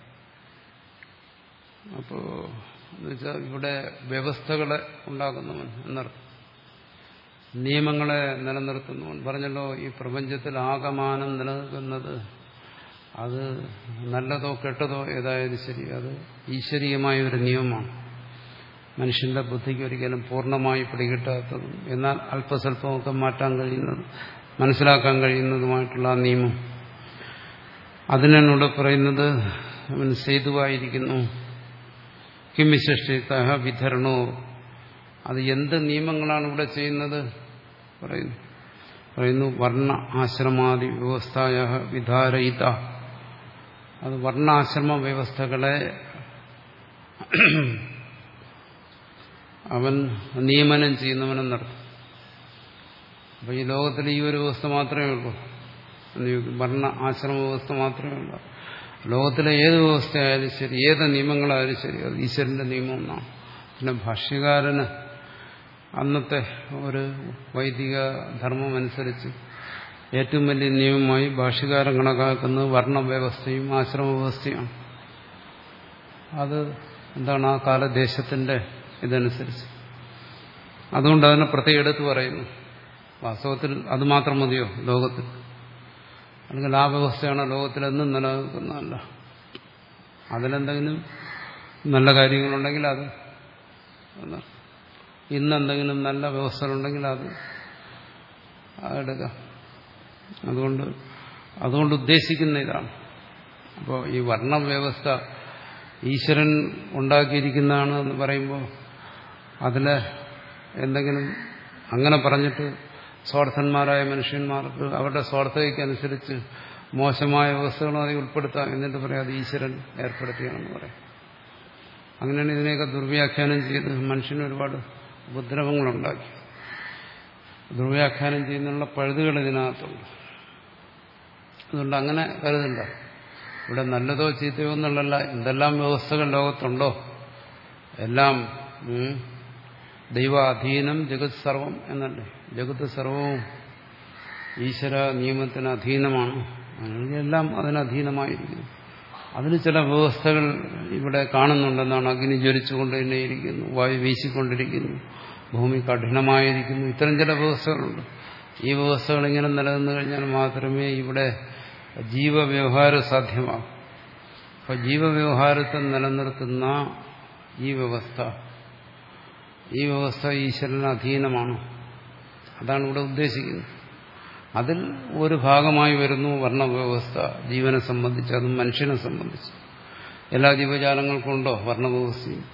അപ്പോ എന്നുവെച്ചാൽ ഇവിടെ വ്യവസ്ഥകളെ ഉണ്ടാക്കുന്നവൻ എന്നർത്ഥം, നിയമങ്ങളെ നിലനിർത്തുന്നവൻ. പറഞ്ഞല്ലോ, ഈ പ്രപഞ്ചത്തിൽ ആകമാനം നിലനിൽക്കുന്നത് അത് നല്ലതോ കെട്ടതോ ഏതായാലും ശരി, അത് ഈശ്വരീയമായ ഒരു നിയമമാണ്. മനുഷ്യന്റെ ബുദ്ധിക്ക് ഒരിക്കലും പൂർണ്ണമായി പിടികിട്ടാത്തതും എന്നാൽ അല്പസ്വല്പമൊക്കെ മാറ്റാൻ കഴിയുന്നതും മനസ്സിലാക്കാൻ കഴിയുന്നതുമായിട്ടുള്ള ആ നിയമം, അതിനോട് പറയുന്നത് അവൻ സേതുവായിരിക്കുന്നു. കിം വിശിഷ്ട വിധരണോ. അത് എന്ത് നിയമങ്ങളാണ് ഇവിടെ ചെയ്യുന്നത് പറയുന്നു പറയുന്നു വർണ്ണ ആശ്രമാദി വ്യവസ്ഥായ വിധാരയിത. അത് വർണ്ണാശ്രമ വ്യവസ്ഥകളെ അവൻ നിയമനം ചെയ്യുന്നവനെന്നർത്ഥം. അപ്പൊ ഈ ലോകത്തിൽ ഈ ഒരു വ്യവസ്ഥ മാത്രമേ ഉള്ളൂ, വർണ്ണ ആശ്രമ വ്യവസ്ഥ മാത്രമേ ഉള്ളൂ. ലോകത്തിലെ ഏത് വ്യവസ്ഥയായാലും ശരി, ഏത് നിയമങ്ങളായാലും ശരി, അത് ഈശ്വരന്റെ നിയമം എന്നാണ്. പിന്നെ ഭാഷ്യകാരന് അന്നത്തെ ഒരു വൈദിക ധർമ്മം അനുസരിച്ച് ഏറ്റവും വലിയ നിയമമായി ഭാഷ്യകാരൻ കണക്കാക്കുന്നത് വർണ്ണവ്യവസ്ഥയും ആശ്രമ വ്യവസ്ഥയാണ്. അത് എന്താണ്? ആ കാലദേശത്തിന്റെ ഇതനുസരിച്ച്. അതുകൊണ്ട് അതിനെ പ്രത്യേകം എടുത്ത് പറയുന്നു. വാസ്തവത്തിൽ അത് മാത്രം മതിയോ ലോകത്തിൽ? അല്ലെങ്കിൽ ആ വ്യവസ്ഥയാണ് ലോകത്തിലെന്നും നിലനിൽക്കുന്നതല്ല. അതിലെന്തെങ്കിലും നല്ല കാര്യങ്ങളുണ്ടെങ്കിൽ അത്, ഇന്നെന്തെങ്കിലും നല്ല വ്യവസ്ഥകളുണ്ടെങ്കിൽ അത് അതെടുക്കാം. അതുകൊണ്ട് അതുകൊണ്ട് ഉദ്ദേശിക്കുന്ന ഇതാണ്. അപ്പോൾ ഈ വർണ്ണവ്യവസ്ഥ ഈശ്വരൻ ഉണ്ടാക്കിയിരിക്കുന്നതാണ് എന്ന് പറയുമ്പോൾ അതിൽ എന്തെങ്കിലും അങ്ങനെ പറഞ്ഞിട്ട് സ്വാർത്ഥന്മാരായ മനുഷ്യന്മാർക്ക് അവരുടെ സ്വാർത്ഥതയ്ക്കനുസരിച്ച് മോശമായ വ്യവസ്ഥകളും അതിൽ ഉൾപ്പെടുത്താം. എന്നിട്ട് പറയാം അത് ഈശ്വരൻ ഏർപ്പെടുത്തിയാണെന്ന് പറയാം. അങ്ങനെയാണ് ഇതിനെയൊക്കെ ദുർവ്യാഖ്യാനം ചെയ്ത് മനുഷ്യന് ഒരുപാട് ഉപദ്രവങ്ങളുണ്ടാക്കി. ദുർവ്യാഖ്യാനം ചെയ്യുന്നുള്ള പഴുതുകൾ ഇതിനകത്തുണ്ട്. അതുകൊണ്ട് അങ്ങനെ കരുതണ്ട. ഇവിടെ നല്ലതോ ചീത്തയോ എന്നുള്ളല്ല, എന്തെല്ലാം വ്യവസ്ഥകൾ ലോകത്തുണ്ടോ എല്ലാം ദൈവാധീനം ജഗത് സർവം എന്നല്ലേ. ജഗത്ത് സർവവും ഈശ്വര നിയമത്തിന് അധീനമാണ്. എല്ലാം അതിനധീനമായിരിക്കുന്നു. അതിന് ചില വ്യവസ്ഥകൾ ഇവിടെ കാണുന്നുണ്ടെന്നാണ്. അഗ്നി ജ്വലിച്ചുകൊണ്ട് തന്നെ ഇരിക്കുന്നു, വായു വീശിക്കൊണ്ടിരിക്കുന്നു, ഭൂമി കഠിനമായിരിക്കുന്നു. ഇത്തരം ചില വ്യവസ്ഥകളുണ്ട്. ഈ വ്യവസ്ഥകൾ ഇങ്ങനെ നിലനിന്നു കഴിഞ്ഞാൽ മാത്രമേ ഇവിടെ ജീവവ്യവഹാരം സാധ്യമാകും. അപ്പൊ ജീവവ്യവഹാരത്തെ നിലനിർത്തുന്ന ഈ വ്യവസ്ഥ ഈ വ്യവസ്ഥ ഈശ്വരന് അധീനമാണ്. അതാണ് ഇവിടെ ഉദ്ദേശിക്കുന്നത്. അതിൽ ഒരു ഭാഗമായി വരുന്നു വർണ്ണവ്യവസ്ഥ. ജീവനെ സംബന്ധിച്ച്, അതും മനുഷ്യനെ സംബന്ധിച്ച്. എല്ലാ ജീവജാലങ്ങൾക്കും ഉണ്ടോ വർണ്ണവ്യവസ്ഥയും?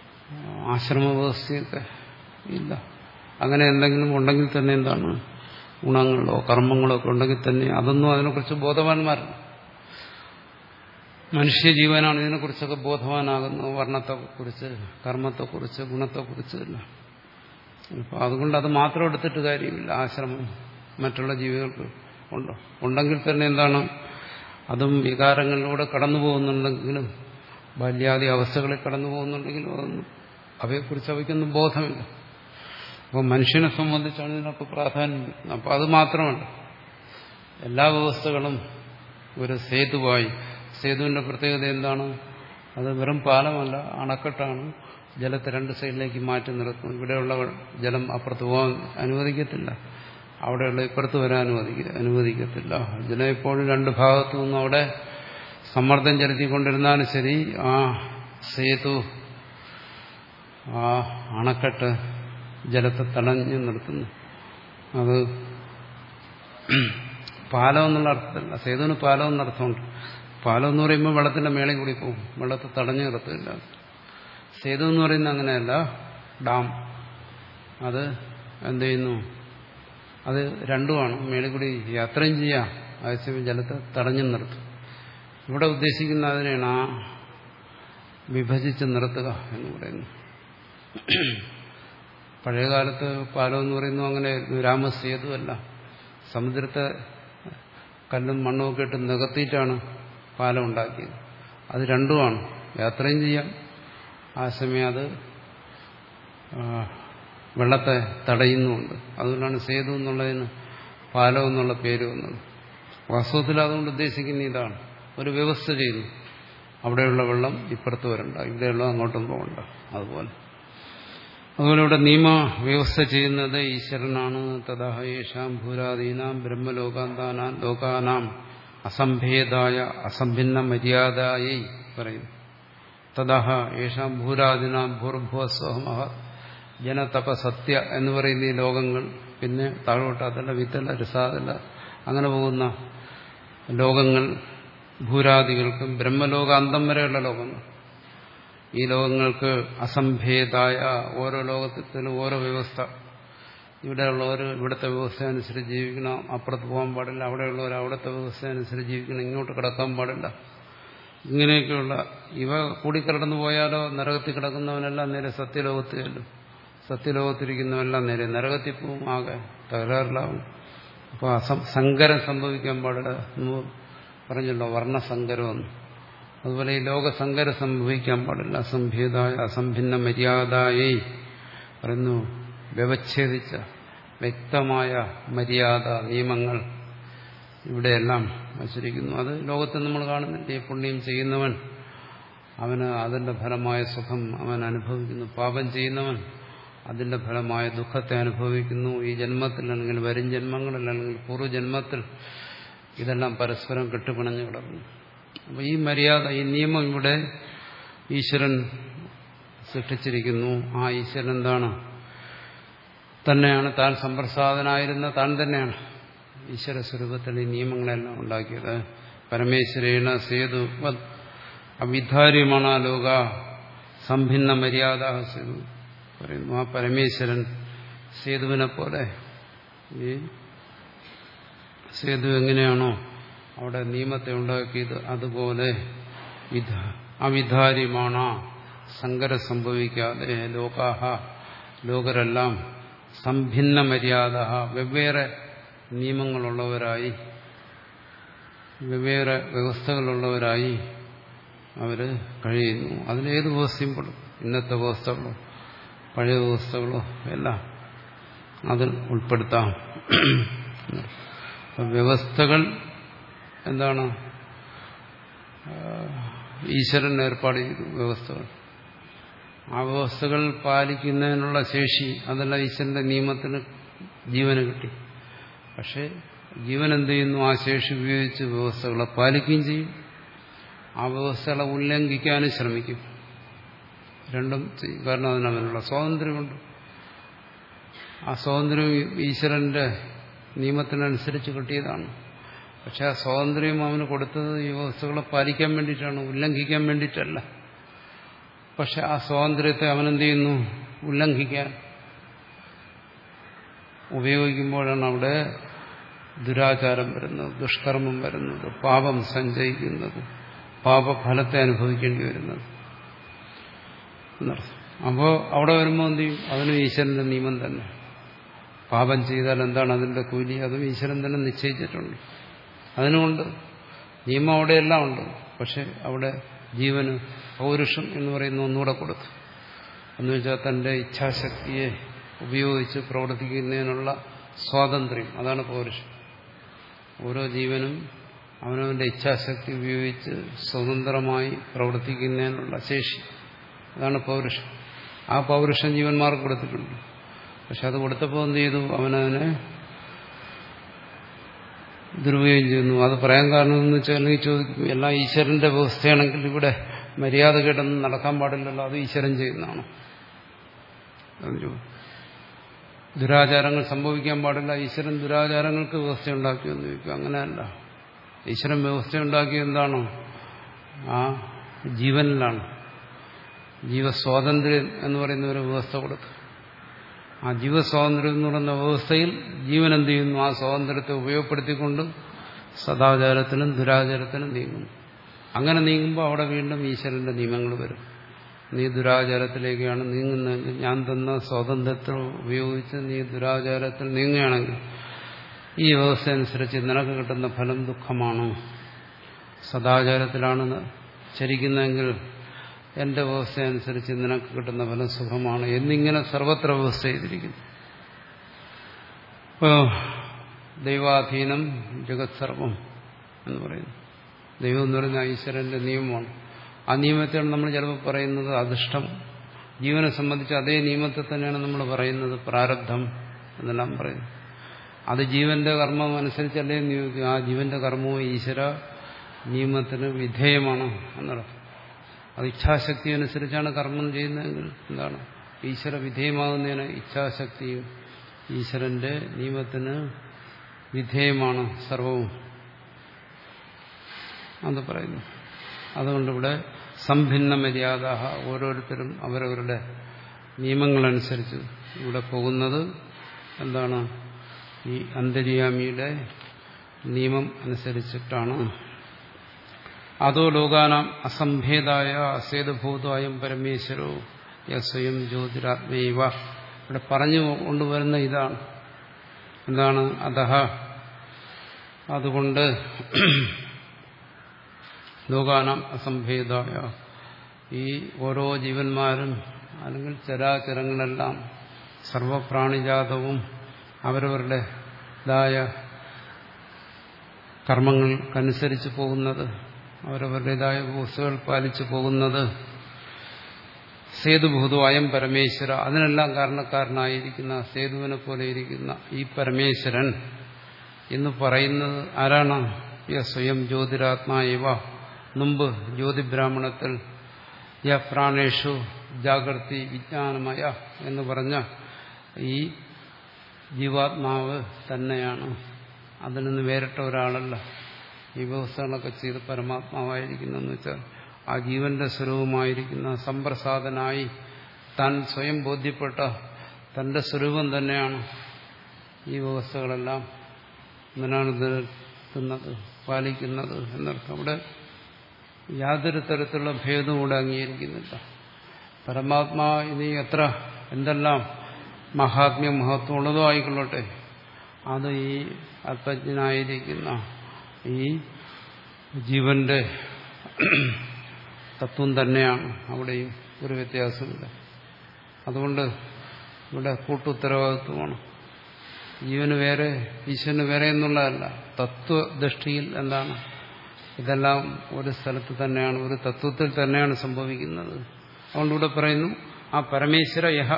ആശ്രമവ്യവസ്ഥയൊക്കെ ഇല്ല. അങ്ങനെ എന്തെങ്കിലും ഉണ്ടെങ്കിൽ തന്നെ എന്താണ്? ഗുണങ്ങളോ കർമ്മങ്ങളോ ഒക്കെ ഉണ്ടെങ്കിൽ തന്നെ അതൊന്നും അതിനെക്കുറിച്ച് ബോധവാന്മാരല്ല. മനുഷ്യജീവനാണ് ഇതിനെക്കുറിച്ചൊക്കെ ബോധവാനാകുന്നത്. വർണ്ണത്തെക്കുറിച്ച്, കർമ്മത്തെക്കുറിച്ച്, ഗുണത്തെക്കുറിച്ച് എല്ലാം. അപ്പം അതുകൊണ്ട് അത് മാത്രം എടുത്തിട്ട് കാര്യമില്ല. ആശ്രമം മറ്റുള്ള ജീവികൾക്ക് ഉണ്ടോ ഉണ്ടെങ്കിൽ തന്നെ എന്താണ്, അതും വികാരങ്ങളിലൂടെ കടന്നു പോകുന്നുണ്ടെങ്കിലും ബാല്യാദി അവസ്ഥകളിൽ കടന്നു പോകുന്നുണ്ടെങ്കിലും അതൊന്നും അവയെക്കുറിച്ച് അവയ്ക്കൊന്നും ബോധമില്ല. അപ്പോൾ മനുഷ്യനെ സംബന്ധിച്ചാണ് ഇതിനൊക്കെ പ്രാധാന്യം. അപ്പം അത് മാത്രമല്ല, എല്ലാ വ്യവസ്ഥകളും ഒരു സേതുവായി. സേതുവിന്റെ പ്രത്യേകത എന്താണ്? അത് വെറും പാലമല്ല, അണക്കെട്ടാണ്. ജലത്തെ രണ്ട് സൈഡിലേക്ക് മാറ്റി നിർത്തും. ഇവിടെയുള്ള ജലം അപ്പുറത്ത് പോകാൻ അനുവദിക്കത്തില്ല, അവിടെയുള്ള ഇപ്പുറത്ത് വരാൻ അനുവദിക്ക അനുവദിക്കത്തില്ല ജലം എപ്പോഴും രണ്ട് ഭാഗത്തു നിന്നും അവിടെ സമ്മർദ്ദം ചെലുത്തിക്കൊണ്ടിരുന്നാലും ശരി, ആ സേതു, ആ അണക്കെട്ട് ജലത്തെ തടഞ്ഞു നിർത്തുന്നു. അത് പാലം എന്നുള്ള അർത്ഥത്തില്ല. സേതുവിന് പാലം എന്നർത്ഥമുണ്ട്. പാലം എന്ന് പറയുമ്പോൾ വെള്ളത്തിന്റെ മേളിൽ കൂടി പോകും, വെള്ളത്തെ തടഞ്ഞു നിർത്തില്ല. സേതു എന്ന് പറയുന്നത് അങ്ങനെയല്ല, ഡാം. അത് എന്ത് ചെയ്യുന്നു? അത് രണ്ടുമാണ്. മേളിൽ കൂടി യാത്രയും ചെയ്യാം, അതേസമയം ജലത്തെ തടഞ്ഞു നിർത്തും. ഇവിടെ ഉദ്ദേശിക്കുന്ന അതിനെയാണ് ആ വിഭജിച്ച് നിർത്തുക എന്ന് പറയുന്നു. പഴയകാലത്ത് പാലം എന്ന് പറയുന്നു അങ്ങനെ രാമസേതു അല്ല. സമുദ്രത്തെ കല്ലും മണ്ണും ഒക്കെ ഇട്ട് നികത്തിയിട്ടാണ് പാലം ഉണ്ടാക്കിയത്. അത് രണ്ടുമാണ്, യാത്രയും ചെയ്യാം, ആ സമയം അത് വെള്ളത്തെ തടയുന്നുമുണ്ട്. അതുകൊണ്ടാണ് സേതു എന്നുള്ളതിന് പാലം എന്നുള്ള പേര് വന്നത്. വാസ്തവത്തിൽ അതുകൊണ്ട് ഉദ്ദേശിക്കുന്ന ഇതാണ്, ഒരു വ്യവസ്ഥ ചെയ്തു. അവിടെയുള്ള വെള്ളം ഇപ്പുറത്ത് വരണ്ട, ഇവിടെയുള്ള അങ്ങോട്ടും പോകണ്ട. അതുപോലെ അതുപോലെ ഇവിടെ നിയമ വ്യവസ്ഥ ചെയ്യുന്നത് ഈശ്വരനാണ്. തഥാ യേശാം ഭൂരാദീനാം ബ്രഹ്മലോകാന്താനാം ലോകാനാം അസംഭേദായ അസംഭിന്ന മര്യാദയായി പറയുന്നു. തഥാ യേശാം ഭൂരാദീനാം ഭൂർഭുവസ്വഹമഹ ജനതപ സത്യ എന്ന് പറയുന്ന ഈ ലോകങ്ങൾ, പിന്നെ താഴോട്ട് അതല്ല വിത്തല്ല രസാതല്ല അങ്ങനെ പോകുന്ന ലോകങ്ങൾ, ഭൂരാദികൾക്കും ബ്രഹ്മലോകാന്തം വരെയുള്ള ലോകങ്ങൾ, ഈ ലോകങ്ങൾക്ക് അസംഭേദായ ഓരോ ലോകത്തിലും ഓരോ വ്യവസ്ഥ. ഇവിടെയുള്ളവർ ഇവിടുത്തെ വ്യവസ്ഥ അനുസരിച്ച് ജീവിക്കണം, അപ്പുറത്ത് പോകാൻ പാടില്ല. അവിടെയുള്ളവർ അവിടുത്തെ വ്യവസ്ഥ അനുസരിച്ച് ജീവിക്കണം, ഇങ്ങോട്ട് കിടക്കാൻ പാടില്ല. ഇങ്ങനെയൊക്കെയുള്ള ഇവ കൂടിക്കിടന്നു പോയാലോ നരകത്തിൽ കിടക്കുന്നവനെല്ലാം നേരെ സത്യലോകത്തിൽ ചെല്ലും, സത്യലോകത്തിരിക്കുന്നവനെല്ലാം നേരെ നരകത്തിൽ പോവും, ആകെ തകരാറിലാവും. അപ്പോൾ അസം സങ്കരം സംഭവിക്കാൻ പാടില്ല എന്ന് പറഞ്ഞല്ലോ, വർണ്ണസങ്കരമെന്ന്. അതുപോലെ ഈ ലോകസങ്കരം സംഭവിക്കാൻ പാടില്ല. അസംഭേദായ അസംഭിന്ന മര്യാദയെ പറയുന്നു. വ്യവച്ഛേദിച്ച വ്യക്തമായ മര്യാദ നിയമങ്ങൾ ഇവിടെയെല്ലാം വച്ചിരിക്കുന്നു. അത് ലോകത്ത് നമ്മൾ കാണുന്നില്ല. ഈ പുണ്യം ചെയ്യുന്നവൻ അവന് അതിന്റെ ഫലമായ സുഖം അവൻ അനുഭവിക്കുന്നു, പാപം ചെയ്യുന്നവൻ അതിന്റെ ഫലമായ ദുഃഖത്തെ അനുഭവിക്കുന്നു. ഈ ജന്മത്തിൽ അല്ലെങ്കിൽ വരും ജന്മങ്ങളിൽ അല്ലെങ്കിൽ പൂർവ്വജന്മത്തിൽ ഇതെല്ലാം പരസ്പരം കെട്ടുപിണഞ്ഞു കിടക്കുന്നു. അപ്പോൾ ഈ മര്യാദ, ഈ നിയമം ഇവിടെ ഈശ്വരൻ സൃഷ്ടിച്ചിരിക്കുന്നു. ആ ഈശ്വരൻ എന്താണ്? തന്നെയാണ്, താൻ സമ്പ്രസാദനായിരുന്ന താൻ തന്നെയാണ് ഈശ്വര സ്വരൂപത്തിൽ ഈ നിയമങ്ങളെല്ലാം ഉണ്ടാക്കിയത്. പരമേശ്വരേണ സേതു അവിധാര്യമാണ് ലോക സംഭിന്ന മര്യാദ സേതു പറയുന്നു. ആ പരമേശ്വരൻ സേതുവിനെ പോലെ, ഈ സേതു എങ്ങനെയാണോ അവിടെ നിയമത്തെ ഉണ്ടാക്കിയത് അതുപോലെ അവിധാര്യമാണ്, സങ്കരം സംഭവിക്കാതെ ലോകാഹ ലോകരെല്ലാം സംഭിന്ന മര്യാദ വെവ്വേറെ നിയമങ്ങളുള്ളവരായി, വെവ്വേറെ വ്യവസ്ഥകളുള്ളവരായി അവർ കഴിയുന്നു. അതിലേത് വ്യവസ്ഥയും പെടും. ഇന്നത്തെ വ്യവസ്ഥകളോ പഴയ വ്യവസ്ഥകളോ എല്ലാം അതിൽ ഉൾപ്പെടുത്താം. വ്യവസ്ഥകൾ എന്താണ്? ഈശ്വരൻ ഏർപ്പാട് ചെയ്തു വ്യവസ്ഥകൾ. ആ വ്യവസ്ഥകൾ പാലിക്കുന്നതിനുള്ള ശേഷി അതെല്ലാം ഈശ്വരന്റെ നിയമത്തിന് ജീവന് കിട്ടി. പക്ഷെ ജീവൻ എന്ത് ചെയ്യുന്നു? ആ ശേഷി ഉപയോഗിച്ച് വ്യവസ്ഥകളെ പാലിക്കുകയും ചെയ്യും, ആ വ്യവസ്ഥകളെ ഉല്ലംഘിക്കാനും ശ്രമിക്കും. രണ്ടും ചെയ്യും. കാരണം അതിനവനുള്ള സ്വാതന്ത്ര്യമുണ്ട്. ആ സ്വാതന്ത്ര്യം ഈശ്വരന്റെ നിയമത്തിനനുസരിച്ച് കിട്ടിയതാണ്. പക്ഷെ ആ സ്വാതന്ത്ര്യം അവന് കൊടുത്തത് ഈ വ്യവസ്ഥകളെ പാലിക്കാൻ വേണ്ടിയിട്ടാണ്, ഉല്ലംഘിക്കാൻ വേണ്ടിയിട്ടല്ല. പക്ഷെ ആ സ്വാതന്ത്ര്യത്തെ അവനെന്ത് ചെയ്യുന്നു? ഉല്ലംഘിക്കാൻ ഉപയോഗിക്കുമ്പോഴാണ് അവിടെ ദുരാചാരം വരുന്നത്, ദുഷ്കർമ്മം വരുന്നത്, പാപം സഞ്ചയിക്കുന്നത്, പാപഫലത്തെ അനുഭവിക്കേണ്ടി വരുന്നത് എന്നർത്ഥം. അപ്പോൾ അവിടെ വരുമ്പോൾ എന്ത് ചെയ്യും? അതിനും ഈശ്വരന്റെ നിയമം തന്നെ. പാപം ചെയ്താൽ എന്താണ് അതിന്റെ കൂലി? അതും ഈശ്വരൻ തന്നെ നിശ്ചയിച്ചിട്ടുണ്ട്. അതിനുകൊണ്ട് നിയമം അവിടെയെല്ലാം ഉണ്ട്. പക്ഷെ അവിടെ ജീവന് പൗരുഷം എന്ന് പറയുന്ന ഒന്നുകൂടെ കൊടുത്തു. എന്ന് വെച്ചാൽ തന്റെ ഇച്ഛാശക്തിയെ ഉപയോഗിച്ച് പ്രവർത്തിക്കുന്നതിനുള്ള സ്വാതന്ത്ര്യം, അതാണ് പൗരുഷം. ഓരോ ജീവനും അവനവന്റെ ഇച്ഛാശക്തി ഉപയോഗിച്ച് സ്വതന്ത്രമായി പ്രവർത്തിക്കുന്നതിനുള്ള ശേഷി, അതാണ് പൗരുഷം. ആ പൗരുഷം ജീവന്മാർക്ക് കൊടുത്തിട്ടുണ്ട്. പക്ഷെ അത് കൊടുത്തപ്പോൾ എന്ത് ചെയ്തു? അവനതിനെ ദുരുപയോഗം ചെയ്യുന്നു. അത് പറയാൻ കാരണം എന്ന് വെച്ചാൽ എനിക്ക് ചോദിക്കും, എല്ലാം ഈശ്വരന്റെ വ്യവസ്ഥയാണെങ്കിൽ ഇവിടെ മര്യാദ കേട്ടൊന്നും നടക്കാൻ പാടില്ലല്ലോ, അത് ഈശ്വരൻ ചെയ്യുന്നതാണ്. ദുരാചാരങ്ങൾ സംഭവിക്കാൻ പാടില്ല, ഈശ്വരൻ ദുരാചാരങ്ങൾക്ക് വ്യവസ്ഥ ഉണ്ടാക്കിയെന്ന് ചോദിക്കും. അങ്ങനെയല്ല. ഈശ്വരൻ വ്യവസ്ഥ ഉണ്ടാക്കിയത് എന്താണോ ആ ജീവനിലാണ്. ജീവസ്വാതന്ത്ര്യം എന്ന് പറയുന്ന ഒരു വ്യവസ്ഥ കൊടുത്തു. ആ ജീവസ്വാതന്ത്ര്യം എന്ന് പറയുന്ന വ്യവസ്ഥയിൽ ജീവൻ എന്ത് ചെയ്യുന്നു? ആ സ്വാതന്ത്ര്യത്തെ ഉപയോഗപ്പെടുത്തിക്കൊണ്ട് സദാചാരത്തിനും ദുരാചാരത്തിനും നീങ്ങുന്നു. അങ്ങനെ നീങ്ങുമ്പോൾ അവിടെ വീണ്ടും ഈശ്വരന്റെ നിയമങ്ങൾ വരും. നീ ദുരാചാരത്തിലേക്കാണ് നീങ്ങുന്നതെങ്കിൽ, ഞാൻ തന്ന സ്വാതന്ത്ര്യത്തെ ഉപയോഗിച്ച് നീ ദുരാചാരത്തിൽ നീങ്ങുകയാണെങ്കിൽ ഈ വ്യവസ്ഥ അനുസരിച്ച് നിനക്ക് കിട്ടുന്ന ഫലം ദുഃഖമാണോ? സദാചാരത്തിലാണ് ചരിക്കുന്നതെങ്കിൽ എന്റെ വ്യവസ്ഥ അനുസരിച്ച് നിനക്ക് കിട്ടുന്ന ഫലം സുഖമാണ് എന്നിങ്ങനെ സർവത്ര വ്യവസ്ഥ ചെയ്തിരിക്കുന്നു. ഇപ്പോൾ ദൈവാധീനം ജഗത് സർവം എന്ന് പറയുന്നു. ദൈവം എന്ന് പറയുന്ന ഈശ്വരന്റെ നിയമമാണ്. ആ നിയമത്തെയാണ് നമ്മൾ ചിലപ്പോൾ പറയുന്നത് അധിഷ്ഠം. ജീവനെ സംബന്ധിച്ച് അതേ നിയമത്തെ തന്നെയാണ് നമ്മൾ പറയുന്നത് പ്രാരബ്ധം എന്നെല്ലാം പറയുന്നു. അത് ജീവന്റെ കർമ്മം അനുസരിച്ചല്ലേ നിയോഗിക്കുക. ആ ജീവന്റെ കർമ്മവും ഈശ്വര നിയമത്തിന് വിധേയമാണ് എന്നർത്ഥം. അത് ഇച്ഛാശക്തി അനുസരിച്ചാണ് കർമ്മം ചെയ്യുന്നതെങ്കിൽ എന്താണ്? ഈശ്വര വിധേയമാകുന്നതിന് ഇച്ഛാശക്തിയും ഈശ്വരന്റെ നിയമത്തിന് വിധേയമാണ് സർവവും അത് പറയുന്നു. അതുകൊണ്ടിവിടെ സംഭിന്ന മര്യാദ, ഓരോരുത്തരും അവരവരുടെ നിയമങ്ങളനുസരിച്ച് ഇവിടെ പോകുന്നത് എന്താണ്? ഈ അന്തര്യാമിയുടെ നിയമം അനുസരിച്ചിട്ടാണ്. അതോ ലോകാനാം അസംഭേദായ അസേതഭൂതമായും പരമേശ്വരോ യസ്വയം ജ്യോതിരാത്മൈവ. ഇവിടെ പറഞ്ഞു കൊണ്ടുവരുന്ന ഇതാണ്. എന്താണ്? അതഹ, അതുകൊണ്ട് ലോകാനാം അസംഭേദായ, ഈ ഓരോ ജീവന്മാരും അല്ലെങ്കിൽ ചരാചരങ്ങളെല്ലാം സർവപ്രാണിജാതവും അവരവരുടേതായ കർമ്മങ്ങൾക്കനുസരിച്ച് പോകുന്നത്, അവരവരുടേതായ വ്യവസ്ഥകൾ പാലിച്ചു പോകുന്നത് സേതുഭൂതമായും പരമേശ്വര, അതിനെല്ലാം കാരണക്കാരനായിരിക്കുന്ന സേതുവിനെ പോലെ ഇരിക്കുന്ന ഈ പരമേശ്വരൻ എന്ന് പറയുന്നത് ആരാണ്? യ സ്വയം ജ്യോതിരാത്മാവ. മുമ്പ് ജ്യോതിബ്രാഹ്മണത്തിൽ യ പ്രാണേഷു ജാഗർത്തി വിജ്ഞാനമയ എന്ന് പറഞ്ഞ ഈ ജീവാത്മാവ് തന്നെയാണ്. അതിൽ നിന്ന് വേറിട്ട ഒരാളല്ല. ഈ വ്യവസ്ഥകളൊക്കെ ചെയ്ത് പരമാത്മാവായിരിക്കുന്നെന്ന് വെച്ചാൽ ആ ജീവന്റെ സ്വരൂപമായിരിക്കുന്ന സമ്പ്രസാദനായി താൻ സ്വയം ബോധ്യപ്പെട്ട തന്റെ സ്വരൂപം തന്നെയാണ് ഈ വ്യവസ്ഥകളെല്ലാം നിലനിർത്തുന്നത്, പാലിക്കുന്നത് എന്നർത്ഥം. അവിടെ യാതൊരു തരത്തിലുള്ള ഭേദവും ഇവിടെ അംഗീകരിക്കുന്നില്ല. പരമാത്മാ ഇനി എത്ര എന്തെല്ലാം മഹാത്മ്യം മഹത്വമുള്ളതോ ആയിക്കൊള്ളട്ടെ, അത് ഈ അല്പജ്ഞനായിരിക്കുന്ന ഈ ജീവന്റെ തത്വം തന്നെയാണ്. അവിടെയും ഒരു വ്യത്യാസമില്ല. അതുകൊണ്ട് ഇവിടെ കൂട്ടുത്തരവാദിത്വമാണ്. ജീവന് വേറെ ഈശ്വരന് വേറെ എന്നുള്ളതല്ല. തത്വദൃഷ്ടിയിൽ എന്താണ്? ഇതെല്ലാം ഒരു സ്ഥലത്ത് തന്നെയാണ്, ഒരു തത്വത്തിൽ തന്നെയാണ് സംഭവിക്കുന്നത്. അതുകൊണ്ട് ഇവിടെ പറയുന്നു ആ പരമേശ്വര യഹ.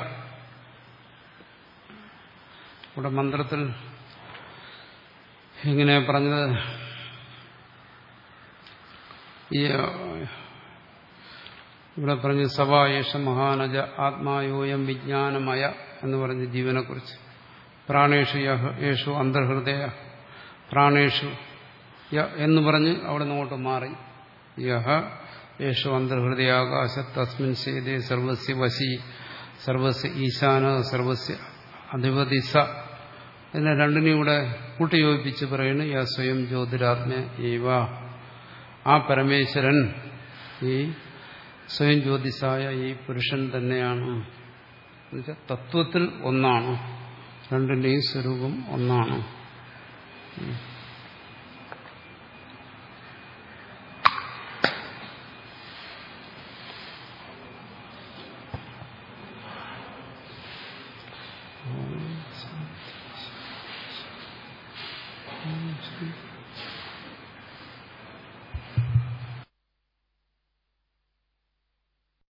ഇവിടെ മന്ത്രത്തിൽ എങ്ങനെയാ പറഞ്ഞത്? ഈ ഇവിടെ പറഞ്ഞു സവായേഷ മഹാനജ ആത്മായോയം വിജ്ഞാനമയ എന്ന് പറഞ്ഞ് ജീവനെക്കുറിച്ച്. പ്രാണേഷു യേശു അന്തർഹൃദയ, പ്രാണേഷു എന്ന് പറഞ്ഞ് അവിടെ നിന്നോട്ട് മാറി. യഹ യേശു അന്തർഹൃദയാകാശ തസ്മിൻ സേതേ സർവസ്യ വശി സർവസ്യ ഈശാന സർവസ്യ അധിപതി സ അതിനെ രണ്ടിനെയും കൂടെ കൂട്ടിയോജിപ്പിച്ച് പറയുന്നു യാ സ്വയം ജ്യോതിരാത്മ ഏവ. ആ പരമേശ്വരൻ ഈ സ്വയം ജ്യോതിസായ ഈ പുരുഷൻ തന്നെയാണ്. എന്നുവെച്ചാൽ തത്വത്തിൽ ഒന്നാണ്, രണ്ടിന്റെയും സ്വരൂപം ഒന്നാണ്. Thank you.